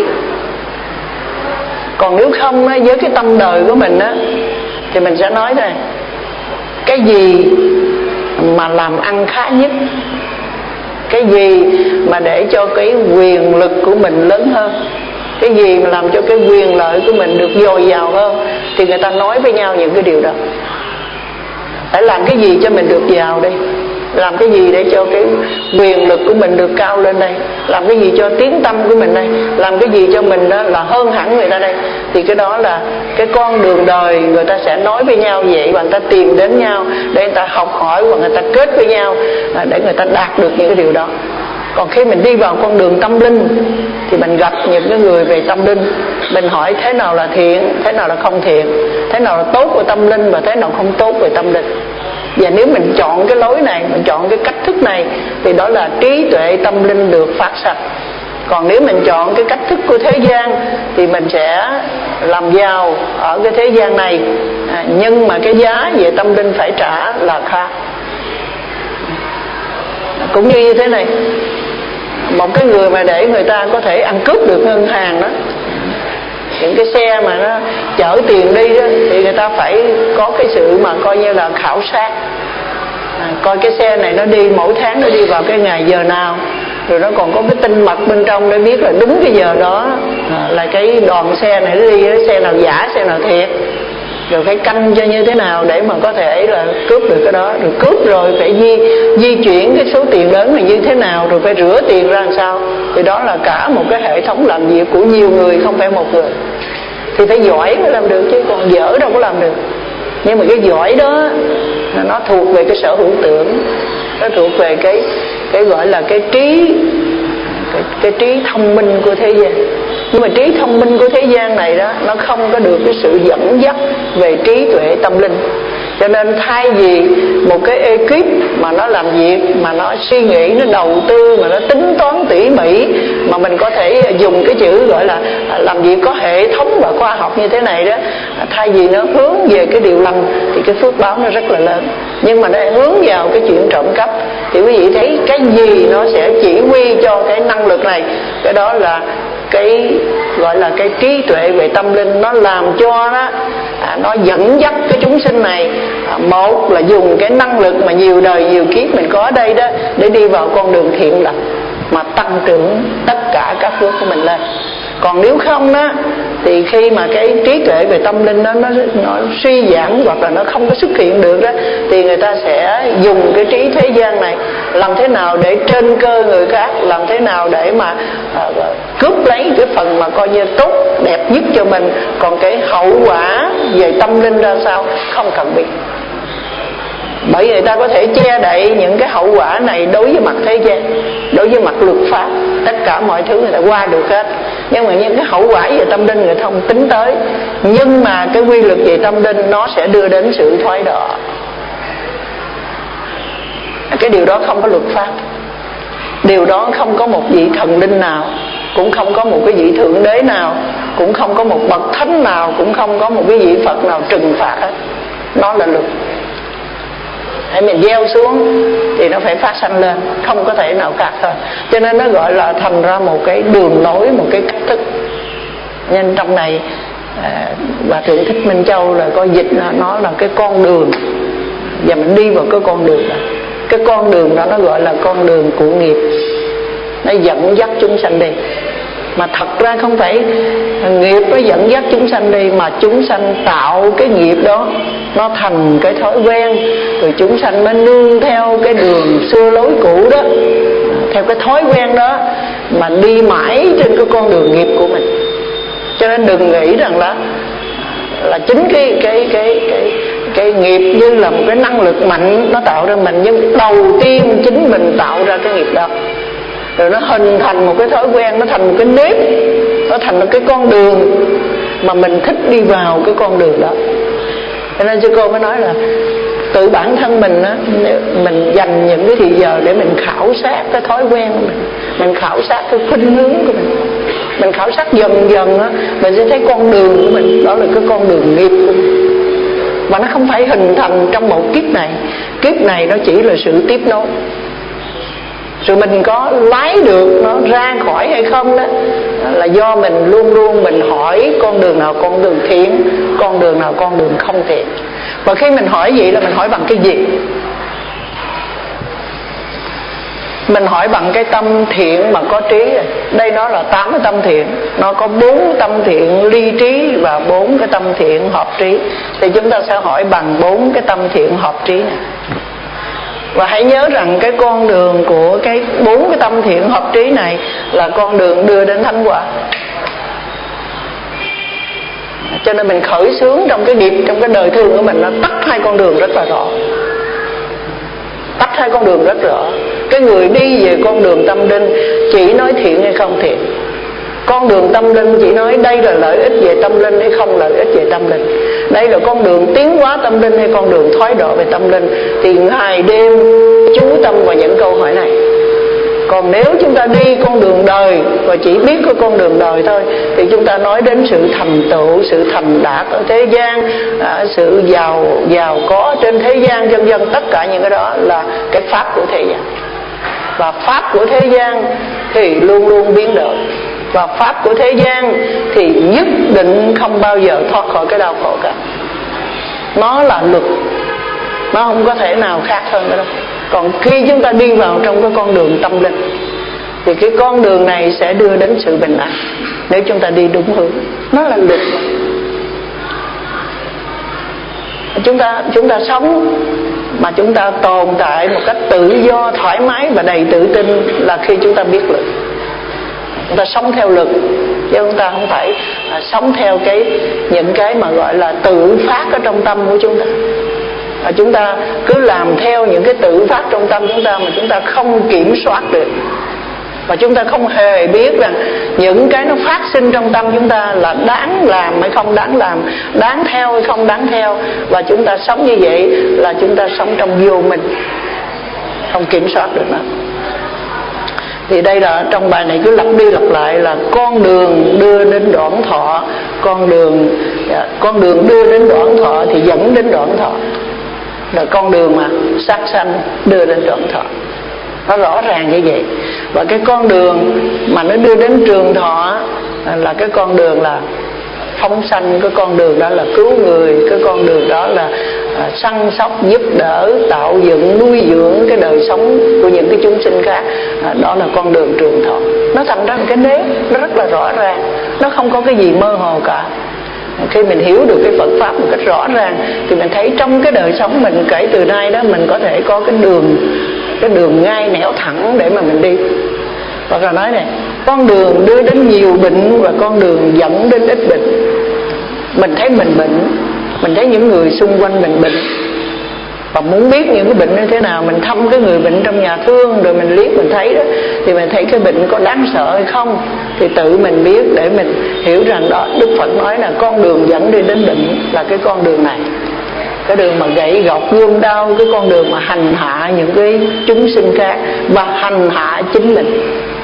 Còn nếu không á, với cái tâm đời của mình á, thì mình sẽ nói này: cái gì mà làm ăn khá nhất, cái gì mà để cho cái quyền lực của mình lớn hơn, cái gì mà làm cho cái quyền lợi của mình được dồi dào hơn thì người ta nói với nhau những cái điều đó. Phải làm cái gì cho mình được giàu đây, làm cái gì để cho cái quyền lực của mình được cao lên đây, làm cái gì cho tiếng tăm của mình đây, làm cái gì cho mình đó là hơn hẳn người ta đây. Thì cái đó là cái con đường đời người ta sẽ nói với nhau vậy, và người ta tìm đến nhau để người ta học hỏi và người ta kết với nhau để người ta đạt được những cái điều đó. Còn khi mình đi vào con đường tâm linh thì mình gặp những cái người về tâm linh, mình hỏi thế nào là thiện, thế nào là không thiện, thế nào là tốt về tâm linh và thế nào không tốt về tâm linh. Và nếu mình chọn cái lối này, mình chọn cái cách thức này thì đó là trí tuệ tâm linh được phát sanh. Còn nếu mình chọn cái cách thức của thế gian thì mình sẽ làm giàu ở cái thế gian này, à, nhưng mà cái giá về tâm linh phải trả là khác. Cũng như như thế này, một cái người mà để người ta có thể ăn cướp được ngân hàng đó, những cái xe mà nó chở tiền đi đó, thì người ta phải có cái sự mà coi như là khảo sát, à, coi cái xe này nó đi mỗi tháng nó đi vào cái ngày giờ nào, rồi nó còn có cái tinh mật bên trong để biết là đúng cái giờ đó à, là cái đoàn xe này nó đi, cái xe nào giả xe nào thiệt, rồi phải canh cho như thế nào để mà có thể là cướp được cái đó, rồi cướp rồi phải di di chuyển cái số tiền lớn này như thế nào, rồi phải rửa tiền ra làm sao. Thì đó là cả một cái hệ thống làm việc của nhiều người, không phải một người. Thì phải giỏi mới làm được, chứ còn dở đâu có làm được. Nhưng mà cái giỏi đó nó thuộc về cái sở hữu tưởng, nó thuộc về cái cái gọi là cái trí cái, cái trí thông minh của thế gian. Nhưng mà trí thông minh của thế gian này đó, nó không có được cái sự dẫn dắt về trí tuệ tâm linh. Cho nên thay vì một cái ekip mà nó làm việc, mà nó suy nghĩ, nó đầu tư, mà nó tính toán tỉ mỉ, mà mình có thể dùng cái chữ gọi là làm việc có hệ thống và khoa học như thế này đó, thay vì nó hướng về cái điều lành thì cái phước báo nó rất là lớn. Nhưng mà nó hướng vào cái chuyện trộm cắp thì quý vị thấy cái gì nó sẽ chỉ huy cho cái năng lực này. Cái đó là cái gọi là cái trí tuệ về tâm linh, nó làm cho nó à, nó dẫn dắt cái chúng sinh này, à, một là dùng cái năng lực mà nhiều đời nhiều kiếp mình có ở đây đó để đi vào con đường thiện lành mà tăng trưởng tất cả các phước của mình lên. Còn nếu không đó thì khi mà cái trí tuệ về tâm linh đó, nó, nó suy giảm hoặc là nó không có xuất hiện được đó, thì người ta sẽ dùng cái trí thế gian này làm thế nào để trên cơ người khác, làm thế nào để mà à, cướp lấy cái phần mà coi như tốt đẹp nhất cho mình. Còn cái hậu quả về tâm linh ra sao không cần biết, bởi vì người ta có thể che đậy những cái hậu quả này đối với mặt thế gian, đối với mặt luật pháp, tất cả mọi thứ người ta qua được hết. Nhưng mà những cái hậu quả về tâm linh người ta không tính tới. Nhưng mà cái quy luật về tâm linh nó sẽ đưa đến sự thoái đọa. Cái điều đó không có luật pháp, điều đó không có một vị thần linh nào, cũng không có một cái vị thượng đế nào, cũng không có một bậc thánh nào, cũng không có một cái vị Phật nào trừng phạt hết. Nó là luật. Hãy mình gieo xuống thì nó phải phát sanh lên, không có thể nào khác hơn. Cho nên nó gọi là thành ra một cái đường lối, một cái cách thức. Nên trong này à, Hòa Thượng Thích Minh Châu là có dịch là nó là cái con đường, và mình đi vào cái con đường đó. Cái con đường đó nó gọi là con đường của nghiệp, nó dẫn dắt chúng sanh đi. Mà thật ra không phải nghiệp nó dẫn dắt chúng sanh đi, mà chúng sanh tạo cái nghiệp đó, nó thành cái thói quen, rồi chúng sanh mới nương theo cái đường xưa lối cũ đó, theo cái thói quen đó mà đi mãi trên cái con đường nghiệp của mình. Cho nên đừng nghĩ rằng là là chính cái cái cái cái cái nghiệp như là một cái năng lực mạnh nó tạo ra mình, nhưng đầu tiên chính mình tạo ra cái nghiệp đó, rồi nó hình thành một cái thói quen, nó thành một cái nếp, nó thành một cái con đường mà mình thích đi vào cái con đường đó. Cho nên sư cô mới nói là tự bản thân mình á, mình dành những cái thời giờ để mình khảo sát cái thói quen của mình, mình khảo sát cái khuynh hướng của mình, mình khảo sát dần dần á, mình sẽ thấy con đường của mình đó là cái con đường nghiệp của mình. Và nó không phải hình thành trong một kiếp này, kiếp này nó chỉ là sự tiếp nối. Rồi mình có lái được nó ra khỏi hay không đó là do mình luôn luôn mình hỏi con đường nào con đường thiện, con đường nào con đường không thiện. Và khi mình hỏi vậy là mình hỏi bằng cái gì? Mình hỏi bằng cái tâm thiện mà có trí. Đây nó là tám cái tâm thiện, nó có bốn tâm thiện ly trí và bốn cái tâm thiện hợp trí. Thì chúng ta sẽ hỏi bằng bốn cái tâm thiện hợp trí này. Và hãy nhớ rằng cái con đường của cái bốn cái tâm thiện hợp trí này là con đường đưa đến thánh quả. Cho nên mình khởi xướng trong cái nghiệp, trong cái đời thường của mình, nó tắt hai con đường rất là rõ. Tắt hai con đường rất rõ. Cái người đi về con đường tâm linh chỉ nói thiện hay không thiện. Con đường tâm linh chỉ nói đây là lợi ích về tâm linh hay không lợi ích về tâm linh. Đây là con đường tiến hóa tâm linh hay con đường thoái độ về tâm linh. Thì ngày đêm chú tâm vào những câu hỏi này. Còn nếu chúng ta đi con đường đời và chỉ biết có con đường đời thôi, thì chúng ta nói đến sự thành tựu, sự thành đạt ở thế gian, à, sự giàu giàu có trên thế gian, vân vân. Tất cả những cái đó là cái pháp của thế gian. Và pháp của thế gian thì luôn luôn biến đổi. Và pháp của thế gian thì nhất định không bao giờ thoát khỏi cái đau khổ cả. Nó là luật, nó không có thể nào khác hơn cái đó. Còn khi chúng ta đi vào trong cái con đường tâm linh thì cái con đường này sẽ đưa đến sự bình an, nếu chúng ta đi đúng hướng. Nó là luật mà. Chúng ta, chúng ta sống mà chúng ta tồn tại một cách tự do, thoải mái và đầy tự tin là khi chúng ta biết luật. Chúng ta sống theo luật, chứ chúng ta không phải à, sống theo cái những cái mà gọi là tự phát ở trong tâm của chúng ta. Và chúng ta cứ làm theo những cái tự phát trong tâm chúng ta mà chúng ta không kiểm soát được. Và chúng ta không hề biết rằng những cái nó phát sinh trong tâm chúng ta là đáng làm hay không đáng làm, đáng theo hay không đáng theo. Và chúng ta sống như vậy là chúng ta sống trong vô minh, không kiểm soát được nó. Thì đây là trong bài này cứ lặp đi lặp lại là con đường đưa đến đoạn thọ, con đường con đường đưa đến đoạn thọ thì dẫn đến đoạn thọ. Rồi con đường mà sát sanh đưa đến đoạn thọ. Nó rõ ràng như vậy. Và cái con đường mà nó đưa đến trường thọ là cái con đường là phóng sanh, cái con đường đó là cứu người, cái con đường đó là à, săn sóc, giúp đỡ, tạo dựng, nuôi dưỡng cái đời sống của những cái chúng sinh khác. À, đó là con đường trường thọ. Nó thành ra một cái nếp, nó rất là rõ ràng, nó không có cái gì mơ hồ cả. Khi mình hiểu được cái Phật Pháp một cách rõ ràng thì mình thấy trong cái đời sống mình kể từ nay đó mình có thể có cái đường cái đường ngay nẻo thẳng để mà mình đi. Và rồi nói này, con đường đưa đến nhiều bệnh và con đường dẫn đến ít bệnh. Mình thấy mình bệnh, mình thấy những người xung quanh mình bệnh, và muốn biết những cái bệnh như thế nào, mình thăm cái người bệnh trong nhà thương, rồi mình liếc mình thấy đó, thì mình thấy cái bệnh có đáng sợ hay không, thì tự mình biết để mình hiểu rằng đó, Đức Phật nói là con đường dẫn đi đến bệnh là cái con đường này. Cái đường mà gậy gộc gươm đao, cái con đường mà hành hạ những cái chúng sinh khác và hành hạ chính mình.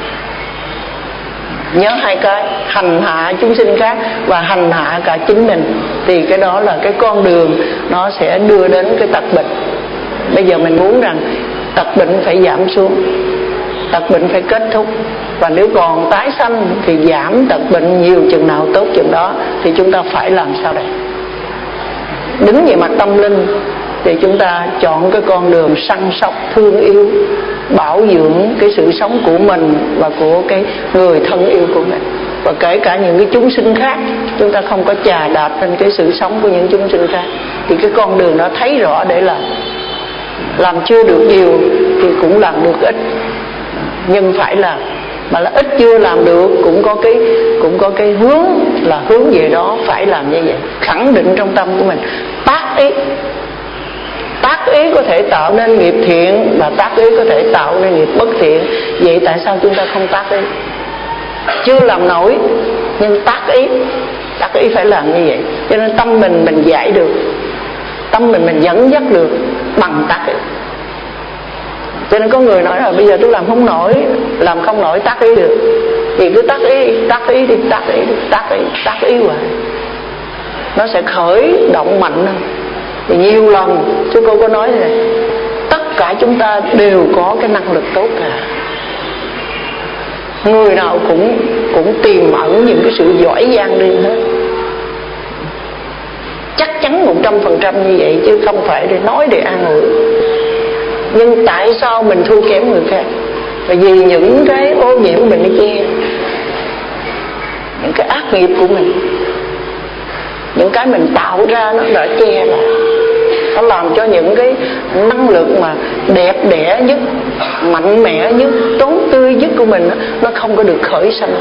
Nhớ hai cái, hành hạ chúng sinh khác và hành hạ cả chính mình. Thì cái đó là cái con đường nó sẽ đưa đến cái tật bệnh. Bây giờ mình muốn rằng tật bệnh phải giảm xuống, tật bệnh phải kết thúc. Và nếu còn tái sanh thì giảm tật bệnh nhiều chừng nào tốt chừng đó. Thì chúng ta phải làm sao đây? Đứng về mặt tâm linh thì chúng ta chọn cái con đường săn sóc, thương yêu, bảo dưỡng cái sự sống của mình và của cái người thân yêu của mình. Và kể cả những cái chúng sinh khác, chúng ta không có chà đạp trên cái sự sống của những chúng sinh khác. Thì cái con đường đó thấy rõ để làm. Làm chưa được nhiều thì cũng làm được ít, nhưng phải làm. Mà là ít chưa làm được cũng có cái cũng có cái hướng là hướng về đó, phải làm như vậy. Khẳng định trong tâm của mình, tác ý. Tác ý có thể tạo nên nghiệp thiện và tác ý có thể tạo nên nghiệp bất thiện. Vậy tại sao chúng ta không tác ý? Chưa làm nổi nhưng tác ý. Tác ý phải làm như vậy. Cho nên tâm mình mình giải được, tâm mình mình dẫn dắt được bằng tác ý. Cho nên có người nói là bây giờ tôi làm không nổi, làm không nổi tác ý được. Thì cứ tác ý, tác ý đi, tác ý đi, tác ý, tác ý hoài. Nó sẽ khởi động mạnh hơn. Thì nhiều lần sư cô có nói này, tất cả chúng ta đều có cái năng lực tốt cả. Người nào cũng cũng tiềm ẩn những cái sự giỏi giang riêng hết. Chắc chắn một trăm phần trăm như vậy, chứ không phải để nói để an ủi. Nhưng tại sao mình thua kém người khác? Và vì những cái ô nhiễm của mình nó che, những cái ác nghiệp của mình, những cái mình tạo ra nó đã che lại. Nó làm cho những cái năng lực mà đẹp đẽ nhất, mạnh mẽ nhất, tốt tươi nhất của mình nó không có được khởi sanh.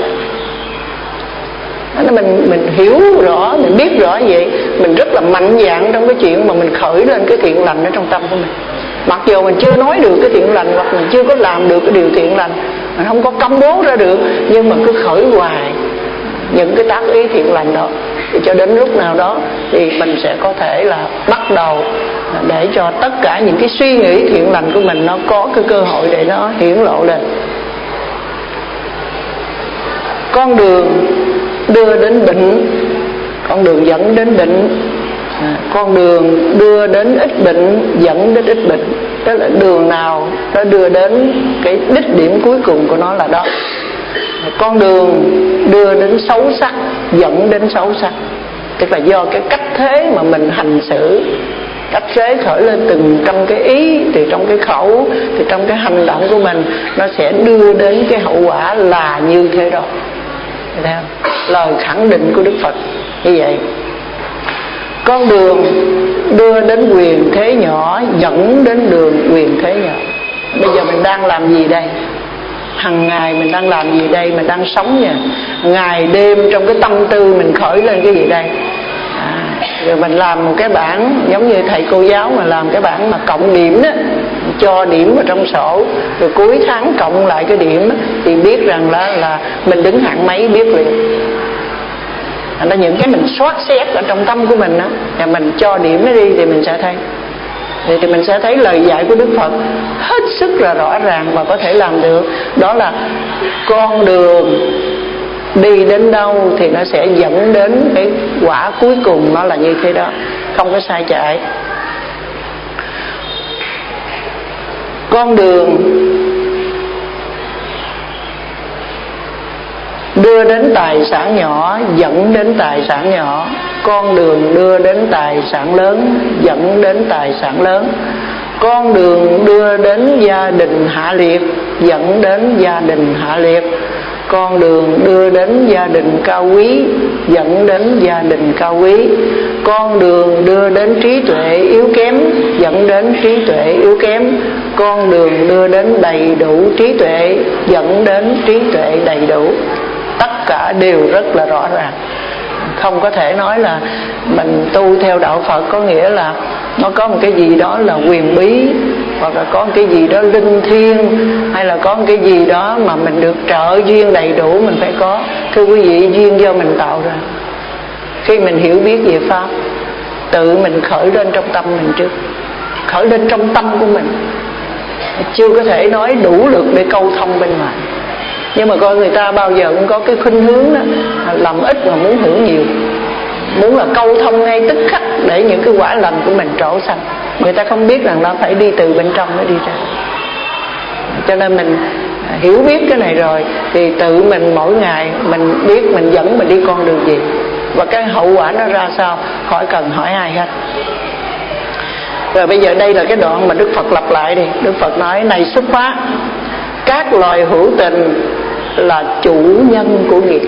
Nên mình mình hiểu rõ, mình biết rõ vậy, mình rất là mạnh dạn trong cái chuyện mà mình khởi lên cái thiện lành ở trong tâm của mình. Mặc dù mình chưa nói được cái thiện lành, hoặc mình chưa có làm được cái điều thiện lành, mình không có công bố ra được, nhưng mà cứ khởi hoài những cái tác ý thiện lành đó, thì cho đến lúc nào đó thì mình sẽ có thể là bắt đầu để cho tất cả những cái suy nghĩ thiện lành của mình nó có cái cơ hội để nó hiển lộ lên. Con đường đưa đến định, con đường dẫn đến định, à, con đường đưa đến ít bệnh dẫn đến ít bệnh. Tức là đường nào nó đưa đến cái đích điểm cuối cùng của nó là đó. Con đường đưa đến xấu sắc dẫn đến xấu sắc, tức là do cái cách thế mà mình hành xử, cách thế khởi lên từng trong cái ý, từ trong cái khẩu, từ trong cái hành động của mình, nó sẽ đưa đến cái hậu quả là như thế đó. Thấy không? Lời khẳng định của Đức Phật như vậy. Con đường đưa đến quyền thế nhỏ dẫn đến đường quyền thế nhỏ. Bây giờ mình đang làm gì đây? Hằng ngày mình đang làm gì đây? Mình đang sống nha. Ngày đêm trong cái tâm tư mình khởi lên cái gì đây? À, rồi mình làm một cái bảng, giống như thầy cô giáo mà làm cái bảng mà cộng điểm đó, cho điểm vào trong sổ, rồi cuối tháng cộng lại cái điểm đó, thì biết rằng là, là mình đứng hạng mấy biết liền. Thành ra những cái mình soát xét ở trong tâm của mình đó, thì mình cho điểm nó đi thì mình sẽ thấy. Thì, thì mình sẽ thấy lời dạy của Đức Phật hết sức là rõ ràng và có thể làm được. Đó là con đường đi đến đâu thì nó sẽ dẫn đến cái quả cuối cùng, nó là như thế đó, không có sai chạy. Con đường đưa đến tài sản nhỏ dẫn đến tài sản nhỏ, con đường đưa đến tài sản lớn dẫn đến tài sản lớn, con đường đưa đến gia đình hạ liệt dẫn đến gia đình hạ liệt, con đường đưa đến gia đình cao quý dẫn đến gia đình cao quý, con đường đưa đến trí tuệ yếu kém dẫn đến trí tuệ yếu kém, con đường đưa đến đầy đủ trí tuệ dẫn đến trí tuệ đầy đủ. Tất cả đều rất là rõ ràng. Không có thể nói là mình tu theo đạo Phật có nghĩa là nó có một cái gì đó là quyền bí, hoặc là có một cái gì đó linh thiêng, hay là có một cái gì đó mà mình được trợ duyên đầy đủ mình phải có. Thưa quý vị, duyên do mình tạo ra. Khi mình hiểu biết về Pháp, tự mình khởi lên trong tâm mình trước, khởi lên trong tâm của mình, chưa có thể nói đủ lực để câu thông bên ngoài. Nhưng mà coi người ta bao giờ cũng có cái khuynh hướng đó, làm ít mà muốn hưởng nhiều, muốn là câu thông ngay tức khắc để những cái quả lành của mình trổ sanh. Người ta không biết rằng nó phải đi từ bên trong nó đi ra. Cho nên mình hiểu biết cái này rồi thì tự mình mỗi ngày mình biết mình dẫn mình đi con đường gì, và cái hậu quả nó ra sao khỏi cần hỏi ai hết. Rồi bây giờ đây là cái đoạn mà Đức Phật lặp lại đi. Đức Phật nói: này xuất phát, các loài hữu tình là chủ nhân của nghiệp.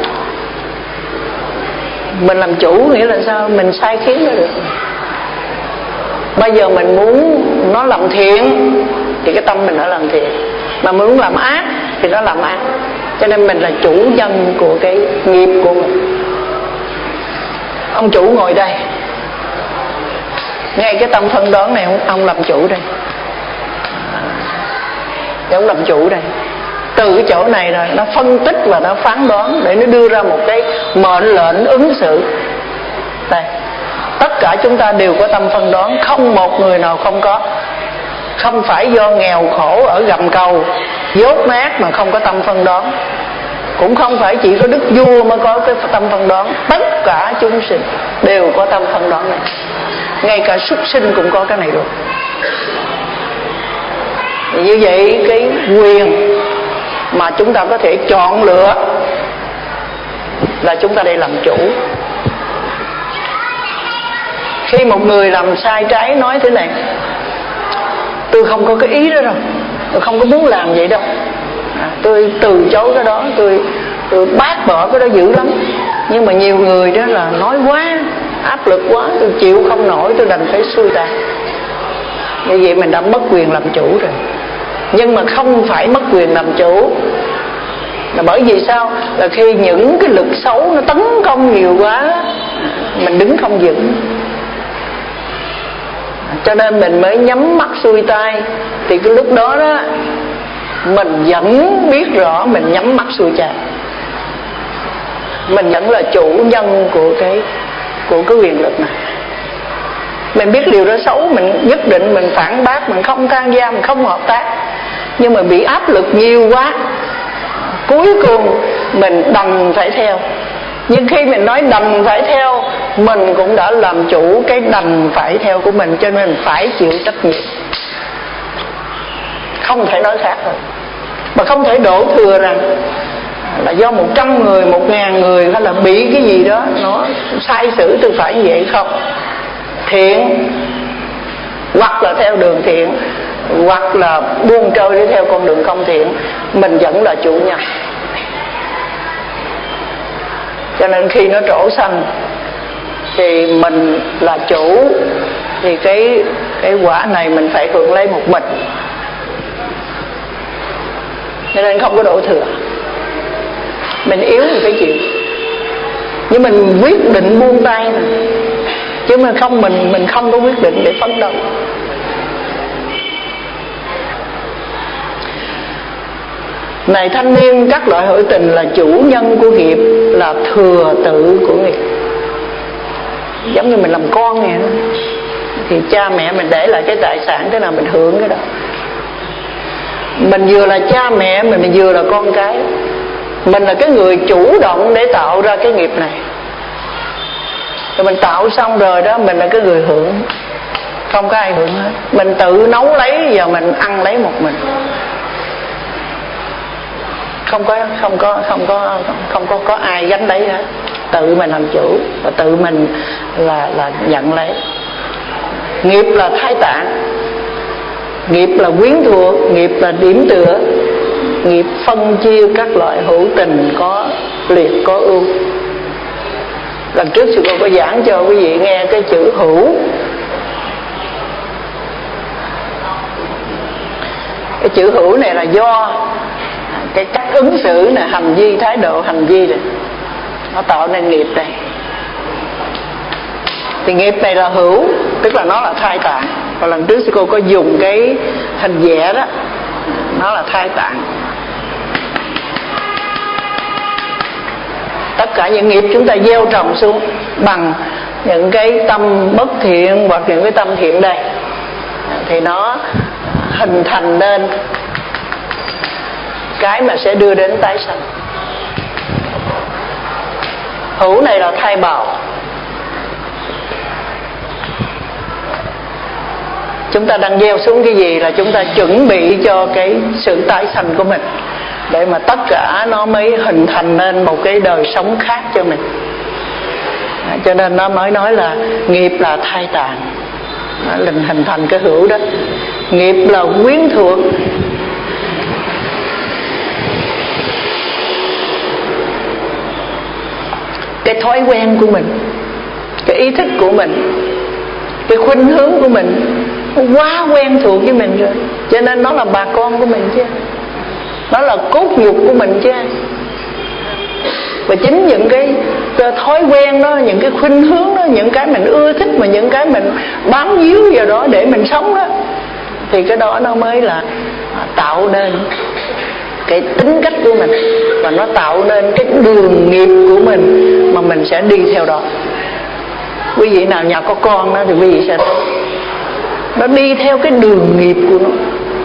Mình làm chủ nghĩa là sao? Mình sai khiến nó được. Bây giờ mình muốn nó làm thiện thì cái tâm mình nó làm thiện, mà mình muốn làm ác thì nó làm ác. Cho nên mình là chủ nhân của cái nghiệp của mình. Ông chủ ngồi đây, ngay cái tâm phân đoán này ông, ông làm chủ đây, thì ông làm chủ đây. Từ cái chỗ này rồi nó phân tích và nó phán đoán để nó đưa ra một cái mệnh lệnh ứng xử. Đây, tất cả chúng ta đều có tâm phân đoán, không một người nào không có. Không phải do nghèo khổ ở gầm cầu dốt nát mà không có tâm phân đoán, cũng không phải chỉ có đức vua mới có cái tâm phân đoán. Tất cả chúng sinh đều có tâm phân đoán này, ngay cả súc sinh cũng có cái này rồi. Như vậy cái quyền mà chúng ta có thể chọn lựa là chúng ta đây làm chủ. Khi một người làm sai trái nói thế này: tôi không có cái ý đó đâu, tôi không có muốn làm vậy đâu. À, tôi từ chối cái đó, tôi tôi bác bỏ cái đó dữ lắm. Nhưng mà nhiều người đó là nói quá, áp lực quá, tôi chịu không nổi, tôi đành phải xuôi tay. Như vậy mình đã mất quyền làm chủ rồi. Nhưng mà không phải mất quyền làm chủ là bởi vì sao? Là khi những cái lực xấu nó tấn công nhiều quá, mình đứng không vững, cho nên mình mới nhắm mắt xuôi tay. Thì cái lúc đó đó mình vẫn biết rõ mình nhắm mắt xuôi tay, mình vẫn là chủ nhân của cái của cái quyền lực này. Mình biết điều đó xấu, mình nhất định mình phản bác, mình không tham gia, mình không hợp tác. Nhưng mà bị áp lực nhiều quá, cuối cùng mình đành phải theo. Nhưng khi mình nói đành phải theo, mình cũng đã làm chủ cái đành phải theo của mình, cho nên mình phải chịu trách nhiệm, không thể nói khác rồi. Mà không thể đổ thừa rằng là do một trăm người, một ngàn người hay là bị cái gì đó nó sai sử tôi phải như vậy. Không, thiện hoặc là theo đường thiện, hoặc là buông trôi để theo con đường không thiện, mình vẫn là chủ nhân. Cho nên khi nó trổ xanh thì mình là chủ, thì cái cái quả này mình phải hưởng lấy một mình. Cho nên không có đổ thừa. Mình yếu thì phải chịu, nhưng mình quyết định buông tay nè, chứ mà không mình mình không có quyết định để phấn đấu. Này thanh niên, các loại hữu tình là chủ nhân của nghiệp, là thừa tự của nghiệp. Giống như mình làm con vậy đó, thì cha mẹ mình để lại cái tài sản, thế nào mình hưởng cái đó. Mình vừa là cha mẹ, mình, mình vừa là con cái. Mình là cái người chủ động để tạo ra cái nghiệp này. Rồi mình tạo xong rồi đó, mình là cái người hưởng, không có ai hưởng hết. Mình tự nấu lấy, giờ mình ăn lấy một mình, không có không có không có không có có ai gánh lấy hết. Tự mình làm chủ và tự mình là là nhận lấy. Nghiệp là thái tạng, nghiệp là quyến thuộc, nghiệp là điểm tựa, nghiệp phân chia các loại hữu tình có liệt có ưu. Lần trước sư cô có giảng cho quý vị nghe cái chữ hữu. Cái chữ hữu này là do cái cách ứng xử này, hành vi, thái độ hành vi này, nó tạo nên nghiệp này. Thì nghiệp này là hữu, tức là nó là thai tạng. Và lần trước sư cô có dùng cái hình vẽ đó, nó là thai tạng. Tất cả những nghiệp chúng ta gieo trồng xuống bằng những cái tâm bất thiện hoặc những cái tâm thiện đây, thì nó hình thành nên cái mà sẽ đưa đến tái sanh. Hữu này là thai bào. Chúng ta đang gieo xuống cái gì là chúng ta chuẩn bị cho cái sự tái sanh của mình, để mà tất cả nó mới hình thành nên một cái đời sống khác cho mình. Cho nên nó mới nói là nghiệp là thai tạng, nó hình thành cái hữu đó. Nghiệp là quyến thuộc, cái thói quen của mình, cái ý thức của mình, cái khuynh hướng của mình nó quá quen thuộc với mình rồi, cho nên nó là bà con của mình chứ, nó là cốt nhục của mình chứ. Và chính những cái thói quen đó, những cái khuynh hướng đó, những cái mình ưa thích, mà những cái mình bám víu vào đó để mình sống đó, thì cái đó nó mới là tạo nên cái tính cách của mình, và nó tạo nên cái đường nghiệp của mình mà mình sẽ đi theo đó. Quý vị nào nhà có con đó thì quý vị sẽ thấy nó đi theo cái đường nghiệp của nó.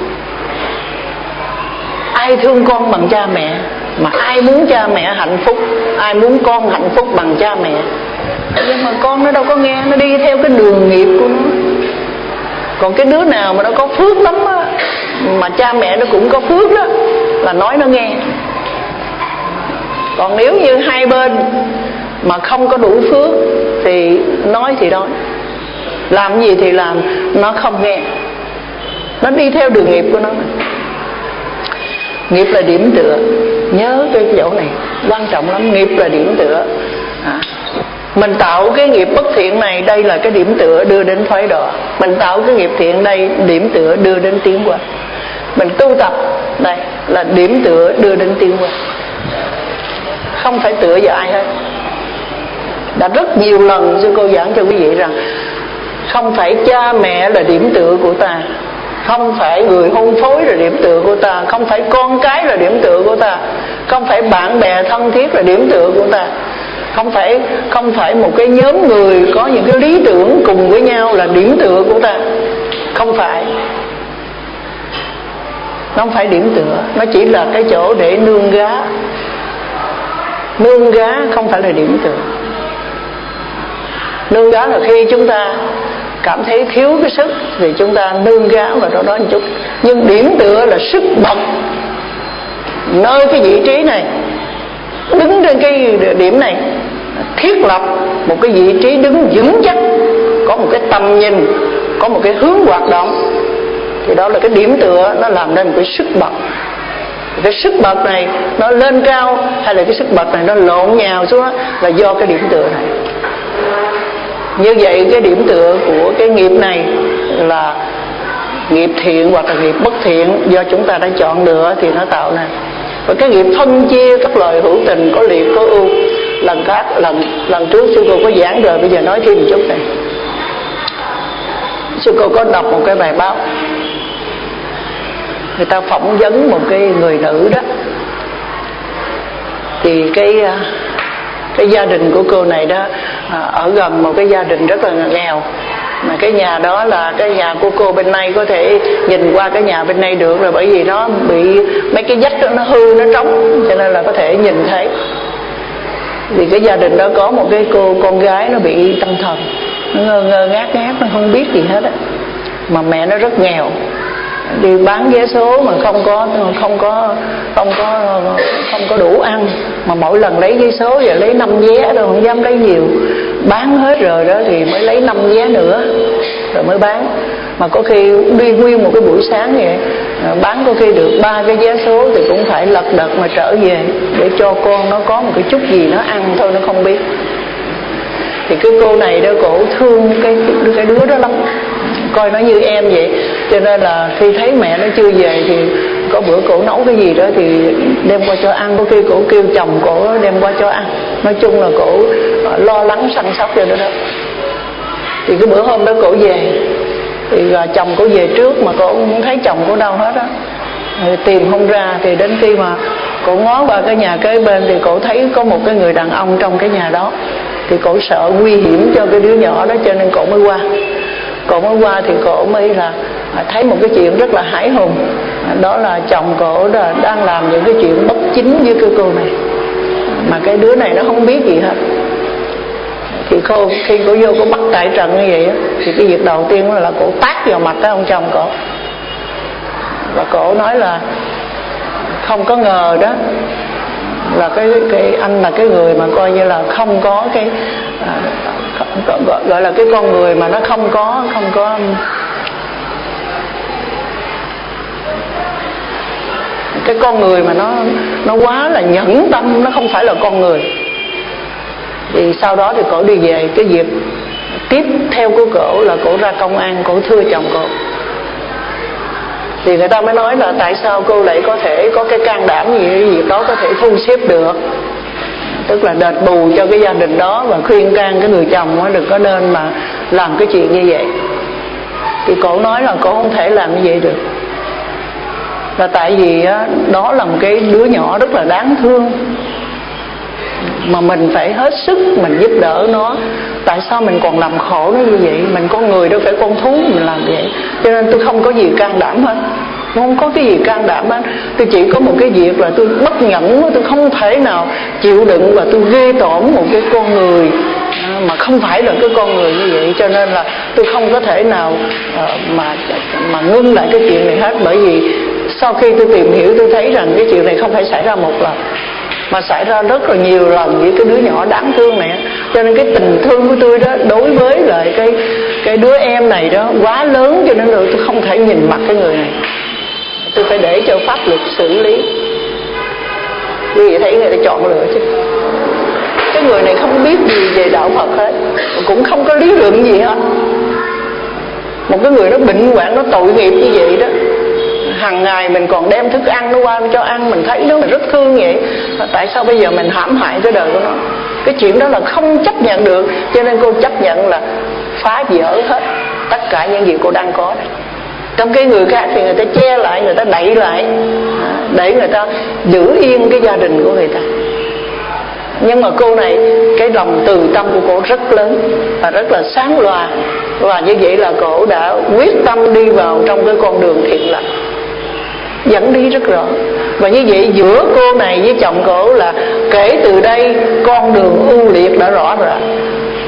Ai thương con bằng cha mẹ, mà ai muốn cha mẹ hạnh phúc, ai muốn con hạnh phúc bằng cha mẹ. Nhưng mà con nó đâu có nghe, nó đi theo cái đường nghiệp của nó. Còn cái đứa nào mà nó có phước lắm á, mà cha mẹ nó cũng có phước đó, là nói nó nghe. Còn nếu như hai bên mà không có đủ phước thì nói thì nói, làm gì thì làm, nó không nghe. Nó đi theo đường nghiệp của nó. Nghiệp là điểm tựa, nhớ cái chỗ này quan trọng lắm. Nghiệp là điểm tựa. à, Mình tạo cái nghiệp bất thiện này, đây là cái điểm tựa đưa đến thoái đọa. Mình tạo cái nghiệp thiện đây, điểm tựa đưa đến tiến hóa. Mình tu tập đây là điểm tựa đưa đến tiến hóa, không phải tựa vào ai hết. Đã rất nhiều lần sư cô giảng cho quý vị rằng không phải cha mẹ là điểm tựa của ta, không phải người hôn phối là điểm tựa của ta, không phải con cái là điểm tựa của ta, không phải bạn bè thân thiết là điểm tựa của ta, không phải không phải một cái nhóm người có những cái lý tưởng cùng với nhau là điểm tựa của ta. Không phải, nó không phải điểm tựa, nó chỉ là cái chỗ để nương gá. Nương gá không phải là điểm tựa. Nương gá là khi chúng ta cảm thấy thiếu cái sức thì chúng ta nương gá vào đó đó một chút. Nhưng điểm tựa là sức bật, nơi cái vị trí này, đứng trên cái điểm này, thiết lập một cái vị trí đứng vững chắc, có một cái tầm nhìn, có một cái hướng hoạt động, thì đó là cái điểm tựa. Nó làm nên một cái sức bật. Cái sức bật này nó lên cao hay là cái sức bật này nó lộn nhào xuống đó, là do cái điểm tựa này. Như vậy cái điểm tựa của cái nghiệp này là nghiệp thiện hoặc là nghiệp bất thiện, do chúng ta đã chọn lựa thì nó tạo nên. Và cái nghiệp phân chia các loài hữu tình, có liệt có ưu, lần khác lần lần trước sư cô có giảng rồi, bây giờ nói thêm một chút này. Sư cô có đọc một cái bài báo, người ta phỏng vấn một cái người nữ đó, thì cái cái gia đình của cô này đó ở gần một cái gia đình rất là nghèo, mà cái nhà đó là cái nhà của cô bên này có thể nhìn qua cái nhà bên này được rồi, bởi vì nó bị mấy cái vách đó nó hư, nó trống, cho nên là có thể nhìn thấy. Vì cái gia đình đó có một cái cô con gái nó bị tâm thần, nó ngơ ngơ ngác ngác, nó không biết gì hết á, mà mẹ nó rất nghèo, đi bán vé số mà không có không có không có không có đủ ăn, mà mỗi lần lấy vé số giờ lấy năm vé đâu, không dám lấy nhiều, bán hết rồi đó thì mới lấy năm vé nữa rồi mới bán. Mà có khi đi nguyên một cái buổi sáng vậy bán có khi được ba cái vé số thì cũng phải lật đật mà trở về để cho con nó có một cái chút gì nó ăn thôi, nó không biết. Thì cái cô này đó, cổ thương cái cái đứa đó lắm, coi nó như em vậy, cho nên là khi thấy mẹ nó chưa về thì có bữa cổ nấu cái gì đó thì đem qua cho ăn, có khi cổ kêu chồng cổ đem qua cho ăn. Nói chung là cổ lo lắng săn sóc cho nó đó. Thì cái bữa hôm đó cổ về thì chồng cổ về trước mà cổ không thấy chồng cổ đâu hết á, tìm không ra. Thì đến khi mà cổ ngó qua cái nhà kế bên thì cổ thấy có một cái người đàn ông trong cái nhà đó, thì cổ sợ nguy hiểm cho cái đứa nhỏ đó, cho nên cổ mới qua. Cổ mới qua thì cổ mới là thấy một cái chuyện rất là hãi hùng, đó là chồng cổ là đang làm những cái chuyện bất chính với cái cô này, mà cái đứa này nó không biết gì hết. Thì cô, khi cổ vô cổ bắt tại trận như vậy thì cái việc đầu tiên là cổ tát vào mặt cái ông chồng cổ, và cổ nói là không có ngờ đó là cái cái anh là cái người mà coi như là không có cái à, gọi, gọi là cái con người mà nó không có không có cái con người mà nó nó quá là nhẫn tâm, nó không phải là con người. Thì sau đó thì cổ đi về, cái việc tiếp theo của cổ là cổ ra công an, cổ thưa chồng cổ. Thì người ta mới nói là tại sao cô lại có thể có cái can đảm gì cái việc đó có thể thu xếp được, tức là đền bù cho cái gia đình đó và khuyên can cái người chồng đó đừng có nên mà làm cái chuyện như vậy. Thì cổ nói là cổ không thể làm như vậy được, là tại vì đó là một cái đứa nhỏ rất là đáng thương, mà mình phải hết sức mình giúp đỡ nó. Tại sao mình còn làm khổ nó như vậy? Mình con người đâu phải con thú mình làm vậy. Cho nên tôi không có gì can đảm hết, không có cái gì can đảm hết. Tôi chỉ có một cái việc là tôi bất nhẫn, tôi không thể nào chịu đựng và tôi ghê tởm một cái con người mà không phải là cái con người như vậy. Cho nên là tôi không có thể nào mà mà ngưng lại cái chuyện này hết. Bởi vì sau khi tôi tìm hiểu tôi thấy rằng cái chuyện này không phải xảy ra một lần, mà xảy ra rất là nhiều lần với cái đứa nhỏ đáng thương này. Cho nên cái tình thương của tôi đó đối với lại cái cái đứa em này đó quá lớn, cho nên là tôi không thể nhìn mặt cái người này, tôi phải để cho pháp luật xử lý. Quý vị thấy người ta chọn lựa chứ. Cái người này không biết gì về đạo Phật hết, cũng không có lý luận gì hết. Một cái người nó bệnh hoạn, nó tội nghiệp như vậy đó, hàng ngày mình còn đem thức ăn nó qua cho ăn, mình thấy nó mình rất thương vậy. Mà tại sao bây giờ mình hãm hại cái đời của nó? Cái chuyện đó là không chấp nhận được. Cho nên cô chấp nhận là phá vỡ hết tất cả những gì cô đang có đây. Trong cái người khác thì người ta che lại, người ta đẩy lại để người ta giữ yên cái gia đình của người ta. Nhưng mà cô này, cái lòng từ tâm của cô rất lớn và rất là sáng loà. Và như vậy là cô đã quyết tâm đi vào trong cái con đường thiện lành, dẫn đi rất rõ. Và như vậy giữa cô này với chồng cô là kể từ đây con đường ưu liệt đã rõ ràng.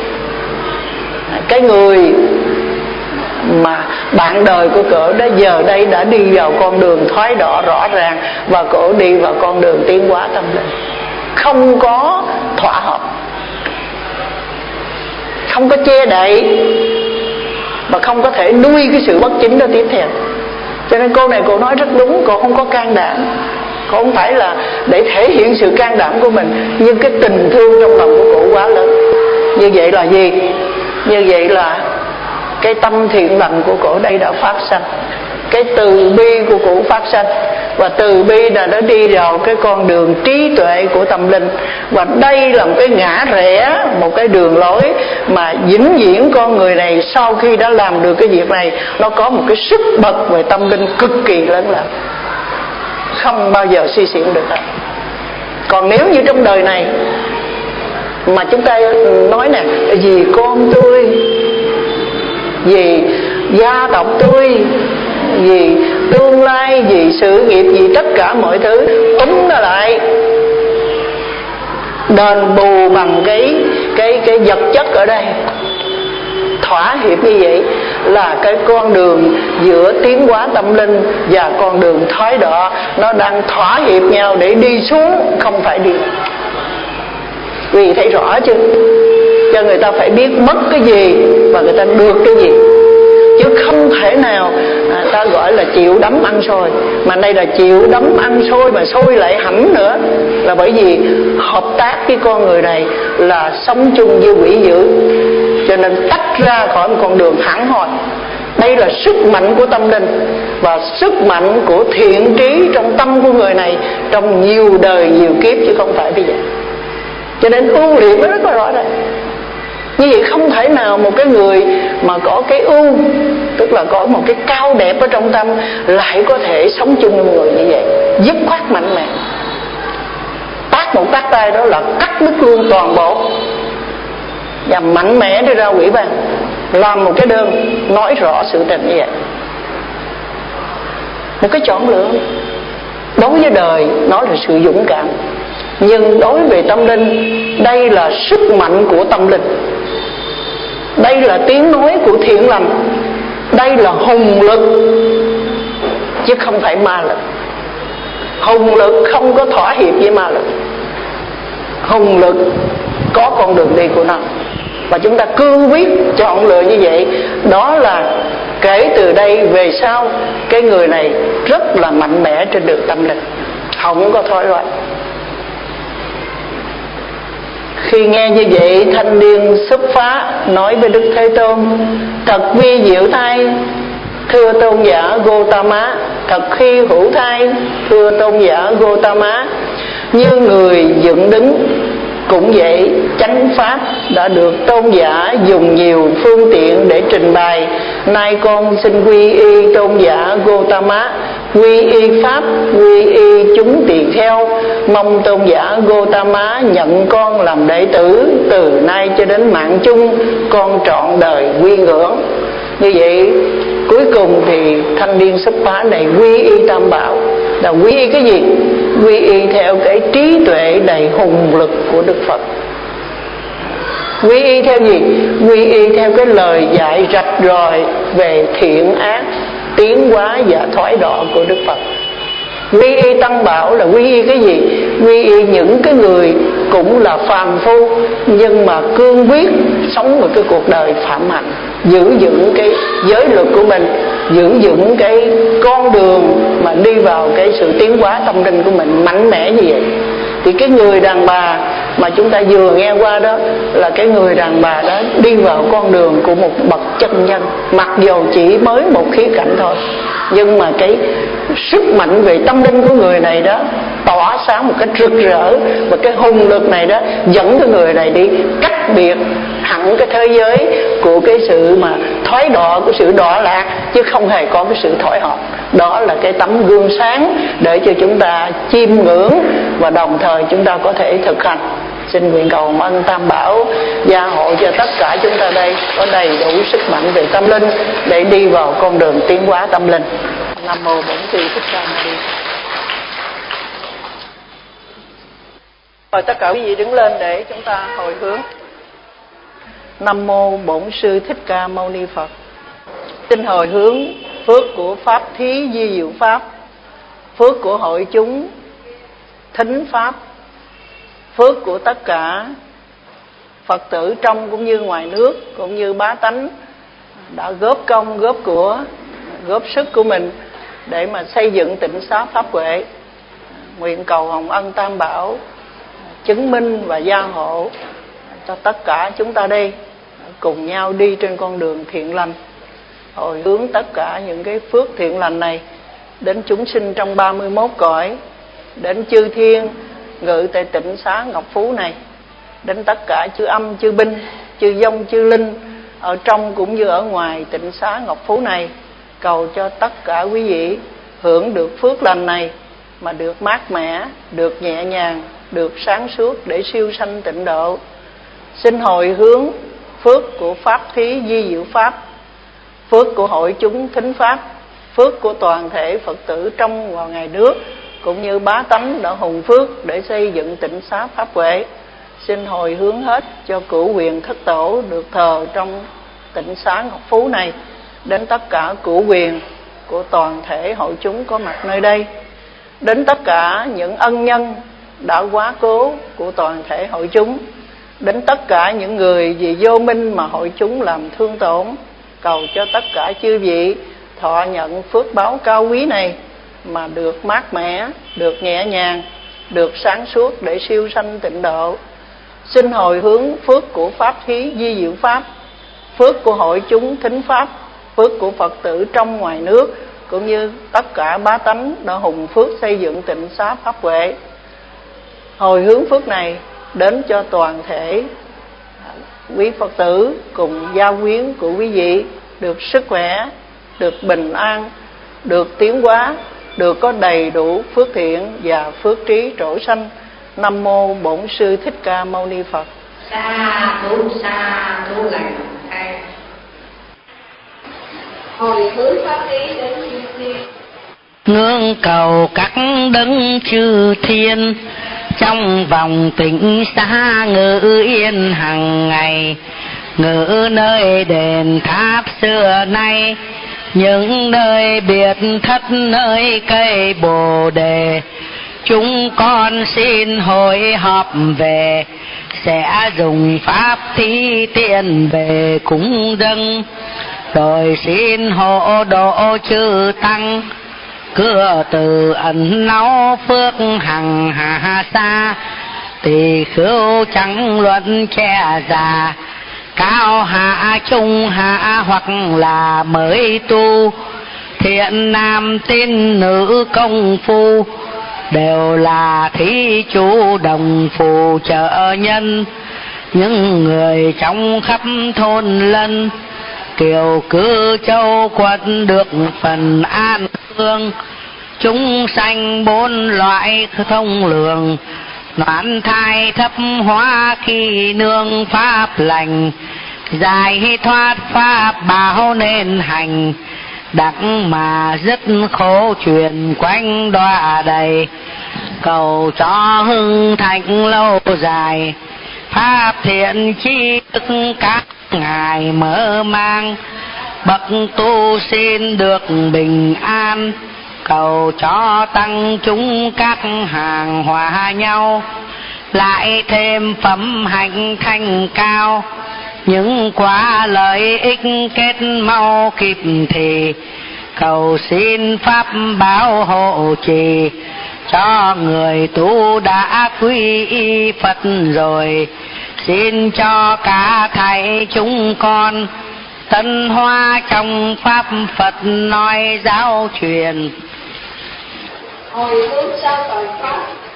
Cái người mà bạn đời của cổ đã giờ đây đã đi vào con đường thoái đỏ rõ ràng, và cổ đi vào con đường tiến hóa tâm linh, không có thỏa hợp, không có che đậy, và không có thể nuôi cái sự bất chính đó tiếp theo. Cho nên cô này cô nói rất đúng, cô không có can đảm. Cô không phải là để thể hiện sự can đảm của mình, nhưng cái tình thương trong lòng của cô quá lớn. Như vậy là gì? Như vậy là cái tâm thiện lành của cổ đây đã phát sanh, cái từ bi của cổ phát sanh. Và từ bi là nó đi vào cái con đường trí tuệ của tâm linh. Và đây là một cái ngã rẽ, một cái đường lối mà vĩnh viễn con người này sau khi đã làm được cái việc này, nó có một cái sức bật về tâm linh cực kỳ lớn lao, không bao giờ suy xuyển được hết. Còn nếu như trong đời này mà chúng ta nói nè, vì con tôi, vì gia tộc tôi, vì tương lai, vì sự nghiệp, vì tất cả mọi thứ, túm nó lại đền bù bằng cái cái cái vật chất ở đây, thỏa hiệp như vậy là cái con đường giữa tiến hóa tâm linh và con đường thoái đọa nó đang thỏa hiệp nhau để đi xuống, không phải đi. Vì thấy rõ chứ, cho người ta phải biết mất cái gì và người ta được cái gì, chứ không thể nào à, ta gọi là chịu đấm ăn xôi. Mà đây là chịu đấm ăn xôi mà xôi lại hẳn nữa, là bởi vì hợp tác với con người này là sống chung với quỷ dữ, cho nên tách ra khỏi một con đường hẳn hoi. Đây là sức mạnh của tâm linh và sức mạnh của thiện trí trong tâm của người này trong nhiều đời nhiều kiếp, chứ không phải bây giờ. Cho nên ưu liệt nó rất là rõ ràng. Như vậy không thể nào một cái người mà có cái ưu, tức là có một cái cao đẹp ở trong tâm, lại có thể sống chung với một người như vậy, dứt khoát mạnh mẽ. Tát một tát tay đó là cắt đứt luôn toàn bộ, và mạnh mẽ đi ra quỷ ban, làm một cái đơn nói rõ sự tình như vậy. Một cái chọn lựa đối với đời nó là sự dũng cảm, nhưng đối với tâm linh đây là sức mạnh của tâm linh, đây là tiếng nói của thiện lành, đây là hùng lực chứ không phải ma lực. Hùng lực không có thỏa hiệp với ma lực, hùng lực có con đường đi của nó, và chúng ta cương quyết chọn lựa như vậy. Đó là kể từ đây về sau cái người này rất là mạnh mẽ trên đường tâm linh, không có thói loạn. Khi nghe như vậy, thanh niên xuất phá nói với Đức Thế Tôn: thật vi diệu thay, thưa tôn giả Gotama, thật khi hữu thay, thưa tôn giả Gotama. Như người dựng đứng cũng vậy, chánh pháp đã được tôn giả dùng nhiều phương tiện để trình bày. Nay con xin quy y tôn giả Gotama, quy y pháp, quy y chúng tỳ kheo. Mong tôn giả Gotama nhận con làm đệ tử, từ nay cho đến mạng chung con trọn đời quy ngưỡng. Như vậy cuối cùng thì thanh niên xuất phá này quy y Tam Bảo. Là quy y cái gì? Quy y theo cái trí tuệ đầy hùng lực của Đức Phật. Quy y theo gì? Quy y theo cái lời dạy rạch ròi về thiện ác, tiến hóa và thoái đọa của Đức Phật. Quy y Tăng Bảo là quy y cái gì? Quy y những cái người cũng là phàm phu, nhưng mà cương quyết sống một cái cuộc đời phạm hạnh, giữ vững cái giới luật của mình, giữ vững cái con đường mà đi vào cái sự tiến hóa tâm linh của mình mạnh mẽ như vậy. Thì cái người đàn bà mà chúng ta vừa nghe qua đó là cái người đàn bà đó đi vào con đường của một bậc chân nhân, mặc dù chỉ mới một khía cạnh thôi, nhưng mà cái sức mạnh về tâm linh của người này đó tỏa sáng một cách rực rỡ, và cái hùng lực này đó dẫn cái người này đi cách biệt hẳn cái thế giới của cái sự mà thoái đọa, của sự đọa lạc, chứ không hề có cái sự thổi họp. Đó là cái tấm gương sáng để cho chúng ta chiêm ngưỡng và đồng thời chúng ta có thể thực hành. Xin nguyện cầu ân Tam Bảo gia hộ cho tất cả chúng ta đây có đầy đủ sức mạnh về tâm linh để đi vào con đường tiến hóa tâm linh. Nam mô Bổn Sư Thích Ca Mâu Ni. Rồi tất cả quý vị đứng lên để chúng ta hồi hướng. Nam mô Bổn Sư Thích Ca Mâu Ni Phật. Xin hồi hướng phước của Pháp Thí Di Diệu Pháp, phước của hội chúng thính Pháp, phước của tất cả Phật tử trong cũng như ngoài nước, cũng như bá tánh đã góp công, góp của, góp sức của mình để mà xây dựng tịnh xá Pháp Huệ. Nguyện cầu hồng ân Tam Bảo chứng minh và gia hộ cho tất cả chúng ta đây cùng nhau đi trên con đường thiện lành, hồi hướng tất cả những cái phước thiện lành này đến chúng sinh trong ba mươi mốt cõi, đến chư thiên ngự tại tịnh xá Ngọc Phú này, đến tất cả chư âm, chư binh, chư vong, chư linh ở trong cũng như ở ngoài tịnh xá Ngọc Phú này. Cầu cho tất cả quý vị hưởng được phước lành này mà được mát mẻ, được nhẹ nhàng, được sáng suốt để siêu sanh tịnh độ. Xin hồi hướng phước của Pháp Thí Di Diệu Pháp, phước của hội chúng thính Pháp, phước của toàn thể Phật tử trong và ngoài nước cũng như bá tánh đã hùng phước để xây dựng tịnh xá Pháp Huệ. Xin hồi hướng hết cho cửu quyền thất tổ được thờ trong tịnh xá Ngọc Phú này, đến tất cả cửu quyền của toàn thể hội chúng có mặt nơi đây, đến tất cả những ân nhân đã quá cố của toàn thể hội chúng, đến tất cả những người vì vô minh mà hội chúng làm thương tổn. Cầu cho tất cả chư vị thọ nhận phước báo cao quý này mà được mát mẻ, được nhẹ nhàng, được sáng suốt để siêu sanh tịnh độ. Xin hồi hướng phước của Pháp Thí Di Diệu Pháp, phước của hội chúng thính Pháp, phước của Phật tử trong ngoài nước cũng như tất cả bá tánh đã hùng phước xây dựng tịnh xá Pháp Huệ. Hồi hướng phước này đến cho toàn thể quý Phật tử cùng gia quyến của quý vị được sức khỏe, được bình an, được tiến hóa, được có đầy đủ phước thiện và phước trí trổ sanh. Nam mô Bổn Sư Thích Ca Mâu Ni Phật. Sa thú sa thú lành thay. Hồi hướng pháp lý đến chư thiên. Ngưỡng cầu các đấng chư thiên trong vòng tịnh xá ngự yên hằng ngày, ngự nơi đền tháp xưa nay, những nơi biệt thất nơi cây bồ đề. Chúng con xin hội họp về, sẽ dùng pháp thí tiền về cúng dâng, rồi xin hộ độ chư tăng, cửa từ ẩn náu phước hằng hà xa. Tỳ khưu chẳng luận che già, cao hạ trung hạ hoặc là mới tu, thiện nam tín nữ công phu, đều là thí chủ đồng phù trợ nhân. Những người trong khắp thôn lân, kiều cư châu quận được phần an phương. Chúng sanh bốn loại thông lường, noãn thai thấp hóa khi nương pháp lành. Giải thoát pháp bảo nên hành, đặng mà dứt khổ truyền quanh đọa đầy. Cầu cho hưng thịnh lâu dài, pháp thiện chi thức các ngài mở mang. Bậc tu xin được bình an, cầu cho tăng chúng các hàng hòa nhau. Lại thêm phẩm hạnh thanh cao, những quả lợi ích kết mau kịp thì. Cầu xin pháp bảo hộ trì, cho người tu đã quy y Phật rồi. Xin cho cả thầy chúng con tân hoa trong pháp Phật nói giáo truyền. Hồi hướng sao tội pháp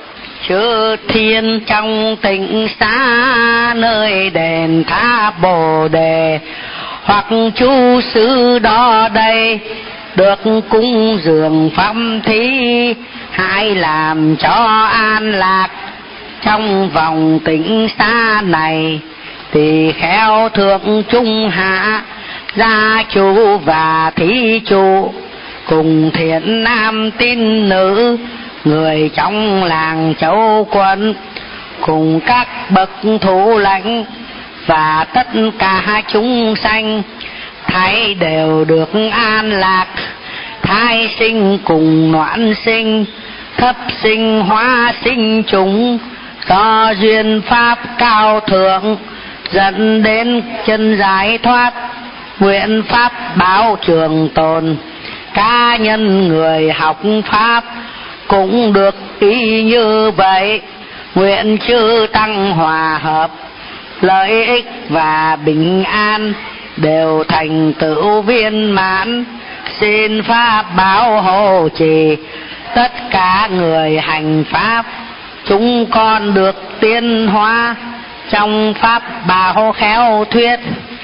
Chư thiên trong tịnh xá nơi đền tháp Bồ Đề, hoặc chú sư đó đây được cúng dường pháp thí, hãy làm cho an lạc trong vòng tịnh xá này. Thì khéo thượng trung hạ gia chủ và thí chủ cùng thiện nam tín nữ, người trong làng Châu Quận cùng các bậc thủ lãnh và tất cả chúng sanh, thấy đều được an lạc. Thai sinh cùng noãn sinh, thấp sinh hóa sinh chúng, do duyên pháp cao thượng dẫn đến chân giải thoát. Nguyện pháp báo trường tồn, cá nhân người học pháp cũng được ý như vậy. Nguyện chư tăng hòa hợp, lợi ích và bình an đều thành tựu viên mãn. Xin pháp bảo hộ trì tất cả người hành pháp, chúng con được tiến hóa trong pháp bảo khéo thuyết.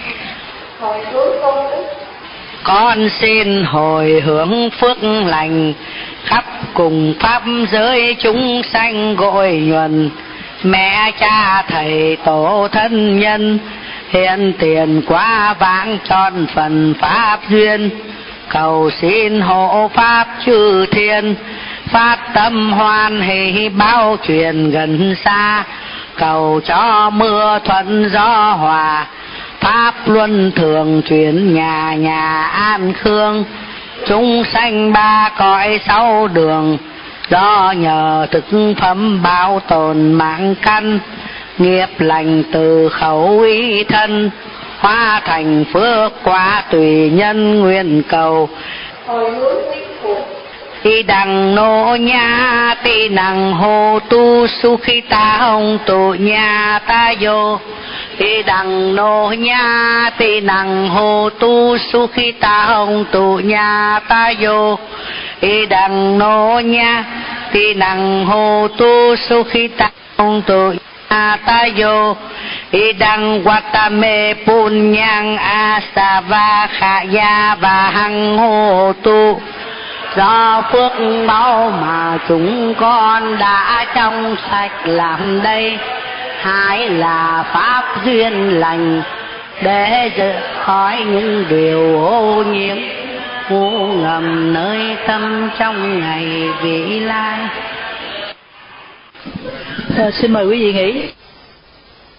hồi hướng công đức Con xin hồi hướng phước lành khắp cùng pháp giới chúng sanh gội nhuần. Mẹ cha thầy tổ thân nhân hiện tiền quá vãng tròn phần pháp duyên, cầu xin hộ pháp chư thiên phát tâm hoan hỷ báo truyền gần xa. Cầu cho mưa thuận gió hòa, pháp luân thường chuyển nhà nhà an khương. Chúng sanh ba cõi sáu đường, do nhờ thực phẩm bảo tồn mạng căn. Nghiệp lành từ khẩu ý thân, hóa thành phước quả tùy nhân nguyện cầu. hồi hướng tích phục Y đằng nô nha ti năng hô tu su khi ta hông tu nha ta vô. Y đằng nô nha ti năng hô tu su khi ta hông tu nha ta vô. Y đằng nô nha ti năng hô tu su khi ta hông tu nha ta vô. Y đằng watame punyang asava khaya và hằng hô tu. Do phước báu mà chúng con đã trong sạch làm đây, hãy là pháp duyên lành để rời khỏi những điều ô nhiễm ngu ngầm nơi tâm trong ngày vị lai. À, xin mời quý vị nghỉ.